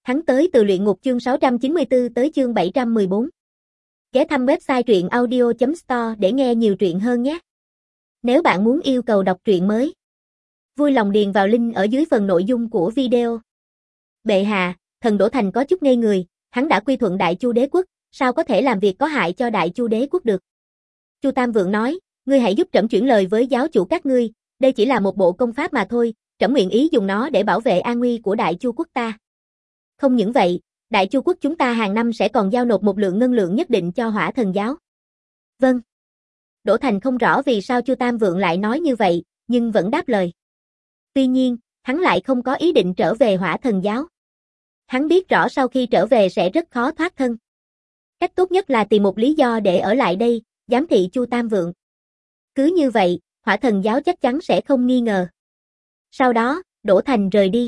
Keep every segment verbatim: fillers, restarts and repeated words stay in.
Hắn tới từ luyện ngục chương sáu trăm chín mươi tư tới chương bảy trăm mười bốn. Ghé thăm website truyện audio chấm store để nghe nhiều truyện hơn nhé. Nếu bạn muốn yêu cầu đọc truyện mới, vui lòng điền vào link ở dưới phần nội dung của video. Bệ hạ, thần Đỗ Thành có chút ngây người, hắn đã quy thuận Đại Chu đế quốc, sao có thể làm việc có hại cho Đại Chu đế quốc được? Chu Tam Vượng nói, ngươi hãy giúp trẫm chuyển lời với giáo chủ các ngươi, đây chỉ là một bộ công pháp mà thôi, trẫm nguyện ý dùng nó để bảo vệ an nguy của Đại Chu quốc ta. Không những vậy, Đại Chu quốc chúng ta hàng năm sẽ còn giao nộp một lượng ngân lượng nhất định cho Hỏa Thần giáo. Vâng. Đỗ Thành không rõ vì sao Chu Tam Vượng lại nói như vậy, nhưng vẫn đáp lời. Tuy nhiên, hắn lại không có ý định trở về Hỏa Thần giáo. Hắn biết rõ sau khi trở về sẽ rất khó thoát thân. Cách tốt nhất là tìm một lý do để ở lại đây, giám thị Chu Tam Vượng. Cứ như vậy, Hỏa Thần giáo chắc chắn sẽ không nghi ngờ. Sau đó, Đỗ Thành rời đi.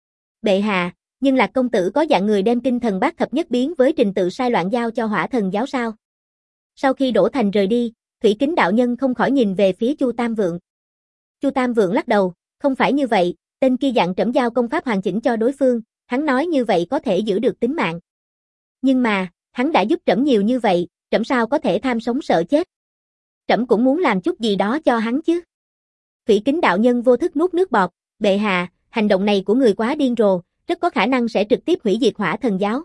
Bệ hạ, nhưng Lạc công tử có dặn người đem kinh thần bát thập nhất biến với trình tự sai loạn giao cho Hỏa Thần giáo sao? Sau khi Đỗ Thành rời đi, Thủy Kính đạo nhân không khỏi nhìn về phía Chu Tam Vượng. Chu Tam Vượng lắc đầu, không phải như vậy, tên kia dặn trẫm giao công pháp hoàn chỉnh cho đối phương, hắn nói như vậy có thể giữ được tính mạng. Nhưng mà, hắn đã giúp trẫm nhiều như vậy, trẫm sao có thể tham sống sợ chết? Trẫm cũng muốn làm chút gì đó cho hắn chứ. Thủy Kính đạo nhân vô thức nuốt nước bọt, bệ hạ, hành động này của người quá điên rồ, rất có khả năng sẽ trực tiếp hủy diệt Hỏa Thần giáo.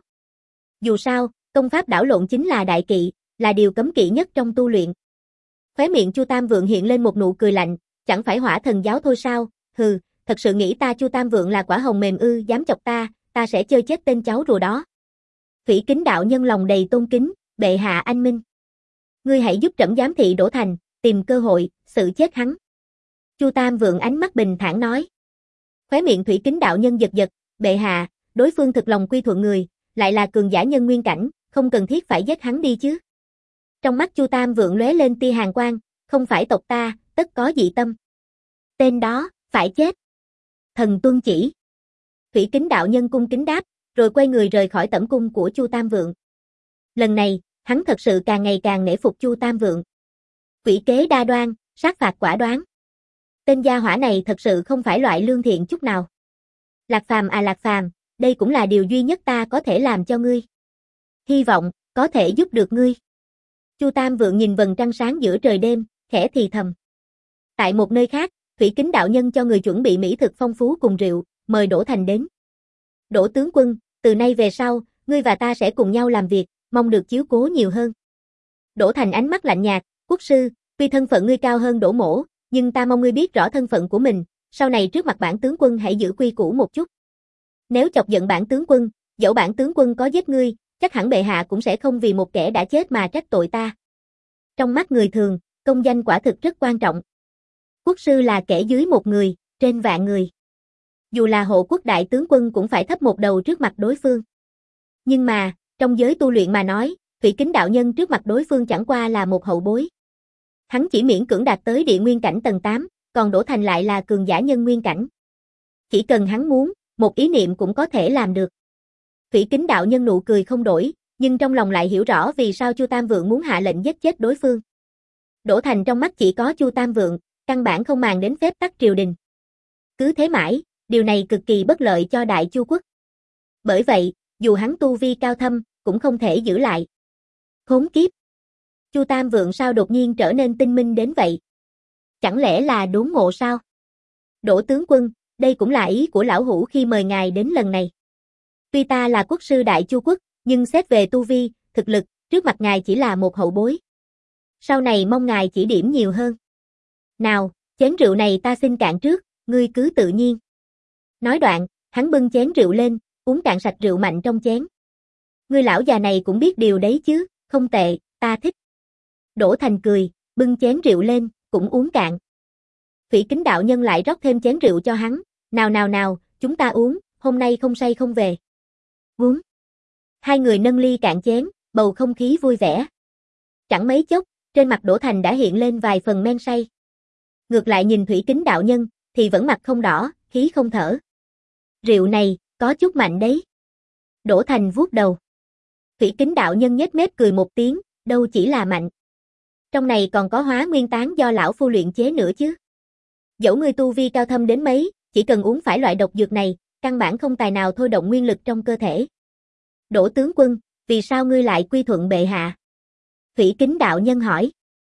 Dù sao, công pháp đảo lộn chính là đại kỵ, là điều cấm kỵ nhất trong tu luyện. Khóe miệng Chu Tam Vượng hiện lên một nụ cười lạnh, chẳng phải Hỏa Thần giáo thôi sao? Hừ, thật sự nghĩ ta Chu Tam Vượng là quả hồng mềm ư? Dám chọc ta, ta sẽ chơi chết tên cháu rùa đó. Thủy Kính đạo nhân lòng đầy tôn kính, bệ hạ anh minh. Ngươi hãy giúp trẫm giám thị Đỗ Thành, tìm cơ hội, xử chết hắn. Chu Tam Vượng ánh mắt bình thản nói. Khóe miệng Thủy Kính đạo nhân giật giật, bệ hạ, đối phương thực lòng quy thuận người, lại là cường giả nhân nguyên cảnh, không cần thiết phải giết hắn đi chứ. Trong mắt Chu Tam Vượng lóe lên tia hàn quang, không phải tộc ta, tất có dị tâm. Tên đó, phải chết. Thần tuân chỉ. Thủy Kính đạo nhân cung kính đáp, rồi quay người rời khỏi tẩm cung của Chu Tam Vượng. Lần này, hắn thật sự càng ngày càng nể phục Chu Tam Vượng. Quỷ kế đa đoan, sát phạt quả đoán. Tên gia hỏa này thật sự không phải loại lương thiện chút nào. Lạc Phàm à Lạc Phàm, đây cũng là điều duy nhất ta có thể làm cho ngươi. Hy vọng, có thể giúp được ngươi. Chu Tam Vượng nhìn vầng trăng sáng giữa trời đêm, khẽ thì thầm. Tại một nơi khác, Thủy Kính đạo nhân cho người chuẩn bị mỹ thực phong phú cùng rượu, mời Đỗ Thành đến. Đỗ tướng quân, từ nay về sau, ngươi và ta sẽ cùng nhau làm việc, mong được chiếu cố nhiều hơn. Đỗ Thành ánh mắt lạnh nhạt, quốc sư, tuy thân phận ngươi cao hơn Đỗ mỗ, nhưng ta mong ngươi biết rõ thân phận của mình, sau này trước mặt bản tướng quân hãy giữ quy củ một chút. Nếu chọc giận bản tướng quân, dẫu bản tướng quân có giết ngươi, chắc hẳn bệ hạ cũng sẽ không vì một kẻ đã chết mà trách tội ta. Trong mắt người thường, công danh quả thực rất quan trọng. Quốc sư là kẻ dưới một người, trên vạn người. Dù là hộ quốc đại tướng quân cũng phải thấp một đầu trước mặt đối phương. Nhưng mà, trong giới tu luyện mà nói, Thủy Kính đạo nhân trước mặt đối phương chẳng qua là một hậu bối. Hắn chỉ miễn cưỡng đạt tới địa nguyên cảnh tầng tám, còn Đỗ Thành lại là cường giả nhân nguyên cảnh. Chỉ cần hắn muốn, một ý niệm cũng có thể làm được. Thủy Kính đạo nhân nụ cười không đổi, nhưng trong lòng lại hiểu rõ vì sao Chu Tam Vượng muốn hạ lệnh giết chết đối phương. Đỗ Thành trong mắt chỉ có Chu Tam Vượng, căn bản không màng đến phép tắc triều đình. Cứ thế mãi, điều này cực kỳ bất lợi cho Đại Chu quốc. Bởi vậy, dù hắn tu vi cao thâm, cũng không thể giữ lại. Khốn kiếp! Chu Tam Vượng sao đột nhiên trở nên tinh minh đến vậy? Chẳng lẽ là đốn ngộ sao? Đỗ tướng quân, đây cũng là ý của lão hủ khi mời ngài đến lần này. Tuy ta là quốc sư Đại Chu quốc, nhưng xét về tu vi, thực lực, trước mặt ngài chỉ là một hậu bối. Sau này mong ngài chỉ điểm nhiều hơn. Nào, chén rượu này ta xin cạn trước, ngươi cứ tự nhiên. Nói đoạn, hắn bưng chén rượu lên, uống cạn sạch rượu mạnh trong chén. Ngươi lão già này cũng biết điều đấy chứ, không tệ, ta thích. Đỗ Thành cười, bưng chén rượu lên, cũng uống cạn. Thủy Kính đạo nhân lại rót thêm chén rượu cho hắn, nào nào nào, chúng ta uống, hôm nay không say không về. Uống. Hai người nâng ly cạn chén, bầu không khí vui vẻ. Chẳng mấy chốc, trên mặt Đỗ Thành đã hiện lên vài phần men say. Ngược lại nhìn Thủy Kính đạo nhân, thì vẫn mặt không đỏ, khí không thở. Rượu này, có chút mạnh đấy. Đỗ Thành vuốt đầu. Thủy Kính đạo nhân nhếch mép cười một tiếng, đâu chỉ là mạnh. Trong này còn có hóa nguyên tán do lão phu luyện chế nữa chứ. Dẫu ngươi tu vi cao thâm đến mấy, chỉ cần uống phải loại độc dược này, căn bản không tài nào thôi động nguyên lực trong cơ thể. Đỗ tướng quân, vì sao ngươi lại quy thuận bệ hạ? Thủy Kính đạo nhân hỏi.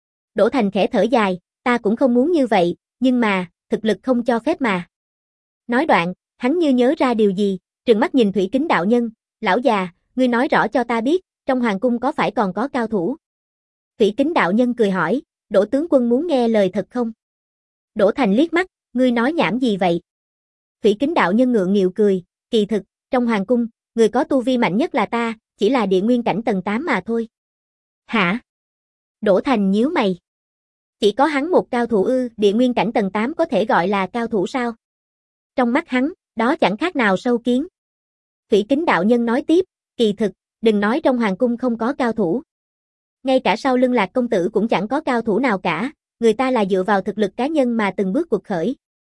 Đỗ Thành khẽ thở dài, ta cũng không muốn như vậy, nhưng mà, thực lực không cho phép mà. Nói đoạn, hắn như nhớ ra điều gì, trừng mắt nhìn Thủy Kính đạo nhân, lão già, ngươi nói rõ cho ta biết, trong hoàng cung có phải còn có cao thủ? Thủy Kính đạo nhân cười hỏi, Đỗ tướng quân muốn nghe lời thật không? Đỗ Thành liếc mắt, ngươi nói nhảm gì vậy? Thủy Kính đạo nhân ngượng nghịu cười, kỳ thực, trong hoàng cung, người có tu vi mạnh nhất là ta, chỉ là địa nguyên cảnh tầng tám mà thôi. Hả? Đỗ Thành nhíu mày. Chỉ có hắn một cao thủ ư, địa nguyên cảnh tầng tám có thể gọi là cao thủ sao? Trong mắt hắn, đó chẳng khác nào sâu kiến. Thủy Kính đạo nhân nói tiếp, kỳ thực, đừng nói trong hoàng cung không có cao thủ. Ngay cả sau lưng Lạc công tử cũng chẳng có cao thủ nào cả, người ta là dựa vào thực lực cá nhân mà từng bước quật khởi.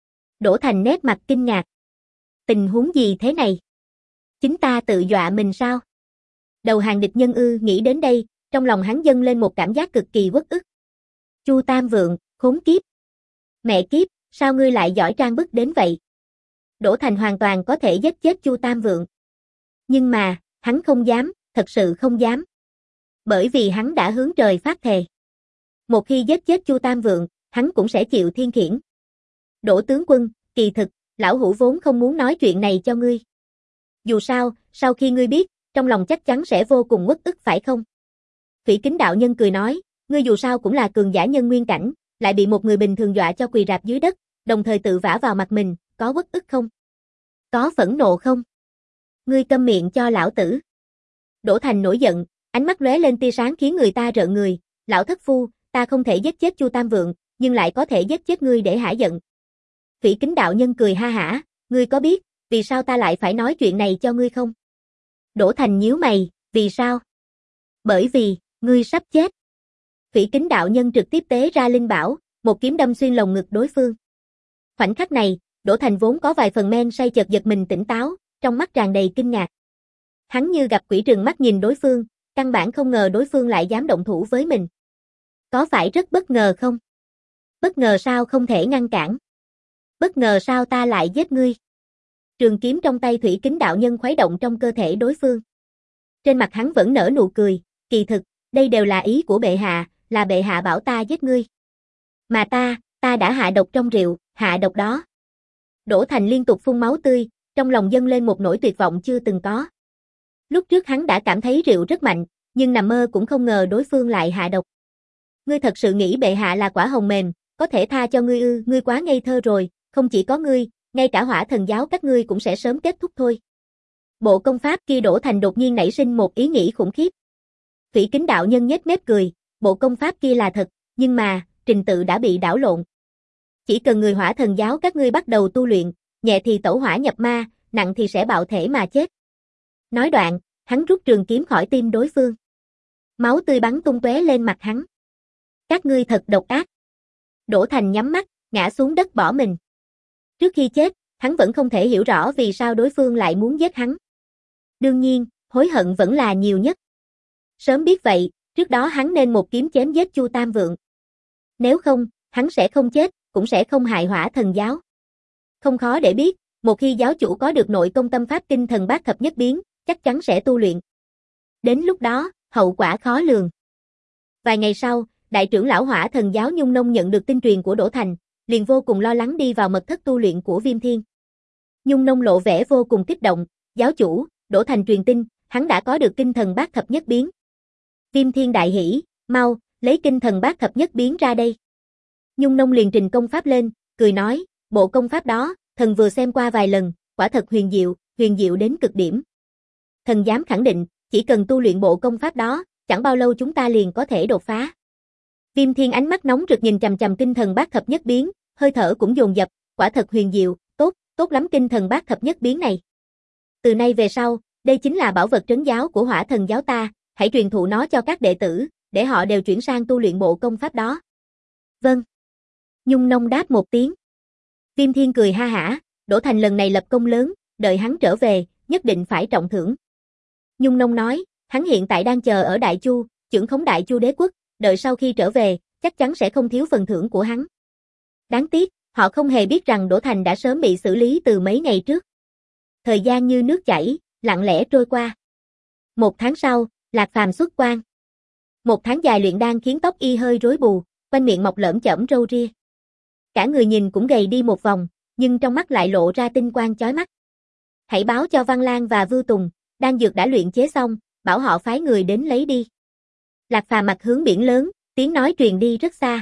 Đỗ Thành nét mặt kinh ngạc. Tình huống gì thế này? Chính ta tự dọa mình sao? Đầu hàng địch nhân ư, nghĩ đến đây, trong lòng hắn dâng lên một cảm giác cực kỳ uất ức. Chu Tam Vượng, khốn kiếp. Mẹ kiếp, sao ngươi lại giỏi trang bức đến vậy? Đỗ Thành hoàn toàn có thể giết chết Chu Tam Vượng. Nhưng mà, hắn không dám, thật sự không dám. Bởi vì hắn đã hướng trời phát thề. Một khi giết chết Chu Tam Vượng, hắn cũng sẽ chịu thiên khiển. Đỗ tướng quân, kỳ thực, lão hủ vốn không muốn nói chuyện này cho ngươi. Dù sao, sau khi ngươi biết, trong lòng chắc chắn sẽ vô cùng uất ức phải không? Thủy Kính đạo nhân cười nói, ngươi dù sao cũng là cường giả nhân nguyên cảnh, lại bị một người bình thường dọa cho quỳ rạp dưới đất, đồng thời tự vả vào mặt mình, có uất ức không? Có phẫn nộ không? Ngươi câm miệng cho lão tử. Đỗ Thành nổi giận, ánh mắt lóe lên tia sáng khiến người ta rợn người, lão thất phu, ta không thể giết chết Chu Tam Vượng, nhưng lại có thể giết chết ngươi để hả giận. Thủy Kính đạo nhân cười ha hả, ngươi có biết, vì sao ta lại phải nói chuyện này cho ngươi không? Đỗ Thành nhíu mày, vì sao? Bởi vì, ngươi sắp chết. Thủy Kính đạo nhân trực tiếp tế ra linh bảo, một kiếm đâm xuyên lồng ngực đối phương. Khoảnh khắc này, Đỗ Thành vốn có vài phần men say chợt giật mình tỉnh táo, trong mắt tràn đầy kinh ngạc. Hắn như gặp quỷ trừng mắt nhìn đối phương, căn bản không ngờ đối phương lại dám động thủ với mình. Có phải rất bất ngờ không? Bất ngờ sao không thể ngăn cản? Bất ngờ sao ta lại giết ngươi? Trường kiếm trong tay Thủy Kính đạo nhân khuấy động trong cơ thể đối phương. Trên mặt hắn vẫn nở nụ cười, kỳ thực, đây đều là ý của bệ hạ, là bệ hạ bảo ta giết ngươi. Mà ta, ta đã hạ độc trong rượu, hạ độc đó. Đỗ Thành liên tục phun máu tươi, trong lòng dâng lên một nỗi tuyệt vọng chưa từng có. Lúc trước hắn đã cảm thấy rượu rất mạnh, nhưng nằm mơ cũng không ngờ đối phương lại hạ độc. Ngươi thật sự nghĩ bệ hạ là quả hồng mềm, có thể tha cho ngươi ư? Ngươi quá ngây thơ rồi, không chỉ có ngươi, ngay cả Hỏa Thần giáo các ngươi cũng sẽ sớm kết thúc thôi. Bộ công pháp kia. Đỗ Thành đột nhiên nảy sinh một ý nghĩ khủng khiếp. Thủy Kính đạo nhân nhếch mép cười, bộ công pháp kia là thật, nhưng mà, trình tự đã bị đảo lộn. Chỉ cần người Hỏa Thần giáo các ngươi bắt đầu tu luyện, nhẹ thì tẩu hỏa nhập ma, nặng thì sẽ bạo thể mà chết. Nói đoạn, hắn rút trường kiếm khỏi tim đối phương. Máu tươi bắn tung tóe lên mặt hắn. Các ngươi thật độc ác. Đỗ Thành nhắm mắt, ngã xuống đất bỏ mình. Trước khi chết, hắn vẫn không thể hiểu rõ vì sao đối phương lại muốn giết hắn. Đương nhiên, hối hận vẫn là nhiều nhất. Sớm biết vậy, trước đó hắn nên một kiếm chém giết Chu Tam Vượng. Nếu không, hắn sẽ không chết, cũng sẽ không hại Hỏa Thần giáo. Không khó để biết, một khi giáo chủ có được nội công tâm pháp kinh thần bát thập nhất biến, chắc chắn sẽ tu luyện. Đến lúc đó, hậu quả khó lường. Vài ngày sau, đại trưởng lão Hỏa Thần giáo Nhung Nông nhận được tin truyền của Đỗ Thành, liền vô cùng lo lắng đi vào mật thất tu luyện của Viêm Thiên. Nhung Nông lộ vẻ vô cùng kích động, giáo chủ, Đỗ Thành truyền tin, hắn đã có được kinh thần bát thập nhất biến. Viêm Thiên đại hỉ, mau, lấy kinh thần bát thập nhất biến ra đây. Nhung Nông liền trình công pháp lên, cười nói, bộ công pháp đó, thần vừa xem qua vài lần, quả thật huyền diệu, huyền diệu đến cực điểm. Thần dám khẳng định, chỉ cần tu luyện bộ công pháp đó, chẳng bao lâu chúng ta liền có thể đột phá. Viêm Thiên ánh mắt nóng rực nhìn chằm chằm kinh thần bát thập nhất biến, hơi thở cũng dồn dập, quả thật huyền diệu, tốt, tốt lắm kinh thần bát thập nhất biến này. Từ nay về sau, đây chính là bảo vật trấn giáo của Hỏa Thần giáo ta, hãy truyền thụ nó cho các đệ tử, để họ đều chuyển sang tu luyện bộ công pháp đó. Vâng. Nhung Nông đáp một tiếng. Viêm Thiên cười ha hả, Đỗ Thành lần này lập công lớn, đợi hắn trở về, nhất định phải trọng thưởng. Nhung Nông nói, hắn hiện tại đang chờ ở Đại Chu, trưởng khống Đại Chu đế quốc, đợi sau khi trở về, chắc chắn sẽ không thiếu phần thưởng của hắn. Đáng tiếc, họ không hề biết rằng Đỗ Thành đã sớm bị xử lý từ mấy ngày trước. thời gian như nước chảy, lặng lẽ trôi qua. Một tháng sau, Lạc Phàm xuất quan. Một tháng dài luyện đan khiến tóc y hơi rối bù, quanh miệng mọc lởm chởm râu ria. Cả người nhìn cũng gầy đi một vòng, nhưng trong mắt lại lộ ra tinh quang chói mắt. Hãy báo cho Văn Lang và Vưu Tùng, đan dược đã luyện chế xong, bảo họ phái người đến lấy đi. Lạc Phàm mặt hướng biển lớn, tiếng nói truyền đi rất xa.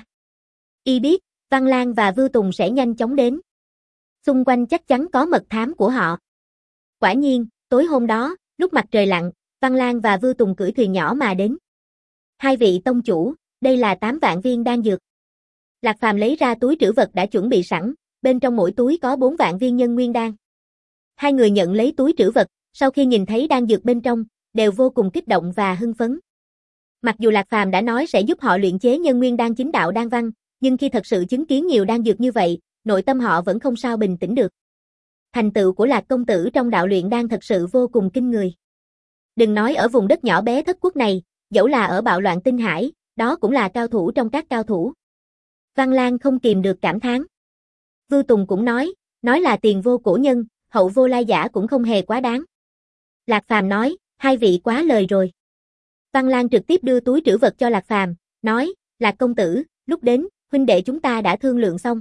Y biết, Văn Lang và Vưu Tùng sẽ nhanh chóng đến. Xung quanh chắc chắn có mật thám của họ. Quả nhiên, tối hôm đó, lúc mặt trời lặn, Văn Lang và Vưu Tùng cưỡi thuyền nhỏ mà đến. Hai vị tông chủ, đây là tám vạn viên đan dược. Lạc Phàm lấy ra túi trữ vật đã chuẩn bị sẵn, bên trong mỗi túi có bốn vạn viên nhân nguyên đan. Hai người nhận lấy túi trữ vật, sau khi nhìn thấy đan dược bên trong, đều vô cùng kích động và hưng phấn. Mặc dù Lạc Phàm đã nói sẽ giúp họ luyện chế nhân nguyên đan chính đạo đan văn, nhưng khi thật sự chứng kiến nhiều đan dược như vậy, nội tâm họ vẫn không sao bình tĩnh được. Thành tựu của Lạc công tử trong đạo luyện đan thật sự vô cùng kinh người. Đừng nói ở vùng đất nhỏ bé thất quốc này, dẫu là ở bạo loạn tinh hải, đó cũng là cao thủ trong các cao thủ. Văn Lang không kìm được cảm thán. Vưu Tùng cũng nói, nói là tiền vô cổ nhân, hậu vô lai giả cũng không hề quá đáng. Lạc Phàm nói, hai vị quá lời rồi. Văn Lang trực tiếp đưa túi trữ vật cho Lạc Phàm, nói, Lạc công tử, lúc đến, huynh đệ chúng ta đã thương lượng xong.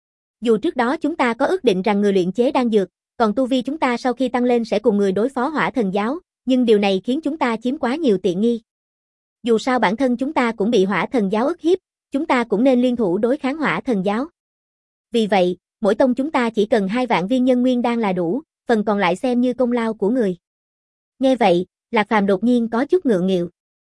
Dù trước đó chúng ta có ước định rằng người luyện chế đan dược, còn tu vi chúng ta sau khi tăng lên sẽ cùng người đối phó Hỏa Thần giáo, nhưng điều này khiến chúng ta chiếm quá nhiều tiện nghi. Dù sao bản thân chúng ta cũng bị Hỏa Thần giáo ức hiếp, chúng ta cũng nên liên thủ đối kháng Hỏa Thần giáo. Vì vậy, mỗi tông chúng ta chỉ cần hai vạn viên nhân nguyên đan là đủ, phần còn lại xem như công lao của người. Nghe vậy, Lạc Phàm đột nhiên có chút ngượng nghịu.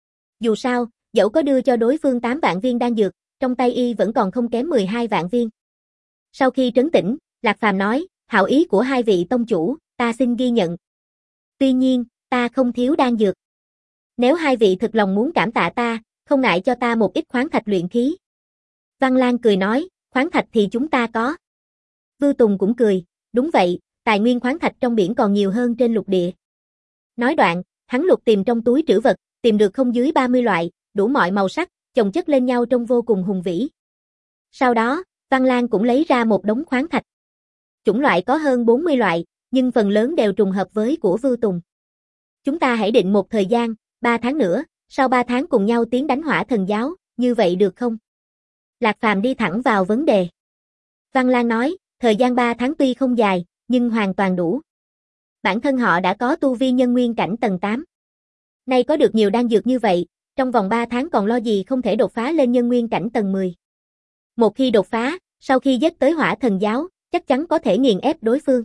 Dù sao, dẫu có đưa cho đối phương tám vạn viên đan dược, trong tay y vẫn còn không kém mười hai vạn viên. Sau khi trấn tĩnh, Lạc Phàm nói, hảo ý của hai vị tông chủ, ta xin ghi nhận. Tuy nhiên, ta không thiếu đan dược. Nếu hai vị thực lòng muốn cảm tạ ta, không ngại cho ta một ít khoáng thạch luyện khí. Văn Lang cười nói, khoáng thạch thì chúng ta có. Vưu Tùng cũng cười, đúng vậy, tài nguyên khoáng thạch trong biển còn nhiều hơn trên lục địa. Nói đoạn, hắn lục tìm trong túi trữ vật, tìm được không dưới ba mươi loại, đủ mọi màu sắc, chồng chất lên nhau trông vô cùng hùng vĩ. Sau đó, Văn Lang cũng lấy ra một đống khoáng thạch. Chủng loại có hơn bốn mươi loại, nhưng phần lớn đều trùng hợp với của Vưu Tùng. Chúng ta hãy định một thời gian, ba tháng nữa, sau ba tháng cùng nhau tiến đánh Hỏa Thần giáo, như vậy được không? Lạc Phàm đi thẳng vào vấn đề. Văn Lang nói, thời gian ba tháng tuy không dài, nhưng hoàn toàn đủ. Bản thân họ đã có tu vi nhân nguyên cảnh tầng tám. Nay có được nhiều đan dược như vậy, trong vòng ba tháng còn lo gì không thể đột phá lên nhân nguyên cảnh tầng mười. Một khi đột phá, sau khi giết tới Hỏa Thần giáo, chắc chắn có thể nghiền ép đối phương.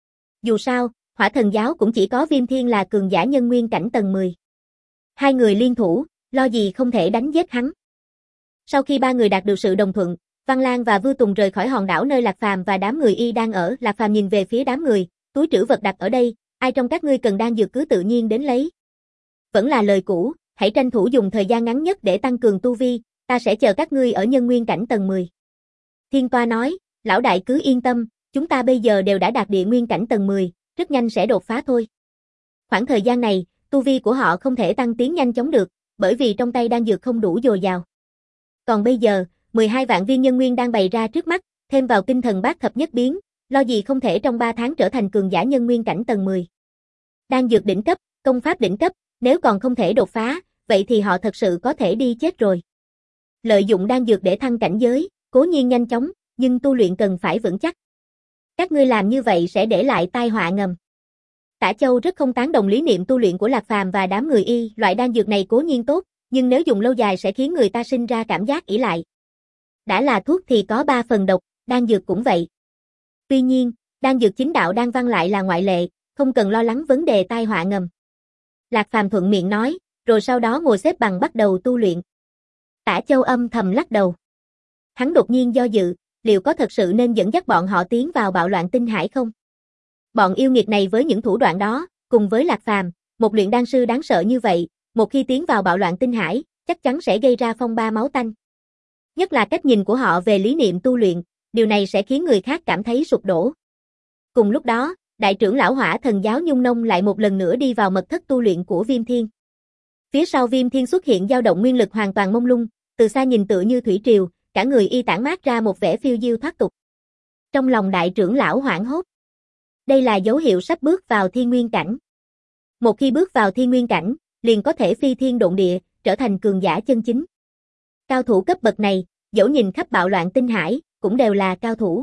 Dù sao, Hỏa Thần giáo cũng chỉ có Viêm Thiên là cường giả nhân nguyên cảnh tầng mười. Hai người liên thủ, lo gì không thể đánh giết hắn. Sau khi ba người đạt được sự đồng thuận, Văn Lang và Vưu Tùng rời khỏi hòn đảo nơi Lạc Phàm và đám người y đang ở. Lạc Phàm nhìn về phía đám người, túi trữ vật đặt ở đây, ai trong các ngươi cần đan dược cứ tự nhiên đến lấy. Vẫn là lời cũ, hãy tranh thủ dùng thời gian ngắn nhất để tăng cường tu vi, ta sẽ chờ các ngươi ở nhân nguyên cảnh tầng mười. Thiên Toa nói, lão đại cứ yên tâm, chúng ta bây giờ đều đã đạt địa nguyên cảnh tầng mười, rất nhanh sẽ đột phá thôi. Khoảng thời gian này, tu vi của họ không thể tăng tiến nhanh chóng được, bởi vì trong tay đan dược không đủ dồi dào. Còn bây giờ, mười hai vạn viên nhân nguyên đang bày ra trước mắt, thêm vào kinh thần bát thập nhất biến, lo gì không thể trong ba tháng trở thành cường giả nhân nguyên cảnh tầng mười. Đan dược đỉnh cấp, công pháp đỉnh cấp, nếu còn không thể đột phá, vậy thì họ thật sự có thể đi chết rồi. Lợi dụng đan dược để thăng cảnh giới, cố nhiên nhanh chóng, nhưng tu luyện cần phải vững chắc. Các ngươi làm như vậy sẽ để lại tai họa ngầm. Tả Châu rất không tán đồng lý niệm tu luyện của Lạc Phàm và đám người y, loại đan dược này cố nhiên tốt, nhưng nếu dùng lâu dài sẽ khiến người ta sinh ra cảm giác ỷ lại. Đã là thuốc thì có ba phần độc, đan dược cũng vậy. Tuy nhiên, đan dược chính đạo đan văn lại là ngoại lệ, không cần lo lắng vấn đề tai họa ngầm. Lạc Phàm thuận miệng nói, rồi sau đó ngồi xếp bằng bắt đầu tu luyện. Tả Châu âm thầm lắc đầu. Hắn đột nhiên do dự, liệu có thật sự nên dẫn dắt bọn họ tiến vào bạo loạn tinh hải không? Bọn yêu nghiệt này với những thủ đoạn đó, cùng với Lạc Phàm, một luyện đan sư đáng sợ như vậy, một khi tiến vào bạo loạn tinh hải, chắc chắn sẽ gây ra phong ba máu tanh. Nhất là cách nhìn của họ về lý niệm tu luyện, điều này sẽ khiến người khác cảm thấy sụp đổ. Cùng lúc đó, đại trưởng lão Hỏa Thần giáo Nhung Nông lại một lần nữa đi vào mật thất tu luyện của Viêm Thiên. Phía sau Viêm Thiên xuất hiện dao động nguyên lực hoàn toàn mông lung, từ xa nhìn tựa như thủy triều, cả người y tản mát ra một vẻ phiêu diêu thoát tục. Trong lòng đại trưởng lão hoảng hốt. Đây là dấu hiệu sắp bước vào thiên nguyên cảnh. Một khi bước vào thiên nguyên cảnh, liền có thể phi thiên độn địa, trở thành cường giả chân chính. Cao thủ cấp bậc này, dẫu nhìn khắp bạo loạn tinh hải, cũng đều là cao thủ.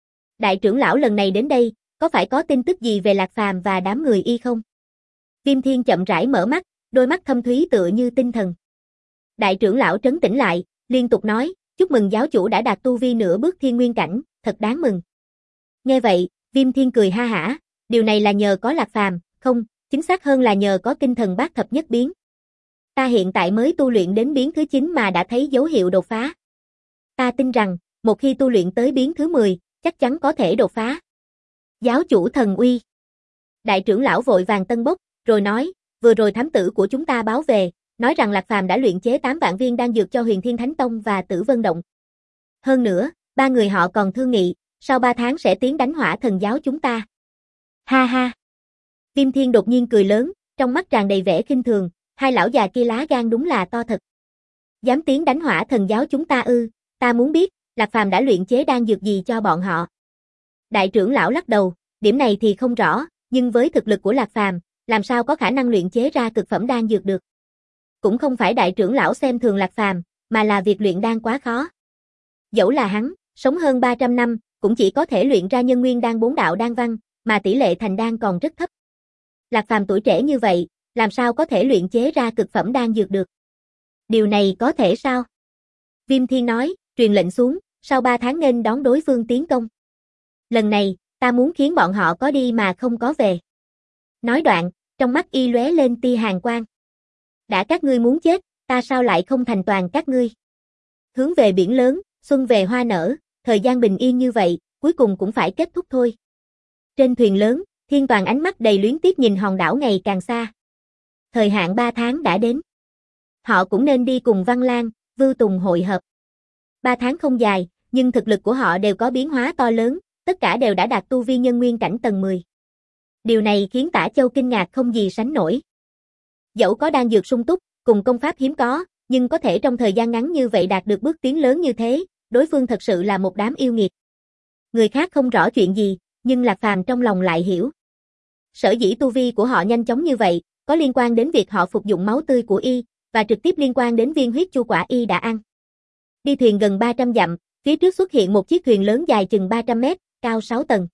Đại trưởng lão lần này đến đây, có phải có tin tức gì về Lạc Phàm và đám người y không? Viêm Thiên chậm rãi mở mắt, đôi mắt thâm thúy tựa như tinh thần. Đại trưởng lão trấn tĩnh lại, liên tục nói, chúc mừng giáo chủ đã đạt tu vi nửa bước thiên nguyên cảnh, thật đáng mừng. Nghe vậy, Viêm Thiên cười ha hả, điều này là nhờ có Lạc Phàm, không, chính xác hơn là nhờ có kinh thần bát thập nhất biến. Ta hiện tại mới tu luyện đến biến thứ chín mà đã thấy dấu hiệu đột phá. Ta tin rằng, một khi tu luyện tới biến thứ mười, chắc chắn có thể đột phá. Giáo chủ thần uy. Đại trưởng lão vội vàng tân bốc, rồi nói, vừa rồi thám tử của chúng ta báo về, nói rằng Lạc Phàm đã luyện chế tám vạn viên đan dược cho Huyền Thiên Thánh Tông và Tử Vân Động. Hơn nữa, ba người họ còn thương nghị, sau ba tháng sẽ tiến đánh Hỏa Thần giáo chúng ta. Ha ha. Viêm Thiên đột nhiên cười lớn, trong mắt tràn đầy vẻ khinh thường, hai lão già kia lá gan đúng là to thật. Dám tiến đánh Hỏa Thần giáo chúng ta ư, ta muốn biết, Lạc Phàm đã luyện chế đan dược gì cho bọn họ. Đại trưởng lão lắc đầu, điểm này thì không rõ, nhưng với thực lực của Lạc Phàm, làm sao có khả năng luyện chế ra cực phẩm đan dược được. Cũng không phải đại trưởng lão xem thường Lạc Phàm, mà là việc luyện đan quá khó. Dẫu là hắn, sống hơn ba trăm năm, cũng chỉ có thể luyện ra nhân nguyên đan bốn đạo đan văn, mà tỷ lệ thành đan còn rất thấp. Lạc Phàm tuổi trẻ như vậy, làm sao có thể luyện chế ra cực phẩm đan dược được? Điều này có thể sao? Viêm Thiên nói, truyền lệnh xuống, sau ba tháng nên đón đối phương tiến công. Lần này, ta muốn khiến bọn họ có đi mà không có về. Nói đoạn, trong mắt y lóe lên tia hàn quang. Đã các ngươi muốn chết, ta sao lại không thành toàn các ngươi? Hướng về biển lớn, xuân về hoa nở, thời gian bình yên như vậy, cuối cùng cũng phải kết thúc thôi. Trên thuyền lớn, Thiên Toàn ánh mắt đầy luyến tiếc nhìn hòn đảo ngày càng xa. Thời hạn ba tháng đã đến. Họ cũng nên đi cùng Văn Lang, Vưu Tùng hội hợp. Ba tháng không dài, nhưng thực lực của họ đều có biến hóa to lớn, tất cả đều đã đạt tu vi nhân nguyên cảnh tầng mười. Điều này khiến Tả Châu kinh ngạc không gì sánh nổi. Dẫu có đan dược sung túc, cùng công pháp hiếm có, nhưng có thể trong thời gian ngắn như vậy đạt được bước tiến lớn như thế, đối phương thật sự là một đám yêu nghiệt. Người khác không rõ chuyện gì, nhưng Lạc Phàm trong lòng lại hiểu. Sở dĩ tu vi của họ nhanh chóng như vậy, có liên quan đến việc họ phục dụng máu tươi của y, và trực tiếp liên quan đến viên huyết chu quả y đã ăn. Đi thuyền gần ba trăm dặm, phía trước xuất hiện một chiếc thuyền lớn dài chừng ba trăm mét, cao sáu tầng.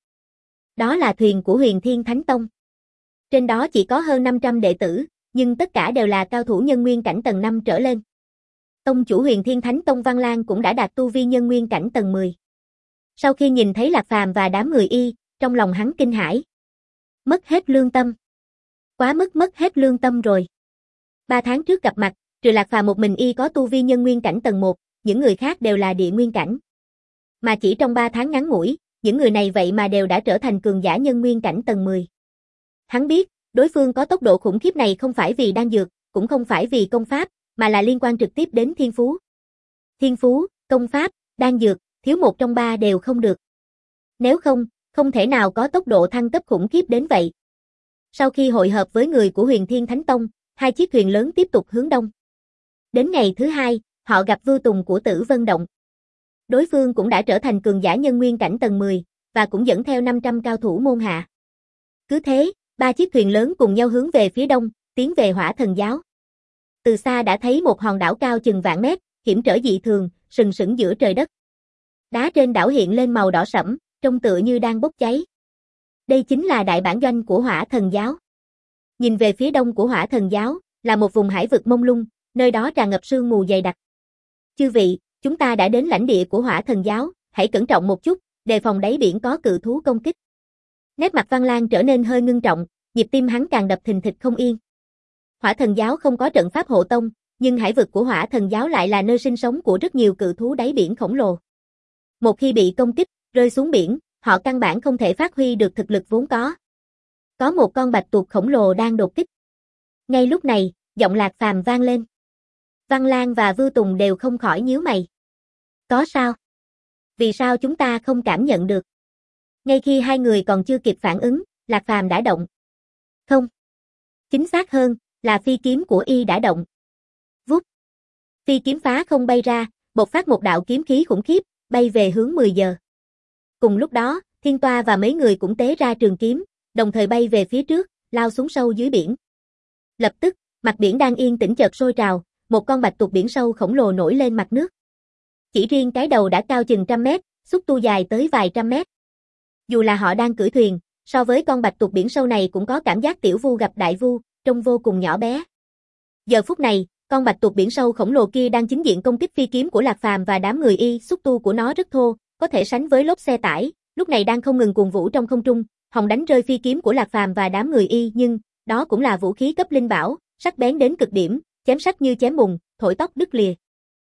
Đó là thuyền của Huyền Thiên Thánh Tông. Trên đó chỉ có hơn năm trăm đệ tử, nhưng tất cả đều là cao thủ nhân nguyên cảnh tầng năm trở lên. Tông chủ Huyền Thiên Thánh Tông Văn Lang cũng đã đạt tu vi nhân nguyên cảnh tầng mười. Sau khi nhìn thấy Lạc Phàm và đám người y, trong lòng hắn kinh hãi. Mất hết lương tâm. Quá mức mất hết lương tâm rồi. Ba tháng trước gặp mặt, trừ Lạc Phàm một mình y có tu vi nhân nguyên cảnh tầng một, những người khác đều là địa nguyên cảnh. Mà chỉ trong ba tháng ngắn ngủi, những người này vậy mà đều đã trở thành cường giả nhân nguyên cảnh tầng mười. Hắn biết, đối phương có tốc độ khủng khiếp này không phải vì đan dược, cũng không phải vì công pháp, mà là liên quan trực tiếp đến thiên phú. Thiên phú, công pháp, đan dược, thiếu một trong ba đều không được. Nếu không, không thể nào có tốc độ thăng cấp khủng khiếp đến vậy. Sau khi hội hợp với người của Huyền Thiên Thánh Tông, hai chiếc thuyền lớn tiếp tục hướng đông. Đến ngày thứ hai, họ gặp Vưu Tùng của Tử Vân Động. Đối phương cũng đã trở thành cường giả nhân nguyên cảnh tầng mười, và cũng dẫn theo năm trăm cao thủ môn hạ. Cứ thế, ba chiếc thuyền lớn cùng nhau hướng về phía đông, tiến về Hỏa Thần giáo. Từ xa đã thấy một hòn đảo cao chừng vạn mét, hiểm trở dị thường, sừng sững giữa trời đất. Đá trên đảo hiện lên màu đỏ sẫm, trông tựa như đang bốc cháy. Đây chính là đại bản doanh của Hỏa Thần giáo. Nhìn về phía đông của Hỏa Thần giáo, là một vùng hải vực mông lung, nơi đó tràn ngập sương mù dày đặc. Chư vị, chúng ta đã đến lãnh địa của Hỏa Thần giáo, hãy cẩn trọng một chút, đề phòng đáy biển có cự thú công kích. Nét mặt Văn Lang trở nên hơi ngưng trọng, nhịp tim hắn càng đập thình thịch không yên. Hỏa Thần giáo không có trận pháp hộ tông, nhưng hải vực của Hỏa Thần giáo lại là nơi sinh sống của rất nhiều cự thú đáy biển khổng lồ. Một khi bị công kích, rơi xuống biển, họ căn bản không thể phát huy được thực lực vốn có. Có một con bạch tuộc khổng lồ đang đột kích. Ngay lúc này, giọng Lạc Phàm vang lên. Văn Lang và Vưu Tùng đều không khỏi nhíu mày. Có sao? Vì sao chúng ta không cảm nhận được? Ngay khi hai người còn chưa kịp phản ứng, Lạc Phàm đã động. Không. Chính xác hơn, là phi kiếm của y đã động. Vút. Phi kiếm phá không bay ra, bộc phát một đạo kiếm khí khủng khiếp, bay về hướng mười giờ. Cùng lúc đó, Thiên Toa và mấy người cũng tế ra trường kiếm, đồng thời bay về phía trước, lao xuống sâu dưới biển. Lập tức, mặt biển đang yên tĩnh chợt sôi trào, một con bạch tuộc biển sâu khổng lồ nổi lên mặt nước. Chỉ riêng cái đầu đã cao chừng trăm mét, xúc tu dài tới vài trăm mét. Dù là họ đang cưỡi thuyền, so với con bạch tuộc biển sâu này cũng có cảm giác tiểu vu gặp đại vu, trông vô cùng nhỏ bé. Giờ phút này, con bạch tuộc biển sâu khổng lồ kia đang chính diện công kích phi kiếm của Lạc Phàm và đám người y, xúc tu của nó rất thô, có thể sánh với lốp xe tải, lúc này đang không ngừng cuồng vũ trong không trung, hòng đánh rơi phi kiếm của Lạc Phàm và đám người y, nhưng đó cũng là vũ khí cấp linh bảo, sắc bén đến cực điểm, chém sắc như chém bùn, thổi tóc đứt lìa.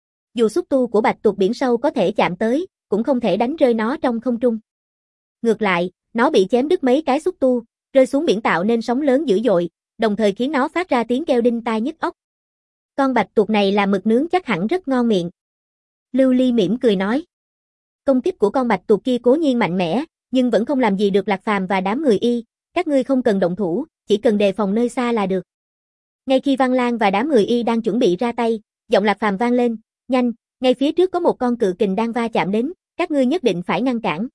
Dù xúc tu của bạch tuộc biển sâu có thể chạm tới, cũng không thể đánh rơi nó trong không trung. Ngược lại, nó bị chém đứt mấy cái xúc tu, rơi xuống biển tạo nên sóng lớn dữ dội, đồng thời khiến nó phát ra tiếng kêu đinh tai nhức óc. Con bạch tuộc này là mực nướng chắc hẳn rất ngon miệng. Lưu Ly mỉm cười nói. Công kích của con bạch tuộc kia cố nhiên mạnh mẽ, nhưng vẫn không làm gì được Lạc Phàm và đám người y, các ngươi không cần động thủ, chỉ cần đề phòng nơi xa là được. Ngay khi Văn Lang và đám người y đang chuẩn bị ra tay, giọng Lạc Phàm vang lên, nhanh, ngay phía trước có một con cự kình đang va chạm đến, các ngươi nhất định phải ngăn cản.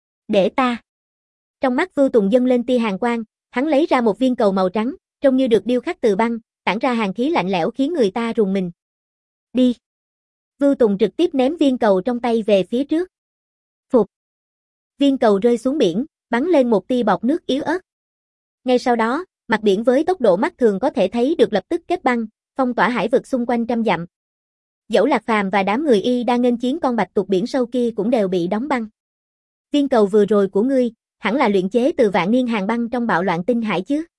Để ta. Trong mắt Vưu Tùng dâng lên tia hàn quang, hắn lấy ra một viên cầu màu trắng, trông như được điêu khắc từ băng, tản ra hàn khí lạnh lẽo khiến người ta rùng mình. Đi. Vưu Tùng trực tiếp ném viên cầu trong tay về phía trước. Phục. Viên cầu rơi xuống biển, bắn lên một tia bọt nước yếu ớt. Ngay sau đó, mặt biển với tốc độ mắt thường có thể thấy được lập tức kết băng, phong tỏa hải vực xung quanh trăm dặm. Dẫu Lạc Phàm và đám người y đang nghênh chiến con bạch tuộc biển sâu kia cũng đều bị đóng băng. Viên cầu vừa rồi của ngươi, hẳn là luyện chế từ vạn niên hàn băng trong bạo loạn tinh hải chứ?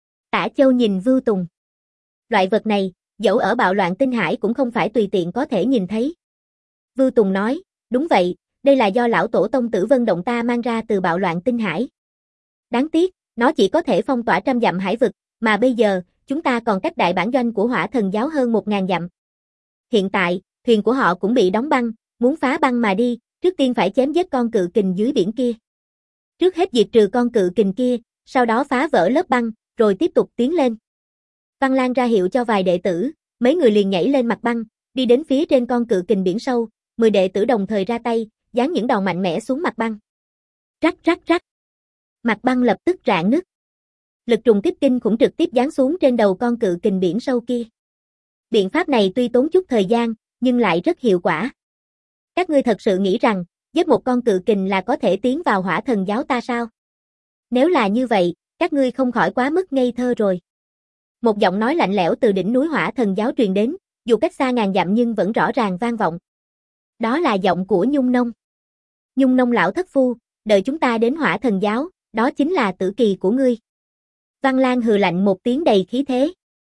Tả Châu nhìn Vưu Tùng. Loại vật này, dẫu ở bạo loạn tinh hải cũng không phải tùy tiện có thể nhìn thấy. Vưu Tùng nói, đúng vậy, đây là do lão tổ tông Tử Vân Động ta mang ra từ bạo loạn tinh hải. Đáng tiếc, nó chỉ có thể phong tỏa trăm dặm hải vực, mà bây giờ, chúng ta còn cách đại bản doanh của Hỏa Thần giáo hơn một ngàn dặm. Hiện tại, thuyền của họ cũng bị đóng băng, muốn phá băng mà đi, trước tiên phải chém giết con cự kình dưới biển kia. Trước hết diệt trừ con cự kình kia, sau đó phá vỡ lớp băng, rồi tiếp tục tiến lên. Văn Lang ra hiệu cho vài đệ tử, mấy người liền nhảy lên mặt băng, đi đến phía trên con cự kình biển sâu, mười đệ tử đồng thời ra tay, giáng những đòn mạnh mẽ xuống mặt băng. Rắc rắc rắc. Mặt băng lập tức rạn nứt. Lực trùng kích kinh khủng trực tiếp giáng xuống trên đầu con cự kình biển sâu kia. Biện pháp này tuy tốn chút thời gian, nhưng lại rất hiệu quả. Các ngươi thật sự nghĩ rằng, giết một con cự kình là có thể tiến vào Hỏa Thần giáo ta sao? Nếu là như vậy, các ngươi không khỏi quá mức ngây thơ rồi. Một giọng nói lạnh lẽo từ đỉnh núi Hỏa Thần giáo truyền đến, dù cách xa ngàn dặm nhưng vẫn rõ ràng vang vọng. Đó là giọng của Nhung Nông. Nhung Nông lão thất phu, đợi chúng ta đến Hỏa Thần giáo, đó chính là tử kỳ của ngươi. Văn Lang hừ lạnh một tiếng đầy khí thế.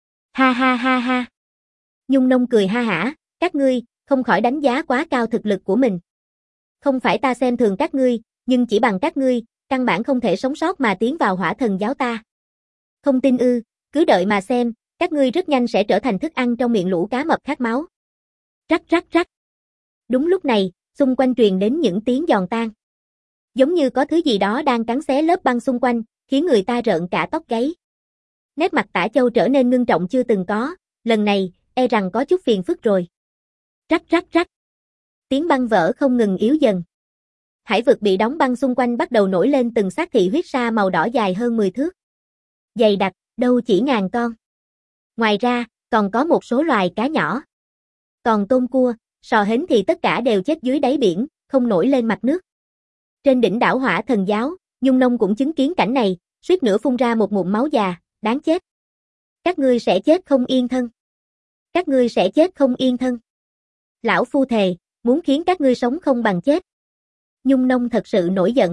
Ha ha ha ha. Nhung Nông cười ha hả, các ngươi, không khỏi đánh giá quá cao thực lực của mình. Không phải ta xem thường các ngươi, nhưng chỉ bằng các ngươi, căn bản không thể sống sót mà tiến vào Hỏa Thần giáo ta. Không tin ư, cứ đợi mà xem, các ngươi rất nhanh sẽ trở thành thức ăn trong miệng lũ cá mập khát máu. Rắc rắc rắc. Đúng lúc này, xung quanh truyền đến những tiếng giòn tan. Giống như có thứ gì đó đang cắn xé lớp băng xung quanh, khiến người ta rợn cả tóc gáy. Nét mặt Tả Châu trở nên ngưng trọng chưa từng có, lần này, e rằng có chút phiền phức rồi. Rắc rắc rắc. Tiếng băng vỡ không ngừng yếu dần. Hải vực bị đóng băng xung quanh bắt đầu nổi lên từng xác thị huyết sa màu đỏ dài hơn mười thước. Dày đặc, đâu chỉ ngàn con. Ngoài ra, còn có một số loài cá nhỏ. Còn tôm cua, sò hến thì tất cả đều chết dưới đáy biển, không nổi lên mặt nước. Trên đỉnh đảo Hỏa Thần giáo, Nhung Nông cũng chứng kiến cảnh này, suýt nữa phun ra một ngụm máu già, đáng chết. Các ngươi sẽ chết không yên thân. Các ngươi sẽ chết không yên thân. Lão phu thề, muốn khiến các ngươi sống không bằng chết. Nhung Nông thật sự nổi giận.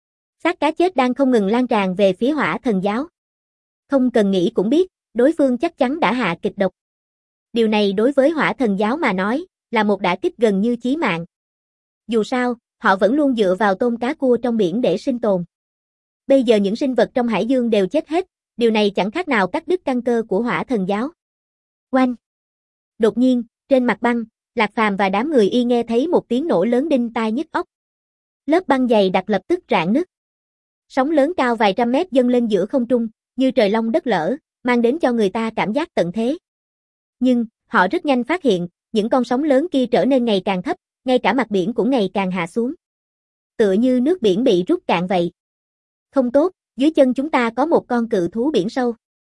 Xác cá chết đang không ngừng lan tràn về phía Hỏa Thần giáo. Không cần nghĩ cũng biết, đối phương chắc chắn đã hạ kịch độc. Điều này đối với Hỏa Thần giáo mà nói, là một đả kích gần như chí mạng. Dù sao, họ vẫn luôn dựa vào tôm cá cua trong biển để sinh tồn. Bây giờ những sinh vật trong hải dương đều chết hết, điều này chẳng khác nào cắt đứt căn cơ của Hỏa Thần giáo. Oanh! Đột nhiên, trên mặt băng, Lạc Phàm và đám người y nghe thấy một tiếng nổ lớn đinh tai nhức óc. Lớp băng dày đặc lập tức rạn nứt. Sóng lớn cao vài trăm mét dâng lên giữa không trung, như trời long đất lở, mang đến cho người ta cảm giác tận thế. Nhưng, họ rất nhanh phát hiện, những con sóng lớn kia trở nên ngày càng thấp, ngay cả mặt biển cũng ngày càng hạ xuống. tựa như nước biển bị rút cạn vậy. Không tốt, dưới chân chúng ta có một con cự thú biển sâu.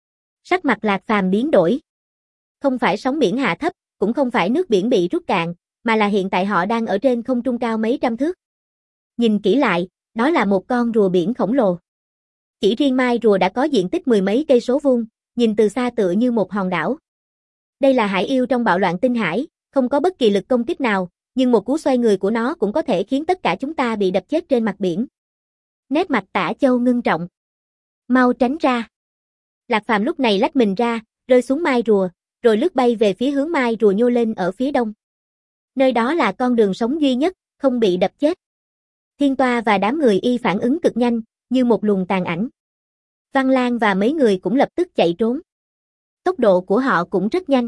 Sắc mặt Lạc Phàm biến đổi. Không phải sóng biển hạ thấp, cũng không phải nước biển bị rút cạn, mà là hiện tại họ đang ở trên không trung cao mấy trăm thước. Nhìn kỹ lại, đó là một con rùa biển khổng lồ. Chỉ riêng mai rùa đã có diện tích mười mấy cây số vuông, nhìn từ xa tựa như một hòn đảo. Đây là hải yêu trong bạo loạn tinh hải, không có bất kỳ lực công kích nào, nhưng một cú xoay người của nó cũng có thể khiến tất cả chúng ta bị đập chết trên mặt biển. Nét mặt Tả Châu ngưng trọng. Mau tránh ra. Lạc Phàm lúc này lách mình ra, rơi xuống mai rùa, rồi lướt bay về phía hướng mai rùa nhô lên ở phía đông. Nơi đó là con đường sống duy nhất, không bị đập chết. Thiên Toa và đám người y phản ứng cực nhanh, như một luồng tàn ảnh. Văn Lang và mấy người cũng lập tức chạy trốn. Tốc độ của họ cũng rất nhanh.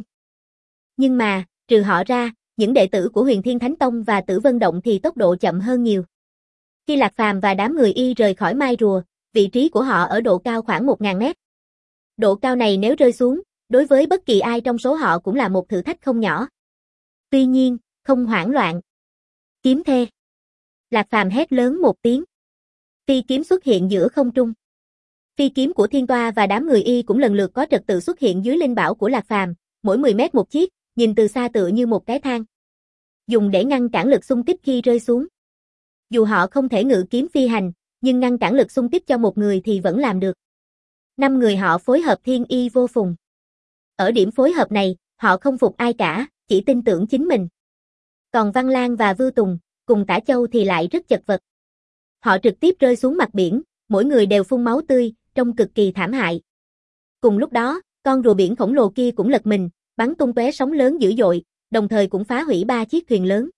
Nhưng mà, trừ họ ra, những đệ tử của Huyền Thiên Thánh Tông và Tử Vân Động thì tốc độ chậm hơn nhiều. Khi Lạc Phàm và đám người y rời khỏi mai rùa, vị trí của họ ở độ cao khoảng một nghìn mét. Độ cao này nếu rơi xuống, đối với bất kỳ ai trong số họ cũng là một thử thách không nhỏ. Tuy nhiên, không hoảng loạn. Kiếm thê. Lạc Phàm hét lớn một tiếng. Phi kiếm xuất hiện giữa không trung. Phi kiếm của Thiên Toa và đám người y cũng lần lượt có trật tự xuất hiện dưới linh bảo của Lạc Phàm, mỗi mười mét một chiếc, nhìn từ xa tựa như một cái thang. Dùng để ngăn cản lực xung kích khi rơi xuống. Dù họ không thể ngự kiếm phi hành, nhưng ngăn cản lực xung kích cho một người thì vẫn làm được. Năm người họ phối hợp thiên y vô phùng. Ở điểm phối hợp này, họ không phục ai cả, chỉ tin tưởng chính mình. Còn Văn Lang và Vưu Tùng, cùng Tả Châu thì lại rất chật vật. Họ trực tiếp rơi xuống mặt biển, mỗi người đều phun máu tươi, trông cực kỳ thảm hại. Cùng lúc đó, con rùa biển khổng lồ kia cũng lật mình, bắn tung tóe sóng lớn dữ dội, đồng thời cũng phá hủy ba chiếc thuyền lớn.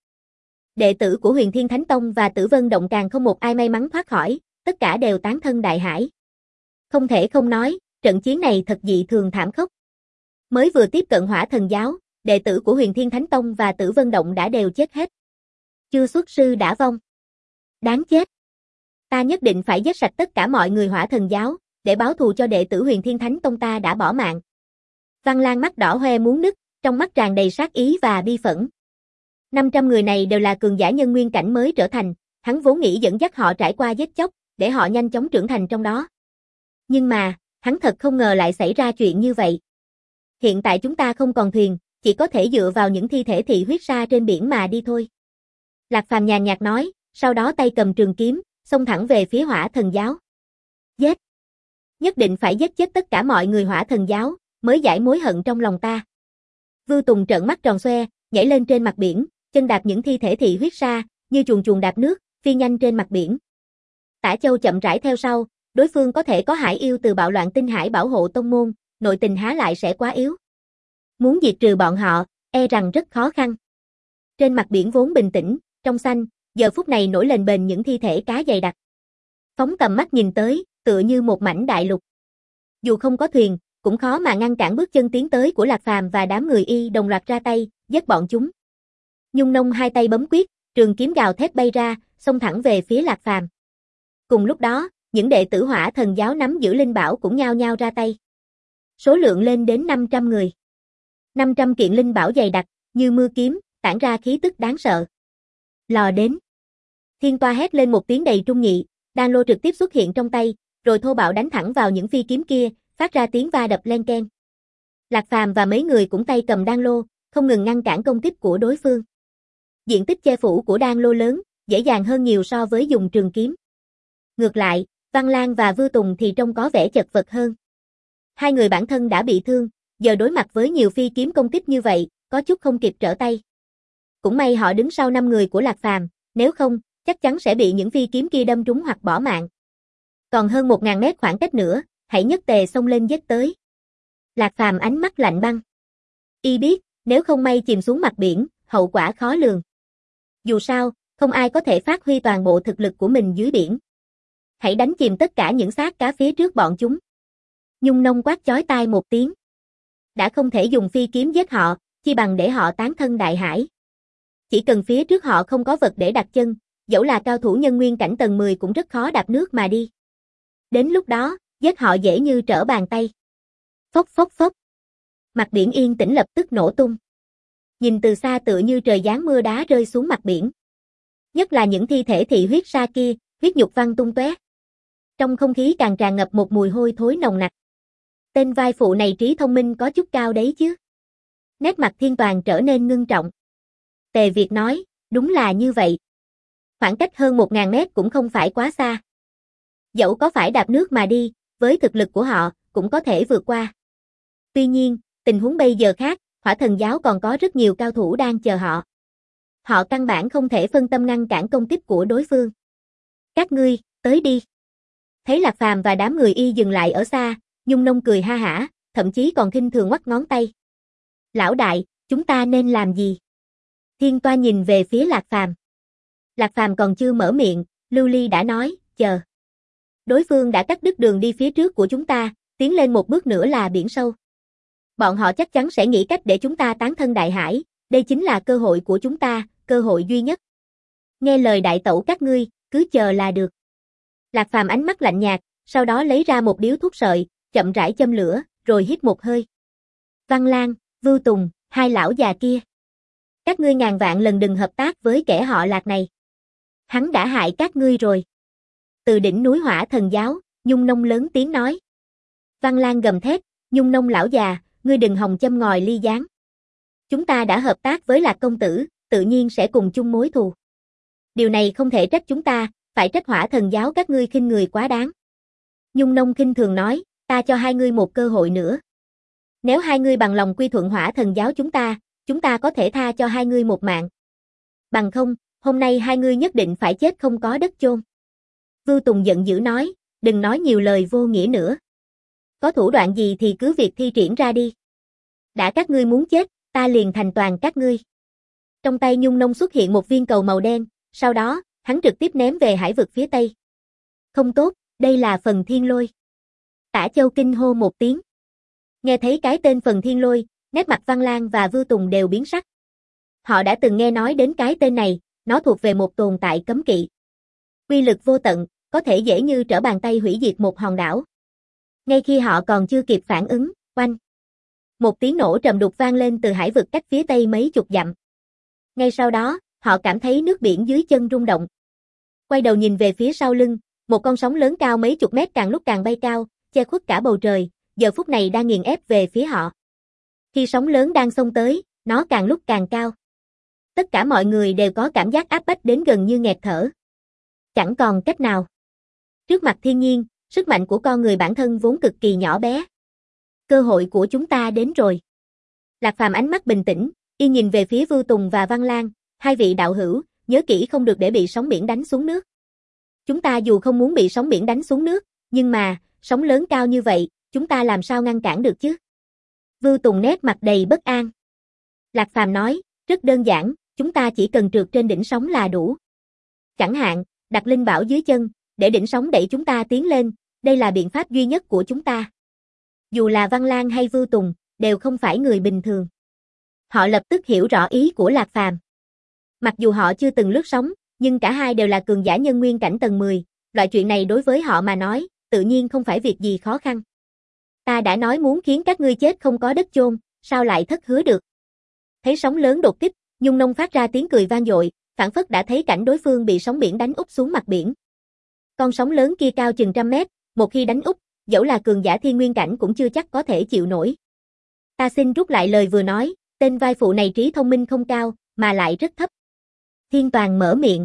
Đệ tử của Huyền Thiên Thánh Tông và Tử Vân Động càng không một ai may mắn thoát khỏi, tất cả đều tán thân đại hải. Không thể không nói, trận chiến này thật dị thường thảm khốc. Mới vừa tiếp cận Hỏa Thần Giáo, đệ tử của Huyền Thiên Thánh Tông và Tử Vân Động đã đều chết hết. Chưa xuất sư đã vong. Đáng chết. Ta nhất định phải giết sạch tất cả mọi người Hỏa Thần Giáo, để báo thù cho đệ tử Huyền Thiên Thánh Tông ta đã bỏ mạng. Văn Lang mắt đỏ hoe muốn nứt, trong mắt tràn đầy sát ý và bi phẫn. năm trăm người này đều là cường giả nhân nguyên cảnh mới trở thành, hắn vốn nghĩ dẫn dắt họ trải qua giết chóc, để họ nhanh chóng trưởng thành trong đó. Nhưng mà, hắn thật không ngờ lại xảy ra chuyện như vậy. Hiện tại chúng ta không còn thuyền, chỉ có thể dựa vào những thi thể thị huyết sa trên biển mà đi thôi. Lạc Phàm nhàn nhạt nói, sau đó tay cầm trường kiếm, xông thẳng về phía Hỏa Thần Giáo. Giết! Nhất định phải giết chết tất cả mọi người Hỏa Thần Giáo, mới giải mối hận trong lòng ta. Vưu Tùng trợn mắt tròn xoe, nhảy lên trên mặt biển, chân đạp những thi thể thị huyết sa, như chuồn chuồn đạp nước, phi nhanh trên mặt biển. Tả Châu chậm rãi theo sau, đối phương có thể có hải yêu từ bạo loạn tinh hải bảo hộ tông môn, nội tình há lại sẽ quá yếu. Muốn diệt trừ bọn họ, e rằng rất khó khăn. Trên mặt biển vốn bình tĩnh, trong xanh, giờ phút này nổi lên bềnh những thi thể cá dày đặc. Phóng tầm mắt nhìn tới, tựa như một mảnh đại lục. Dù không có thuyền, cũng khó mà ngăn cản bước chân tiến tới của Lạc Phàm và đám người y đồng loạt ra tay, giết bọn chúng. Nhung Nông hai tay bấm quyết, trường kiếm gào thét bay ra, xông thẳng về phía Lạc Phàm. Cùng lúc đó, những đệ tử Hỏa Thần Giáo nắm giữ linh bảo cũng nhao nhao ra tay. Số lượng lên đến năm trăm người. năm trăm kiện linh bảo dày đặc, như mưa kiếm, tản ra khí tức đáng sợ. Lò đến. Thiên Toa hét lên một tiếng đầy trung nhị, đan lô trực tiếp xuất hiện trong tay, rồi thô bạo đánh thẳng vào những phi kiếm kia, phát ra tiếng va đập len keng. Lạc Phàm và mấy người cũng tay cầm đan lô, không ngừng ngăn cản công kích của đối phương. Diện tích che phủ của đan lô lớn, dễ dàng hơn nhiều so với dùng trường kiếm. Ngược lại, Văn Lang và Vưu Tùng thì trông có vẻ chật vật hơn. Hai người bản thân đã bị thương, giờ đối mặt với nhiều phi kiếm công kích như vậy, có chút không kịp trở tay. Cũng may họ đứng sau năm người của Lạc Phàm, nếu không, chắc chắn sẽ bị những phi kiếm kia đâm trúng hoặc bỏ mạng. Còn hơn một nghìn mét khoảng cách nữa, hãy nhất tề xông lên giết tới. Lạc Phàm ánh mắt lạnh băng. Y biết, nếu không may chìm xuống mặt biển, hậu quả khó lường. Dù sao, không ai có thể phát huy toàn bộ thực lực của mình dưới biển. Hãy đánh chìm tất cả những xác cá phía trước bọn chúng. Nhung Nông quát chói tai một tiếng. Đã không thể dùng phi kiếm giết họ, chi bằng để họ tán thân đại hải. Chỉ cần phía trước họ không có vật để đặt chân, dẫu là cao thủ nhân nguyên cảnh tầng mười cũng rất khó đạp nước mà đi. Đến lúc đó, giết họ dễ như trở bàn tay. Phốc phốc phốc. Mặt biển yên tĩnh lập tức nổ tung. Nhìn từ xa tựa như trời giáng mưa đá rơi xuống mặt biển. Nhất là những thi thể thị huyết sa kia, huyết nhục văng tung tóe. Trong không khí càng tràn ngập một mùi hôi thối nồng nặc. Tên vai phụ này trí thông minh có chút cao đấy chứ. Nét mặt Thiên Toàn trở nên ngưng trọng. Tề Việt nói, đúng là như vậy. Khoảng cách hơn một ngàn mét cũng không phải quá xa. Dẫu có phải đạp nước mà đi, với thực lực của họ, cũng có thể vượt qua. Tuy nhiên, tình huống bây giờ khác, Hỏa Thần giáo còn có rất nhiều cao thủ đang chờ họ. Họ căn bản không thể phân tâm ngăn cản công kích của đối phương. Các ngươi, tới đi. Thấy Lạc Phàm và đám người y dừng lại ở xa, Nhung Nông cười ha hả, thậm chí còn khinh thường ngoắc ngón tay. Lão đại, chúng ta nên làm gì? Thiên Toa nhìn về phía Lạc Phàm. Lạc Phàm còn chưa mở miệng, Lưu Ly đã nói, chờ. Đối phương đã cắt đứt đường đi phía trước của chúng ta, tiến lên một bước nữa là biển sâu. Bọn họ chắc chắn sẽ nghĩ cách để chúng ta tán thân đại hải, đây chính là cơ hội của chúng ta, cơ hội duy nhất. Nghe lời đại tẩu các ngươi, cứ chờ là được. Lạc Phàm ánh mắt lạnh nhạt, sau đó lấy ra một điếu thuốc sợi, chậm rãi châm lửa, rồi hít một hơi. Văn Lang, Vưu Tùng, hai lão già kia. Các ngươi ngàn vạn lần đừng hợp tác với kẻ họ Lạc này. Hắn đã hại các ngươi rồi. Từ đỉnh núi Hỏa Thần giáo, Nhung Nông lớn tiếng nói. Văn Lang gầm thét, Nhung Nông lão già, ngươi đừng hòng châm ngòi ly gián. Chúng ta đã hợp tác với Lạc công tử, tự nhiên sẽ cùng chung mối thù. Điều này không thể trách chúng ta, phải trách Hỏa Thần giáo các ngươi khinh người quá đáng. Nhung Nông khinh thường nói, ta cho hai ngươi một cơ hội nữa. Nếu hai ngươi bằng lòng quy thuận Hỏa Thần giáo chúng ta, chúng ta có thể tha cho hai ngươi một mạng. Bằng không, hôm nay hai ngươi nhất định phải chết không có đất chôn. Vưu Tùng giận dữ nói, đừng nói nhiều lời vô nghĩa nữa. Có thủ đoạn gì thì cứ việc thi triển ra đi. Đã các ngươi muốn chết, ta liền thành toàn các ngươi. Trong tay Nhung Nông xuất hiện một viên cầu màu đen, sau đó, hắn trực tiếp ném về hải vực phía tây. Không tốt, đây là phần thiên lôi. Tả Châu kinh hô một tiếng. Nghe thấy cái tên phần thiên lôi, nét mặt Văn Lang và Vưu Tùng đều biến sắc. Họ đã từng nghe nói đến cái tên này, nó thuộc về một tồn tại cấm kỵ. Uy lực vô tận, có thể dễ như trở bàn tay hủy diệt một hòn đảo. Ngay khi họ còn chưa kịp phản ứng, oanh. Một tiếng nổ trầm đục vang lên từ hải vực cách phía tây mấy chục dặm. Ngay sau đó, họ cảm thấy nước biển dưới chân rung động. Quay đầu nhìn về phía sau lưng, một con sóng lớn cao mấy chục mét càng lúc càng bay cao, che khuất cả bầu trời, giờ phút này đang nghiền ép về phía họ. Khi sóng lớn đang xông tới, nó càng lúc càng cao. Tất cả mọi người đều có cảm giác áp bách đến gần như nghẹt thở. Chẳng còn cách nào. Trước mặt thiên nhiên, sức mạnh của con người bản thân vốn cực kỳ nhỏ bé. Cơ hội của chúng ta đến rồi. Lạc Phàm ánh mắt bình tĩnh, y nhìn về phía Vưu Tùng và Văn Lang, hai vị đạo hữu, nhớ kỹ không được để bị sóng biển đánh xuống nước. Chúng ta dù không muốn bị sóng biển đánh xuống nước, nhưng mà, sóng lớn cao như vậy, chúng ta làm sao ngăn cản được chứ? Vưu Tùng nét mặt đầy bất an. Lạc Phàm nói, rất đơn giản, chúng ta chỉ cần trượt trên đỉnh sóng là đủ. Chẳng hạn, đặt linh bảo dưới chân, để đỉnh sóng đẩy chúng ta tiến lên, đây là biện pháp duy nhất của chúng ta. Dù là Văn Lang hay Vưu Tùng, đều không phải người bình thường. Họ lập tức hiểu rõ ý của Lạc Phàm. Mặc dù họ chưa từng lướt sóng, nhưng cả hai đều là cường giả nhân nguyên cảnh tầng mười, loại chuyện này đối với họ mà nói, tự nhiên không phải việc gì khó khăn. Ta đã nói muốn khiến các ngươi chết không có đất chôn, sao lại thất hứa được? Thấy sóng lớn đột kích, Nhung Nông phát ra tiếng cười vang dội, phảng phất đã thấy cảnh đối phương bị sóng biển đánh úp xuống mặt biển. Con sóng lớn kia cao chừng trăm mét, một khi đánh úp, dẫu là cường giả thiên nguyên cảnh cũng chưa chắc có thể chịu nổi. Ta xin rút lại lời vừa nói, tên vai phụ này trí thông minh không cao, mà lại rất thấp. Thiên Toàn mở miệng.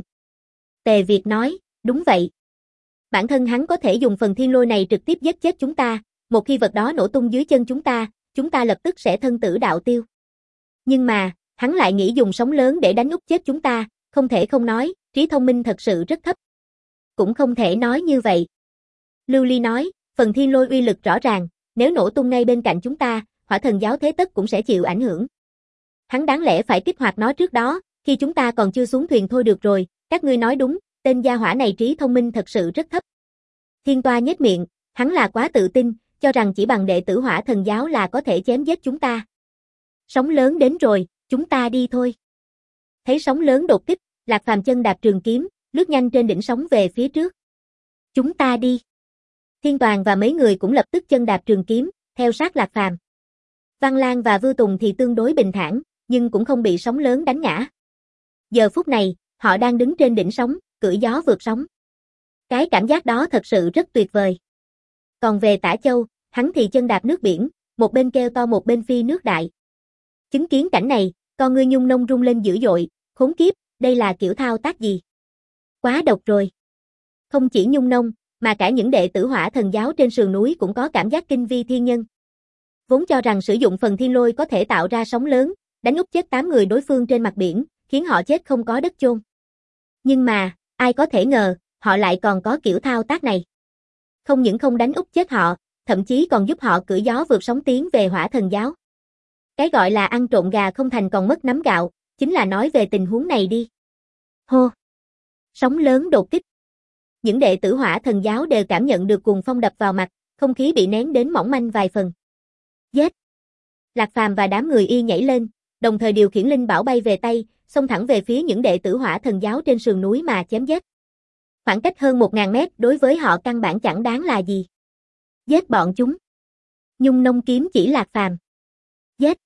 Tề Việt nói, đúng vậy. Bản thân hắn có thể dùng phần thiên lôi này trực tiếp giết chết chúng ta, một khi vật đó nổ tung dưới chân chúng ta, chúng ta lập tức sẽ thân tử đạo tiêu. Nhưng mà, hắn lại nghĩ dùng sóng lớn để đánh úp chết chúng ta, không thể không nói, trí thông minh thật sự rất thấp. Cũng không thể nói như vậy. Lưu Ly nói, phần thiên lôi uy lực rõ ràng, nếu nổ tung ngay bên cạnh chúng ta, Hỏa Thần giáo thế tất cũng sẽ chịu ảnh hưởng. Hắn đáng lẽ phải kích hoạt nó trước đó, khi chúng ta còn chưa xuống thuyền thôi được rồi, các ngươi nói đúng, tên gia hỏa này trí thông minh thật sự rất thấp. Thiên Toa nhếch miệng, hắn là quá tự tin, cho rằng chỉ bằng đệ tử Hỏa Thần giáo là có thể chém giết chúng ta. Sóng lớn đến rồi, chúng ta đi thôi. Thấy sóng lớn đột kích, Lạc Phàm chân đạp trường kiếm, lướt nhanh trên đỉnh sóng về phía trước. Chúng ta đi. Thiên Toàn và mấy người cũng lập tức chân đạp trường kiếm, theo sát Lạc Phàm. Văn Lang và Vưu Tùng thì tương đối bình thản, nhưng cũng không bị sóng lớn đánh ngã. Giờ phút này, Họ đang đứng trên đỉnh sóng, cưỡi gió vượt sóng. Cái cảm giác đó thật sự rất tuyệt vời. Còn về Tả Châu, hắn thì chân đạp nước biển, một bên kêu to một bên phi nước đại. Chứng kiến cảnh này, con ngươi Nhung Nông rung lên dữ dội, khốn kiếp, đây là kiểu thao tác gì? Quá độc rồi. Không chỉ Nhung Nông, mà cả những đệ tử Hỏa Thần giáo trên sườn núi cũng có cảm giác kinh vi thiên nhân. Vốn cho rằng sử dụng phần thiên lôi có thể tạo ra sóng lớn, đánh úp chết tám người đối phương trên mặt biển, khiến họ chết không có đất chôn. Nhưng mà, ai có thể ngờ, họ lại còn có kiểu thao tác này. Không những không đánh úp chết họ, thậm chí còn giúp họ cưỡi gió vượt sóng tiến về Hỏa Thần giáo. Cái gọi là ăn trộm gà không thành còn mất nắm gạo, chính là nói về tình huống này đi. Hô! Sóng lớn đột kích. Những đệ tử Hỏa Thần giáo đều cảm nhận được cuồng phong đập vào mặt, không khí bị nén đến mỏng manh vài phần. Giết! Lạc Phàm và đám người y nhảy lên, đồng thời điều khiển linh bảo bay về tay, xông thẳng về phía những đệ tử Hỏa Thần giáo trên sườn núi mà chém giết. Khoảng cách hơn một ngàn mét đối với họ căn bản chẳng đáng là gì. Giết bọn chúng. Nhung Nông kiếm chỉ Lạc Phàm. Giết.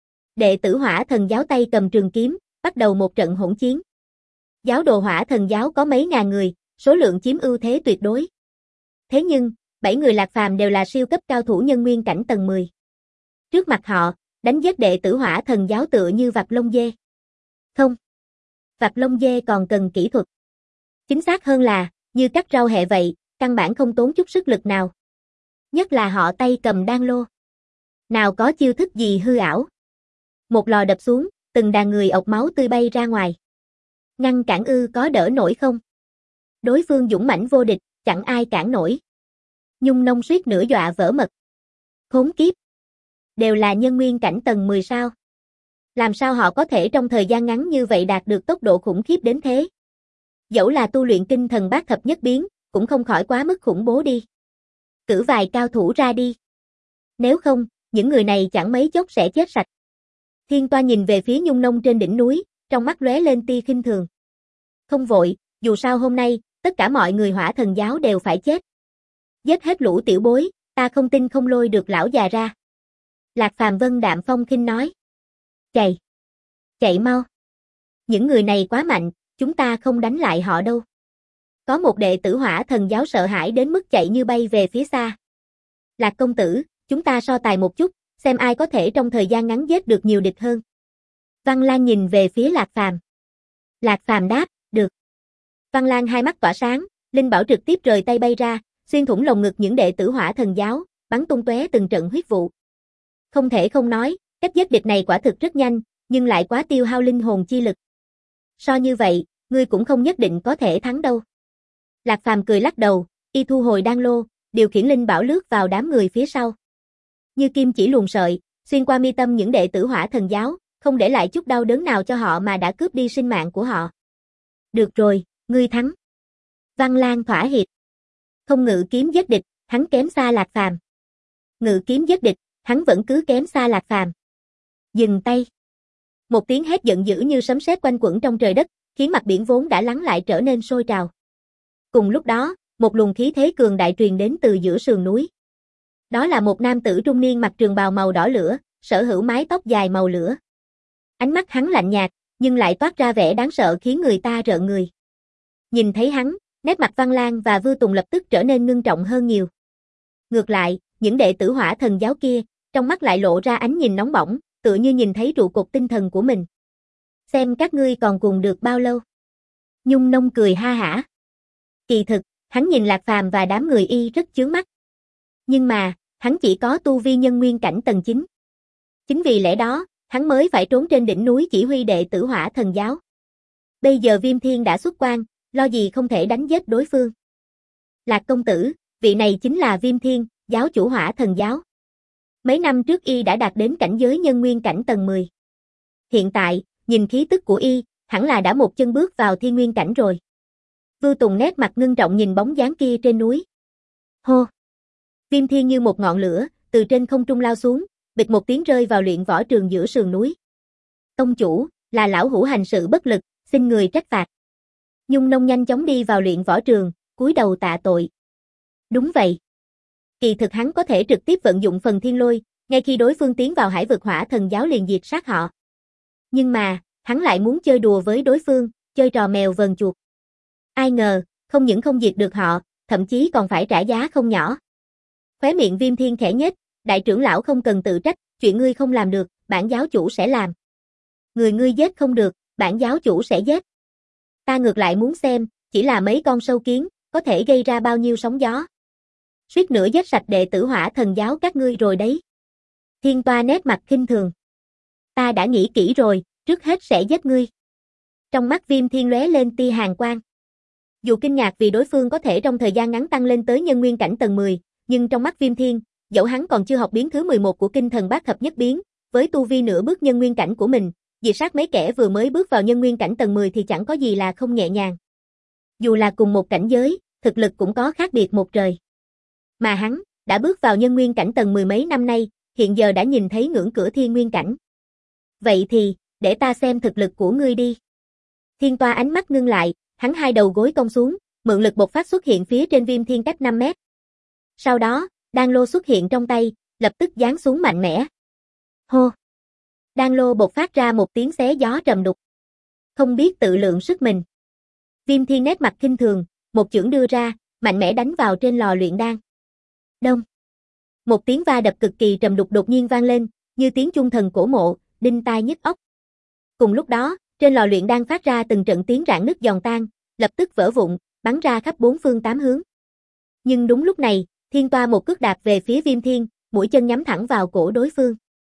Đệ tử Hỏa Thần giáo tay cầm trường kiếm, bắt đầu một trận hỗn chiến. Giáo đồ Hỏa Thần giáo có mấy ngàn người, số lượng chiếm ưu thế tuyệt đối. Thế nhưng, bảy người Lạc Phàm đều là siêu cấp cao thủ nhân nguyên cảnh tầng mười. Trước mặt họ, đánh giết đệ tử Hỏa Thần giáo tựa như vặt lông dê. Không. Vặt lông dê còn cần kỹ thuật. Chính xác hơn là, như cắt rau hẹ vậy, căn bản không tốn chút sức lực nào. Nhất là họ tay cầm đan lô. Nào có chiêu thức gì hư ảo. Một lò đập xuống, từng đàn người ọc máu tươi bay ra ngoài. Ngăn cản ư có đỡ nổi không? Đối phương dũng mãnh vô địch, chẳng ai cản nổi. Nhung Nông suýt nửa dọa vỡ mật. Khốn kiếp. Đều là nhân nguyên cảnh tầng mười sao. Làm sao họ có thể trong thời gian ngắn như vậy đạt được tốc độ khủng khiếp đến thế? Dẫu là tu luyện kinh thần bát thập nhất biến, cũng không khỏi quá mức khủng bố đi. Cử vài cao thủ ra đi. Nếu không, những người này chẳng mấy chốc sẽ chết sạch. Thiên Toa nhìn về phía Nhung Nông trên đỉnh núi, trong mắt lóe lên tia khinh thường. Không vội, dù sao hôm nay, tất cả mọi người Hỏa Thần giáo đều phải chết. Giết hết lũ tiểu bối, ta không tin không lôi được lão già ra. Lạc Phàm vân đạm phong khinh nói. Chạy. Chạy mau. Những người này quá mạnh, chúng ta không đánh lại họ đâu. Có một đệ tử Hỏa Thần giáo sợ hãi đến mức chạy như bay về phía xa. Lạc công tử, chúng ta so tài một chút, xem ai có thể trong thời gian ngắn giết được nhiều địch hơn. Văn Lan nhìn về phía Lạc Phàm. Lạc Phàm đáp, được. Văn Lan hai mắt tỏa sáng, linh bảo trực tiếp rời tay bay ra, xuyên thủng lồng ngực những đệ tử Hỏa Thần giáo, bắn tung tóe từng trận huyết vụ. Không thể không nói, cách giết địch này quả thực rất nhanh, nhưng lại quá tiêu hao linh hồn chi lực. So như vậy, ngươi cũng không nhất định có thể thắng đâu. Lạc Phàm cười lắc đầu, y thu hồi đan lô, điều khiển linh bảo lướt vào đám người phía sau. Như kim chỉ luồn sợi, xuyên qua mi tâm những đệ tử Hỏa Thần giáo, không để lại chút đau đớn nào cho họ mà đã cướp đi sinh mạng của họ. Được rồi, ngươi thắng. Văn Lan thỏa hiệp. Không ngự kiếm giết địch, hắn kém xa Lạc Phàm. Ngự kiếm giết địch, hắn vẫn cứ kém xa Lạc Phàm. Dừng tay. Một tiếng hét giận dữ như sấm sét quanh quẩn trong trời đất, khiến mặt biển vốn đã lắng lại trở nên sôi trào. Cùng lúc đó, một luồng khí thế cường đại truyền đến từ giữa sườn núi. Đó là một nam tử trung niên mặc trường bào màu đỏ lửa, sở hữu mái tóc dài màu lửa. Ánh mắt hắn lạnh nhạt, nhưng lại toát ra vẻ đáng sợ khiến người ta rợn người. Nhìn thấy hắn, nét mặt Văn Lan và Vưu Tùng lập tức trở nên ngưng trọng hơn nhiều. Ngược lại, những đệ tử Hỏa Thần giáo kia, trong mắt lại lộ ra ánh nhìn nóng bỏng, tựa như nhìn thấy trụ cột tinh thần của mình. Xem các ngươi còn cùng được bao lâu. Nhung Nông cười ha hả. Kỳ thực, hắn nhìn Lạc Phàm và đám người y rất chướng mắt. Nhưng mà, hắn chỉ có tu vi nhân nguyên cảnh tầng chín. Chính vì lẽ đó, hắn mới phải trốn trên đỉnh núi chỉ huy đệ tử Hỏa Thần giáo. Bây giờ Viêm Thiên đã xuất quan, lo gì không thể đánh giết đối phương. Lạc công tử, vị này chính là Viêm Thiên, giáo chủ Hỏa Thần giáo. Mấy năm trước y đã đạt đến cảnh giới nhân nguyên cảnh tầng mười. Hiện tại, nhìn khí tức của y, hẳn là đã một chân bước vào thiên nguyên cảnh rồi. Vưu Tùng nét mặt ngưng trọng nhìn bóng dáng kia trên núi. Hô! Viêm Thiên như một ngọn lửa, từ trên không trung lao xuống, bịch một tiếng rơi vào luyện võ trường giữa sườn núi. Tông chủ, là lão hữu hành sự bất lực, xin người trách phạt. Nhung Nông nhanh chóng đi vào luyện võ trường, cúi đầu tạ tội. Đúng vậy. Kỳ thực hắn có thể trực tiếp vận dụng phần thiên lôi, ngay khi đối phương tiến vào hải vực Hỏa Thần giáo liền diệt sát họ. Nhưng mà, hắn lại muốn chơi đùa với đối phương, chơi trò mèo vờn chuột. Ai ngờ, không những không diệt được họ, thậm chí còn phải trả giá không nhỏ. Khóe miệng Viêm Thiên khẽ nhếch, đại trưởng lão không cần tự trách, chuyện ngươi không làm được, bản giáo chủ sẽ làm. Người ngươi giết không được, bản giáo chủ sẽ giết. Ta ngược lại muốn xem, chỉ là mấy con sâu kiến, có thể gây ra bao nhiêu sóng gió. Suýt nữa giết sạch đệ tử Hỏa Thần giáo các ngươi rồi đấy. Thiên Toa nét mặt khinh thường. Ta đã nghĩ kỹ rồi, trước hết sẽ giết ngươi. Trong mắt Viêm Thiên lóe lên tia hàn quang. Dù kinh ngạc vì đối phương có thể trong thời gian ngắn tăng lên tới nhân nguyên cảnh tầng mười, nhưng trong mắt Viêm Thiên, dẫu hắn còn chưa học biến thứ mười một của kinh thần bát hợp nhất biến, với tu vi nửa bước nhân nguyên cảnh của mình, diệt sát mấy kẻ vừa mới bước vào nhân nguyên cảnh tầng mười thì chẳng có gì là không nhẹ nhàng. Dù là cùng một cảnh giới, thực lực cũng có khác biệt một trời. Mà hắn, đã bước vào nhân nguyên cảnh tầng mười mấy năm nay, hiện giờ đã nhìn thấy ngưỡng cửa thiên nguyên cảnh. Vậy thì, để ta xem thực lực của ngươi đi. Thiên Toa ánh mắt ngưng lại, hắn hai đầu gối cong xuống, mượn lực bộc phát xuất hiện phía trên Viêm Thiên cách năm mét. Sau đó, đan lô xuất hiện trong tay, lập tức giáng xuống mạnh mẽ. Hô! Đan lô bộc phát ra một tiếng xé gió trầm đục. Không biết tự lượng sức mình. Viêm Thiên nét mặt khinh thường, một chưởng đưa ra, mạnh mẽ đánh vào trên lò luyện đan. Đông! Một tiếng va đập cực kỳ trầm đục đột nhiên vang lên, như tiếng chuông thần cổ mộ, đinh tai nhức óc. Cùng lúc đó, trên lò luyện đan phát ra từng trận tiếng rạn nứt giòn tan, lập tức vỡ vụn, bắn ra khắp bốn phương tám hướng. Nhưng đúng lúc này, Thiên Toa một cước đạp về phía Viêm Thiên, mũi chân nhắm thẳng vào cổ đối phương.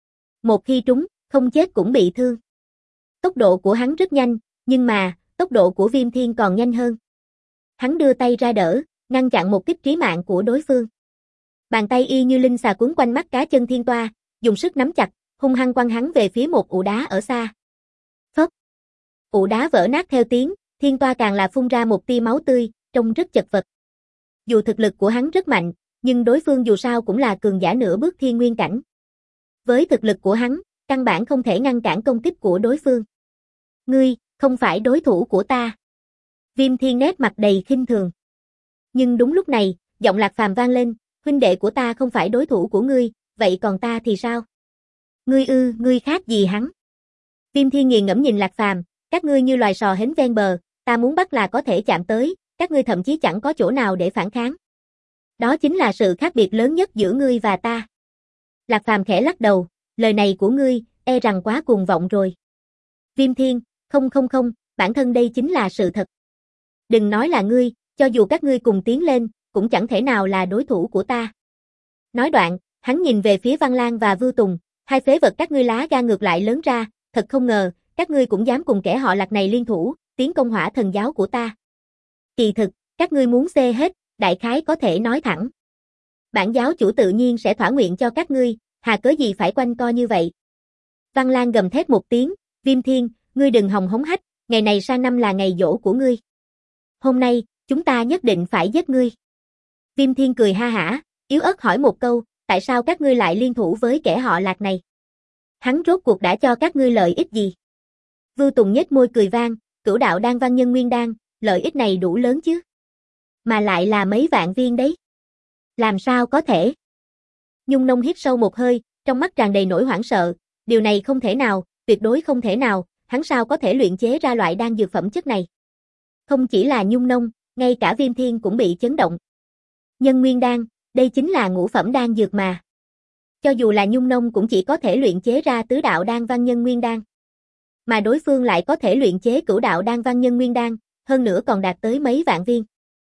Một khi trúng, không chết cũng bị thương. Tốc độ của hắn rất nhanh, nhưng mà, tốc độ của Viêm Thiên còn nhanh hơn. Hắn đưa tay ra đỡ, ngăn chặn một kích trí mạng của đối phương. Bàn tay y như linh xà cuốn quanh mắt cá chân Thiên Toa, dùng sức nắm chặt, hung hăng quăng hắn về phía một ụ đá ở xa. Phốc! Ụ đá vỡ nát theo tiếng, Thiên Toa càng là phun ra một tia máu tươi, trông rất chật vật. Dù thực lực của hắn rất mạnh, nhưng đối phương dù sao cũng là cường giả nửa bước thiên nguyên cảnh. Với thực lực của hắn, căn bản không thể ngăn cản công kích của đối phương. Ngươi, không phải đối thủ của ta. Viêm Thiên nét mặt đầy khinh thường. Nhưng đúng lúc này, giọng Lạc Phàm vang lên, huynh đệ của ta không phải đối thủ của ngươi, vậy còn ta thì sao? Ngươi ư, ngươi khác gì hắn? Viêm Thiên nghiền ngẫm nhìn Lạc Phàm, các ngươi như loài sò hến ven bờ, ta muốn bắt là có thể chạm tới, các ngươi thậm chí chẳng có chỗ nào để phản kháng. Đó chính là sự khác biệt lớn nhất giữa ngươi và ta. Lạc Phàm khẽ lắc đầu, lời này của ngươi, e rằng quá cuồng vọng rồi. Viêm Thiên, không không không, bản thân đây chính là sự thật. Đừng nói là ngươi, cho dù các ngươi cùng tiến lên, cũng chẳng thể nào là đối thủ của ta. Nói đoạn, hắn nhìn về phía Văn Lang và Vưu Tùng, hai phế vật các ngươi lá gan ngược lại lớn ra, thật không ngờ, các ngươi cũng dám cùng kẻ họ Lạc này liên thủ, tiến công Hỏa Thần giáo của ta. Kỳ thực, các ngươi muốn xê hết, đại khái có thể nói thẳng. Bản giáo chủ tự nhiên sẽ thỏa nguyện cho các ngươi, hà cớ gì phải quanh co như vậy. Văn Lang gầm thét một tiếng, Viêm Thiên, ngươi đừng hòng hống hách, ngày này sang năm là ngày giỗ của ngươi. Hôm nay, chúng ta nhất định phải giết ngươi. Viêm Thiên cười ha hả, yếu ớt hỏi một câu, tại sao các ngươi lại liên thủ với kẻ họ Lạc này? Hắn rốt cuộc đã cho các ngươi lợi ích gì? Vưu Tùng nhếch môi cười vang, cửu đạo đan văn nhân nguyên đan, lợi ích này đủ lớn chứ? Mà lại là mấy vạn viên đấy. Làm sao có thể? Nhung Nông hít sâu một hơi, trong mắt tràn đầy nỗi hoảng sợ, điều này không thể nào, tuyệt đối không thể nào, hắn sao có thể luyện chế ra loại đan dược phẩm chất này? Không chỉ là Nhung Nông, ngay cả Viêm Thiên cũng bị chấn động. Nhân nguyên đan, đây chính là ngũ phẩm đan dược mà. Cho dù là Nhung Nông cũng chỉ có thể luyện chế ra tứ đạo đan văn nhân nguyên đan. Mà đối phương lại có thể luyện chế cửu đạo đan văn nhân nguyên đan, hơn nữa còn đạt tới mấy vạn viên.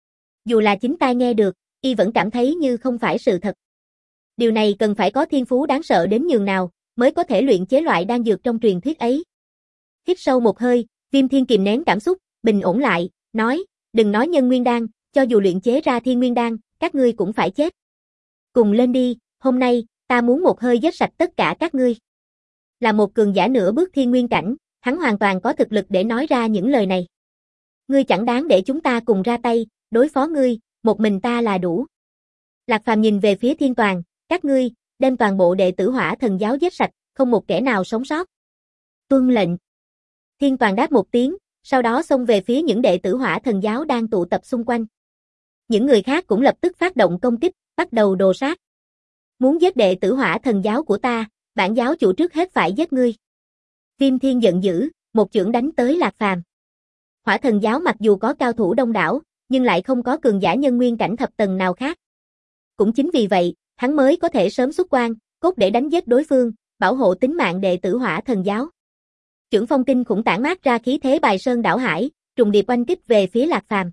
Dù là chính tai nghe được, y vẫn cảm thấy như không phải sự thật. Điều này cần phải có thiên phú đáng sợ đến nhường nào, mới có thể luyện chế loại đan dược trong truyền thuyết ấy. Hít sâu một hơi, Viêm Thiên kìm nén cảm xúc, bình ổn lại, nói, đừng nói nhân nguyên đan, cho dù luyện chế ra thiên nguyên đan, các ngươi cũng phải chết. Cùng lên đi, hôm nay, ta muốn một hơi giết sạch tất cả các ngươi. Là một cường giả nửa bước thiên nguyên cảnh, hắn hoàn toàn có thực lực để nói ra những lời này. Ngươi chẳng đáng để chúng ta cùng ra tay, đối phó ngươi, một mình ta là đủ. Lạc Phàm nhìn về phía Thiên Toàn, các ngươi, đem toàn bộ đệ tử Hỏa Thần giáo giết sạch, không một kẻ nào sống sót. Tuân lệnh. Thiên Toàn đáp một tiếng, sau đó xông về phía những đệ tử Hỏa Thần giáo đang tụ tập xung quanh. Những người khác cũng lập tức phát động công kích, bắt đầu đồ sát. Muốn giết đệ tử Hỏa Thần giáo của ta, bản giáo chủ trước hết phải giết ngươi. Viêm Thiên giận dữ, một chưởng đánh tới Lạc Phàm. Hỏa Thần giáo mặc dù có cao thủ đông đảo, nhưng lại không có cường giả nhân nguyên cảnh thập tầng nào khác. Cũng chính vì vậy, hắn mới có thể sớm xuất quan, cốt để đánh giết đối phương, bảo hộ tính mạng đệ tử Hỏa Thần giáo. Chưởng phong kinh khủng tản mát ra khí thế bài sơn đảo hải, trùng điệp oanh kích về phía Lạc Phàm.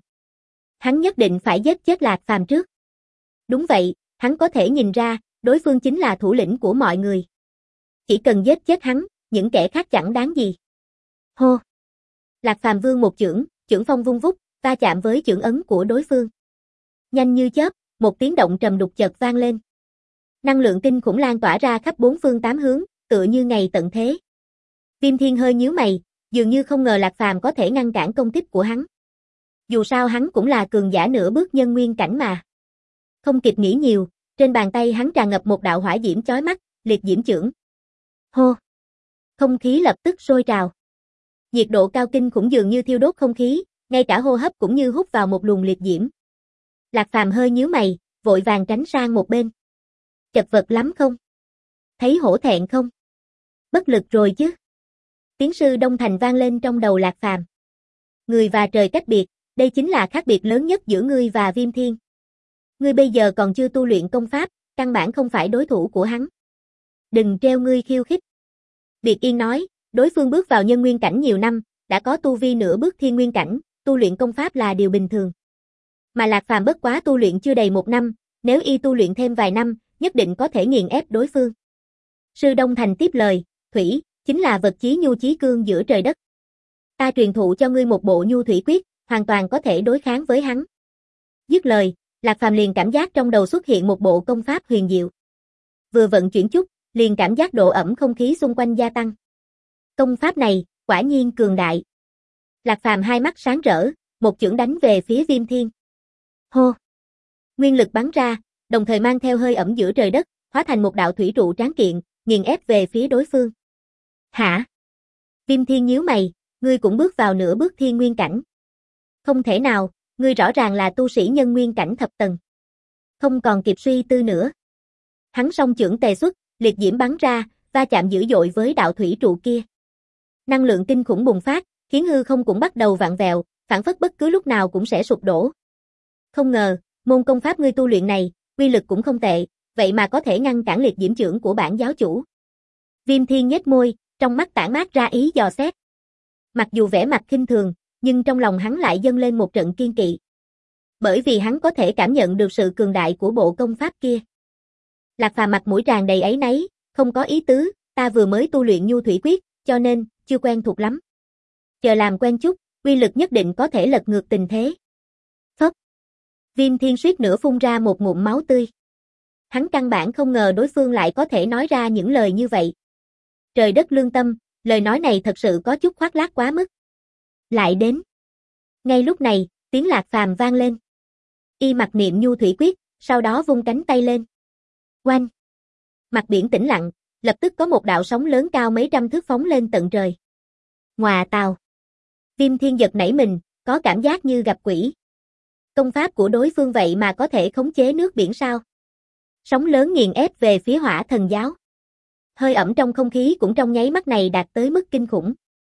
Hắn nhất định phải giết chết Lạc Phàm trước. Đúng vậy, hắn có thể nhìn ra, đối phương chính là thủ lĩnh của mọi người. Chỉ cần giết chết hắn, những kẻ khác chẳng đáng gì. Hô! Lạc Phàm vươn một chưởng, chưởng phong vung vút, va chạm với chưởng ấn của đối phương. Nhanh như chớp, một tiếng động trầm đục chợt vang lên. Năng lượng kinh khủng lan tỏa ra khắp bốn phương tám hướng, tựa như ngày tận thế. Viêm Thiên hơi nhíu mày, dường như không ngờ Lạc Phàm có thể ngăn cản công kích của hắn. Dù sao hắn cũng là cường giả nửa bước nhân nguyên cảnh mà. Không kịp nghĩ nhiều, trên bàn tay hắn tràn ngập một đạo hỏa diễm chói mắt, liệt diễm chưởng. Hô! Không khí lập tức sôi trào. Nhiệt độ cao kinh khủng dường như thiêu đốt không khí, ngay cả hô hấp cũng như hút vào một luồng liệt diễm. Lạc Phàm hơi nhíu mày, vội vàng tránh sang một bên. Chật vật lắm không? Thấy hổ thẹn không? Bất lực rồi chứ? Tiếng sư Đông Thành vang lên trong đầu Lạc Phàm. Người và trời cách biệt, đây chính là khác biệt lớn nhất giữa ngươi và Viêm Thiên. Ngươi bây giờ còn chưa tu luyện công pháp, căn bản không phải đối thủ của hắn. Đừng treo ngươi khiêu khích. Biệt Yên nói, đối phương bước vào nhân nguyên cảnh nhiều năm, đã có tu vi nửa bước thiên nguyên cảnh, tu luyện công pháp là điều bình thường. Mà Lạc Phàm bất quá tu luyện chưa đầy một năm, nếu y tu luyện thêm vài năm, nhất định có thể nghiền ép đối phương. Sư Đông Thành tiếp lời, Thủy, chính là vật chí nhu chí cương giữa trời đất. Ta truyền thụ cho ngươi một bộ nhu thủy quyết, hoàn toàn có thể đối kháng với hắn. Dứt lời, Lạc Phàm liền cảm giác trong đầu xuất hiện một bộ công pháp huyền diệu. Vừa vận chuyển chút, liền cảm giác độ ẩm không khí xung quanh gia tăng. Công pháp này, quả nhiên cường đại. Lạc Phàm hai mắt sáng rỡ, một chưởng đánh về phía Viêm Thiên. Hô! Nguyên lực bắn ra, đồng thời mang theo hơi ẩm giữa trời đất, hóa thành một đạo thủy trụ tráng kiện, nghiền ép về phía đối phương. Hả? Viêm Thiên nhíu mày, ngươi cũng bước vào nửa bước thiên nguyên cảnh. Không thể nào, ngươi rõ ràng là tu sĩ nhân nguyên cảnh thập tầng. Không còn kịp suy tư nữa. Hắn song chưởng tề xuất, liệt diễm bắn ra, va chạm dữ dội với đạo thủy trụ kia. Năng lượng kinh khủng bùng phát, khiến hư không cũng bắt đầu vặn vẹo, phảng phất bất cứ lúc nào cũng sẽ sụp đổ. Không ngờ, môn công pháp ngươi tu luyện này, uy lực cũng không tệ, vậy mà có thể ngăn cản liệt diễm chưởng của bản giáo chủ. Viêm Thiên nhếch môi, trong mắt tản mát ra ý dò xét. Mặc dù vẻ mặt khinh thường, nhưng trong lòng hắn lại dâng lên một trận kiên kỵ. Bởi vì hắn có thể cảm nhận được sự cường đại của bộ công pháp kia. Lạc Phàm mặt mũi tràn đầy áy náy, không có ý tứ, ta vừa mới tu luyện nhu thủy quyết, cho nên, chưa quen thuộc lắm. Chờ làm quen chút, uy lực nhất định có thể lật ngược tình thế. Phốc. Viêm Thiên suýt nữa phun ra một ngụm máu tươi. Hắn căn bản không ngờ đối phương lại có thể nói ra những lời như vậy. Trời đất lương tâm, lời nói này thật sự có chút khoác lác quá mức. Lại đến. Ngay lúc này, tiếng Lạc Phàm vang lên. Y mặc niệm nhu thủy quyết, sau đó vung cánh tay lên. Oanh. Mặt biển tĩnh lặng, lập tức có một đạo sóng lớn cao mấy trăm thước phóng lên tận trời. Ngọa tào. Viêm Thiên giật nảy mình, có cảm giác như gặp quỷ. Công pháp của đối phương vậy mà có thể khống chế nước biển sao? Sóng lớn nghiền ép về phía Hỏa Thần giáo. Hơi ẩm trong không khí cũng trong nháy mắt này đạt tới mức kinh khủng.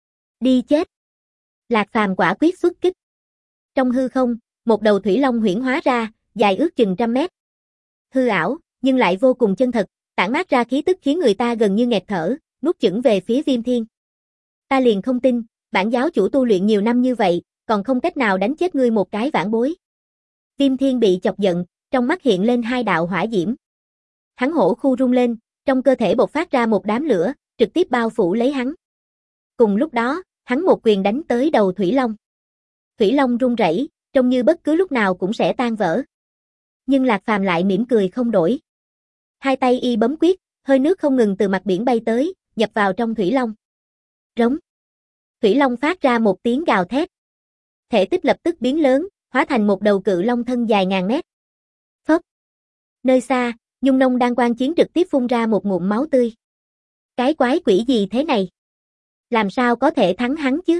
Đi chết. Lạc Phàm quả quyết xuất kích. Trong hư không, một đầu thủy long huyễn hóa ra, dài ước chừng trăm mét. Hư ảo, nhưng lại vô cùng chân thật, tản mát ra khí tức khiến người ta gần như nghẹt thở, nuốt chửng về phía Viêm Thiên. Ta liền không tin, bản giáo chủ tu luyện nhiều năm như vậy, còn không cách nào đánh chết ngươi một cái vãn bối. Viêm Thiên bị chọc giận, trong mắt hiện lên hai đạo hỏa diễm. Hắn hổ khu rung lên, trong cơ thể bộc phát ra một đám lửa, trực tiếp bao phủ lấy hắn. Cùng lúc đó, hắn một quyền đánh tới đầu Thủy Long. Thủy Long rung rẩy, trông như bất cứ lúc nào cũng sẽ tan vỡ. Nhưng Lạc Phàm lại mỉm cười không đổi. Hai tay y bấm quyết, hơi nước không ngừng từ mặt biển bay tới, nhập vào trong Thủy Long. Rống. Thủy Long phát ra một tiếng gào thét. Thể tích lập tức biến lớn, hóa thành một đầu cự long thân dài ngàn mét. Phốc. Nơi xa, Nhung Nông đang quan chiến trực tiếp phun ra một ngụm máu tươi. Cái quái quỷ gì thế này? Làm sao có thể thắng hắn chứ?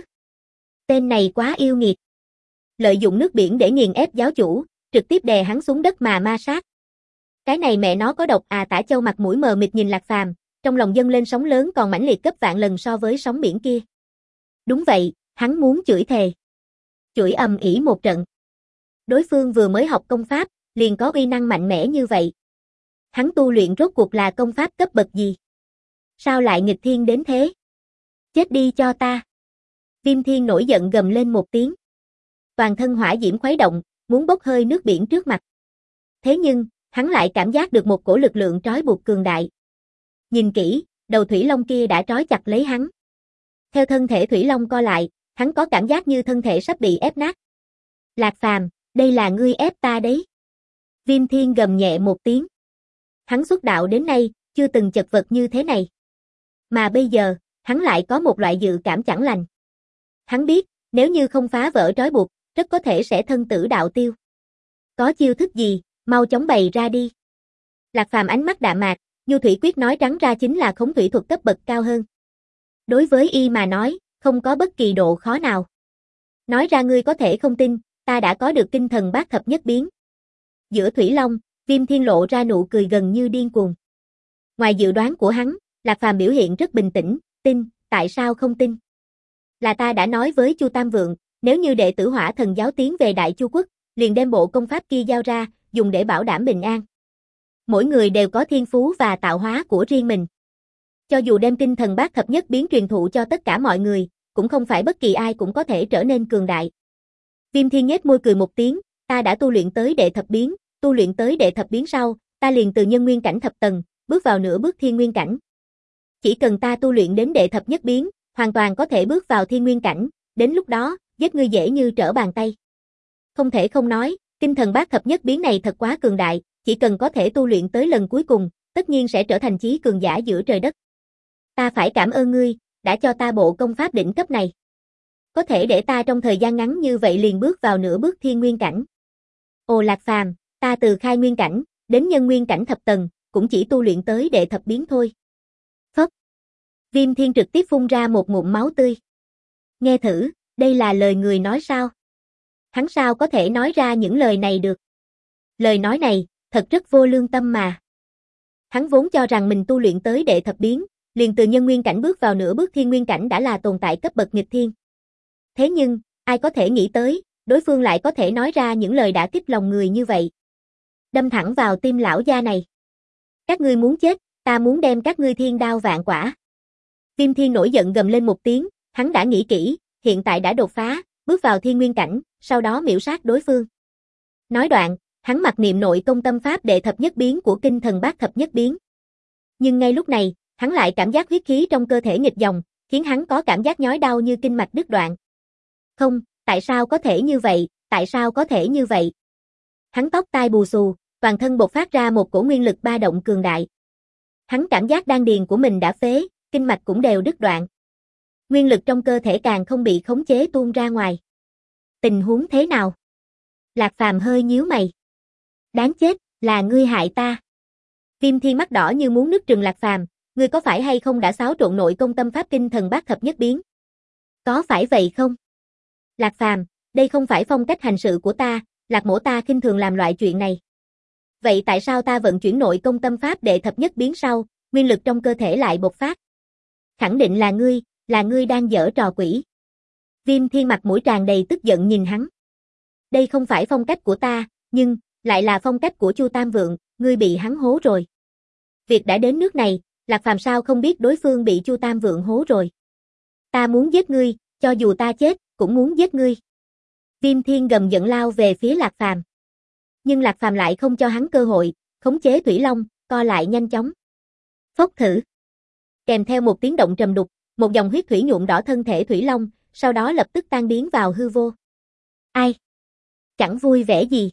Tên này quá yêu nghiệt. Lợi dụng nước biển để nghiền ép giáo chủ, trực tiếp đè hắn xuống đất mà ma sát. Cái này mẹ nó có độc à? Tả Châu mặt mũi mờ mịt nhìn Lạc Phàm, trong lòng dâng lên sóng lớn còn mãnh liệt gấp vạn lần so với sóng biển kia. Đúng vậy, hắn muốn chửi thề. Chửi ầm ĩ một trận. Đối phương vừa mới học công pháp, liền có uy năng mạnh mẽ như vậy. Hắn tu luyện rốt cuộc là công pháp cấp bậc gì? Sao lại nghịch thiên đến thế? Chết đi cho ta! Viêm Thiên nổi giận gầm lên một tiếng. Toàn thân hỏa diễm khuấy động, muốn bốc hơi nước biển trước mặt. Thế nhưng, hắn lại cảm giác được một cổ lực lượng trói buộc cường đại. Nhìn kỹ, đầu thủy long kia đã trói chặt lấy hắn. Theo thân thể thủy long co lại, hắn có cảm giác như thân thể sắp bị ép nát. Lạc Phàm, đây là ngươi ép ta đấy. Viêm Thiên gầm nhẹ một tiếng. Hắn xuất đạo đến nay, chưa từng chật vật như thế này. Mà bây giờ, hắn lại có một loại dự cảm chẳng lành. Hắn biết, nếu như không phá vỡ trói buộc, rất có thể sẽ thân tử đạo tiêu. Có chiêu thức gì, mau chóng bày ra đi. Lạc Phàm ánh mắt đạm mạc, Nhu Thủy Quyết nói trắng ra chính là khống thủy thuật cấp bậc cao hơn. Đối với y mà nói, không có bất kỳ độ khó nào. Nói ra ngươi có thể không tin, ta đã có được kinh thần bát thập nhất biến. Giữa Thủy Long, Viêm Thiên lộ ra nụ cười gần như điên cuồng. Ngoài dự đoán của hắn, Lạc Phàm biểu hiện rất bình tĩnh, tin, tại sao không tin? Là ta đã nói với Chu Tam Vượng, nếu như đệ tử Hỏa Thần giáo tiến về Đại Chu Quốc, liền đem bộ công pháp kia giao ra, dùng để bảo đảm bình an. Mỗi người đều có thiên phú và tạo hóa của riêng mình. Cho dù đem kinh thần bát thập nhất biến truyền thụ cho tất cả mọi người, cũng không phải bất kỳ ai cũng có thể trở nên cường đại. Viêm Thiên nhếch môi cười một tiếng, ta đã tu luyện tới đệ thập biến, tu luyện tới đệ thập biến sau, ta liền từ nhân nguyên cảnh thập tầng, bước vào nửa bước thiên nguyên cảnh. Chỉ cần ta tu luyện đến đệ thập nhất biến, hoàn toàn có thể bước vào thiên nguyên cảnh, đến lúc đó, giết ngươi dễ như trở bàn tay. Không thể không nói, kinh thần bát thập nhất biến này thật quá cường đại, chỉ cần có thể tu luyện tới lần cuối cùng, tất nhiên sẽ trở thành chí cường giả giữa trời đất. Ta phải cảm ơn ngươi, đã cho ta bộ công pháp đỉnh cấp này. Có thể để ta trong thời gian ngắn như vậy liền bước vào nửa bước thiên nguyên cảnh. Ồ Lạc Phàm, ta từ khai nguyên cảnh, đến nhân nguyên cảnh thập tầng, cũng chỉ tu luyện tới đệ thập biến thôi. Phất. Viêm Thiên trực tiếp phun ra một ngụm máu tươi. Nghe thử, đây là lời người nói sao? Hắn sao có thể nói ra những lời này được? Lời nói này, thật rất vô lương tâm mà. Hắn vốn cho rằng mình tu luyện tới đệ thập biến, liền từ nhân nguyên cảnh bước vào nửa bước thiên nguyên cảnh đã là tồn tại cấp bậc nghịch thiên. Thế nhưng, ai có thể nghĩ tới, đối phương lại có thể nói ra những lời đã kích lòng người như vậy. Đâm thẳng vào tim lão gia này. Các ngươi muốn chết, ta muốn đem các ngươi thiên đao vạn quả. Viêm Thiên nổi giận gầm lên một tiếng, hắn đã nghĩ kỹ, hiện tại đã đột phá, bước vào thiên nguyên cảnh, sau đó miểu sát đối phương. Nói đoạn, hắn mặc niệm nội công tâm pháp đệ thập nhất biến của kinh thần bát thập nhất biến. Nhưng ngay lúc này, hắn lại cảm giác huyết khí trong cơ thể nghịch dòng, khiến hắn có cảm giác nhói đau như kinh mạch đứt đoạn. Không, tại sao có thể như vậy, tại sao có thể như vậy? Hắn tóc tai bù xù, toàn thân bộc phát ra một cổ nguyên lực ba động cường đại. Hắn cảm giác đan điền của mình đã phế, kinh mạch cũng đều đứt đoạn. Nguyên lực trong cơ thể càng không bị khống chế tuôn ra ngoài. Tình huống thế nào? Lạc Phàm hơi nhíu mày. Đáng chết, là ngươi hại ta. Viêm Thiên mắt đỏ như muốn nứt trừng Lạc Phàm, ngươi có phải hay không đã xáo trộn nội công tâm pháp kinh thần bát thập nhất biến? Có phải vậy không? Lạc Phàm, đây không phải phong cách hành sự của ta, Lạc mỗ ta khinh thường làm loại chuyện này. Vậy tại sao ta vận chuyển nội công tâm pháp đệ thập nhất biến sau, nguyên lực trong cơ thể lại bộc phát? Khẳng định là ngươi, là ngươi đang giở trò quỷ. Viêm Thiên mặt mũi tràn đầy tức giận nhìn hắn. Đây không phải phong cách của ta, nhưng, lại là phong cách của Chu Tam Vượng, ngươi bị hắn hố rồi. Việc đã đến nước này, Lạc Phàm sao không biết đối phương bị Chu Tam Vượng hố rồi. Ta muốn giết ngươi, cho dù ta chết, cũng muốn giết ngươi. Viêm Thiên gầm giận lao về phía Lạc Phàm. Nhưng Lạc Phàm lại không cho hắn cơ hội, khống chế Thủy Long, co lại nhanh chóng. Phốc thử. Kèm theo một tiếng động trầm đục, một dòng huyết thủy nhuộm đỏ thân thể Thủy Long, sau đó lập tức tan biến vào hư vô. Ai? Chẳng vui vẻ gì.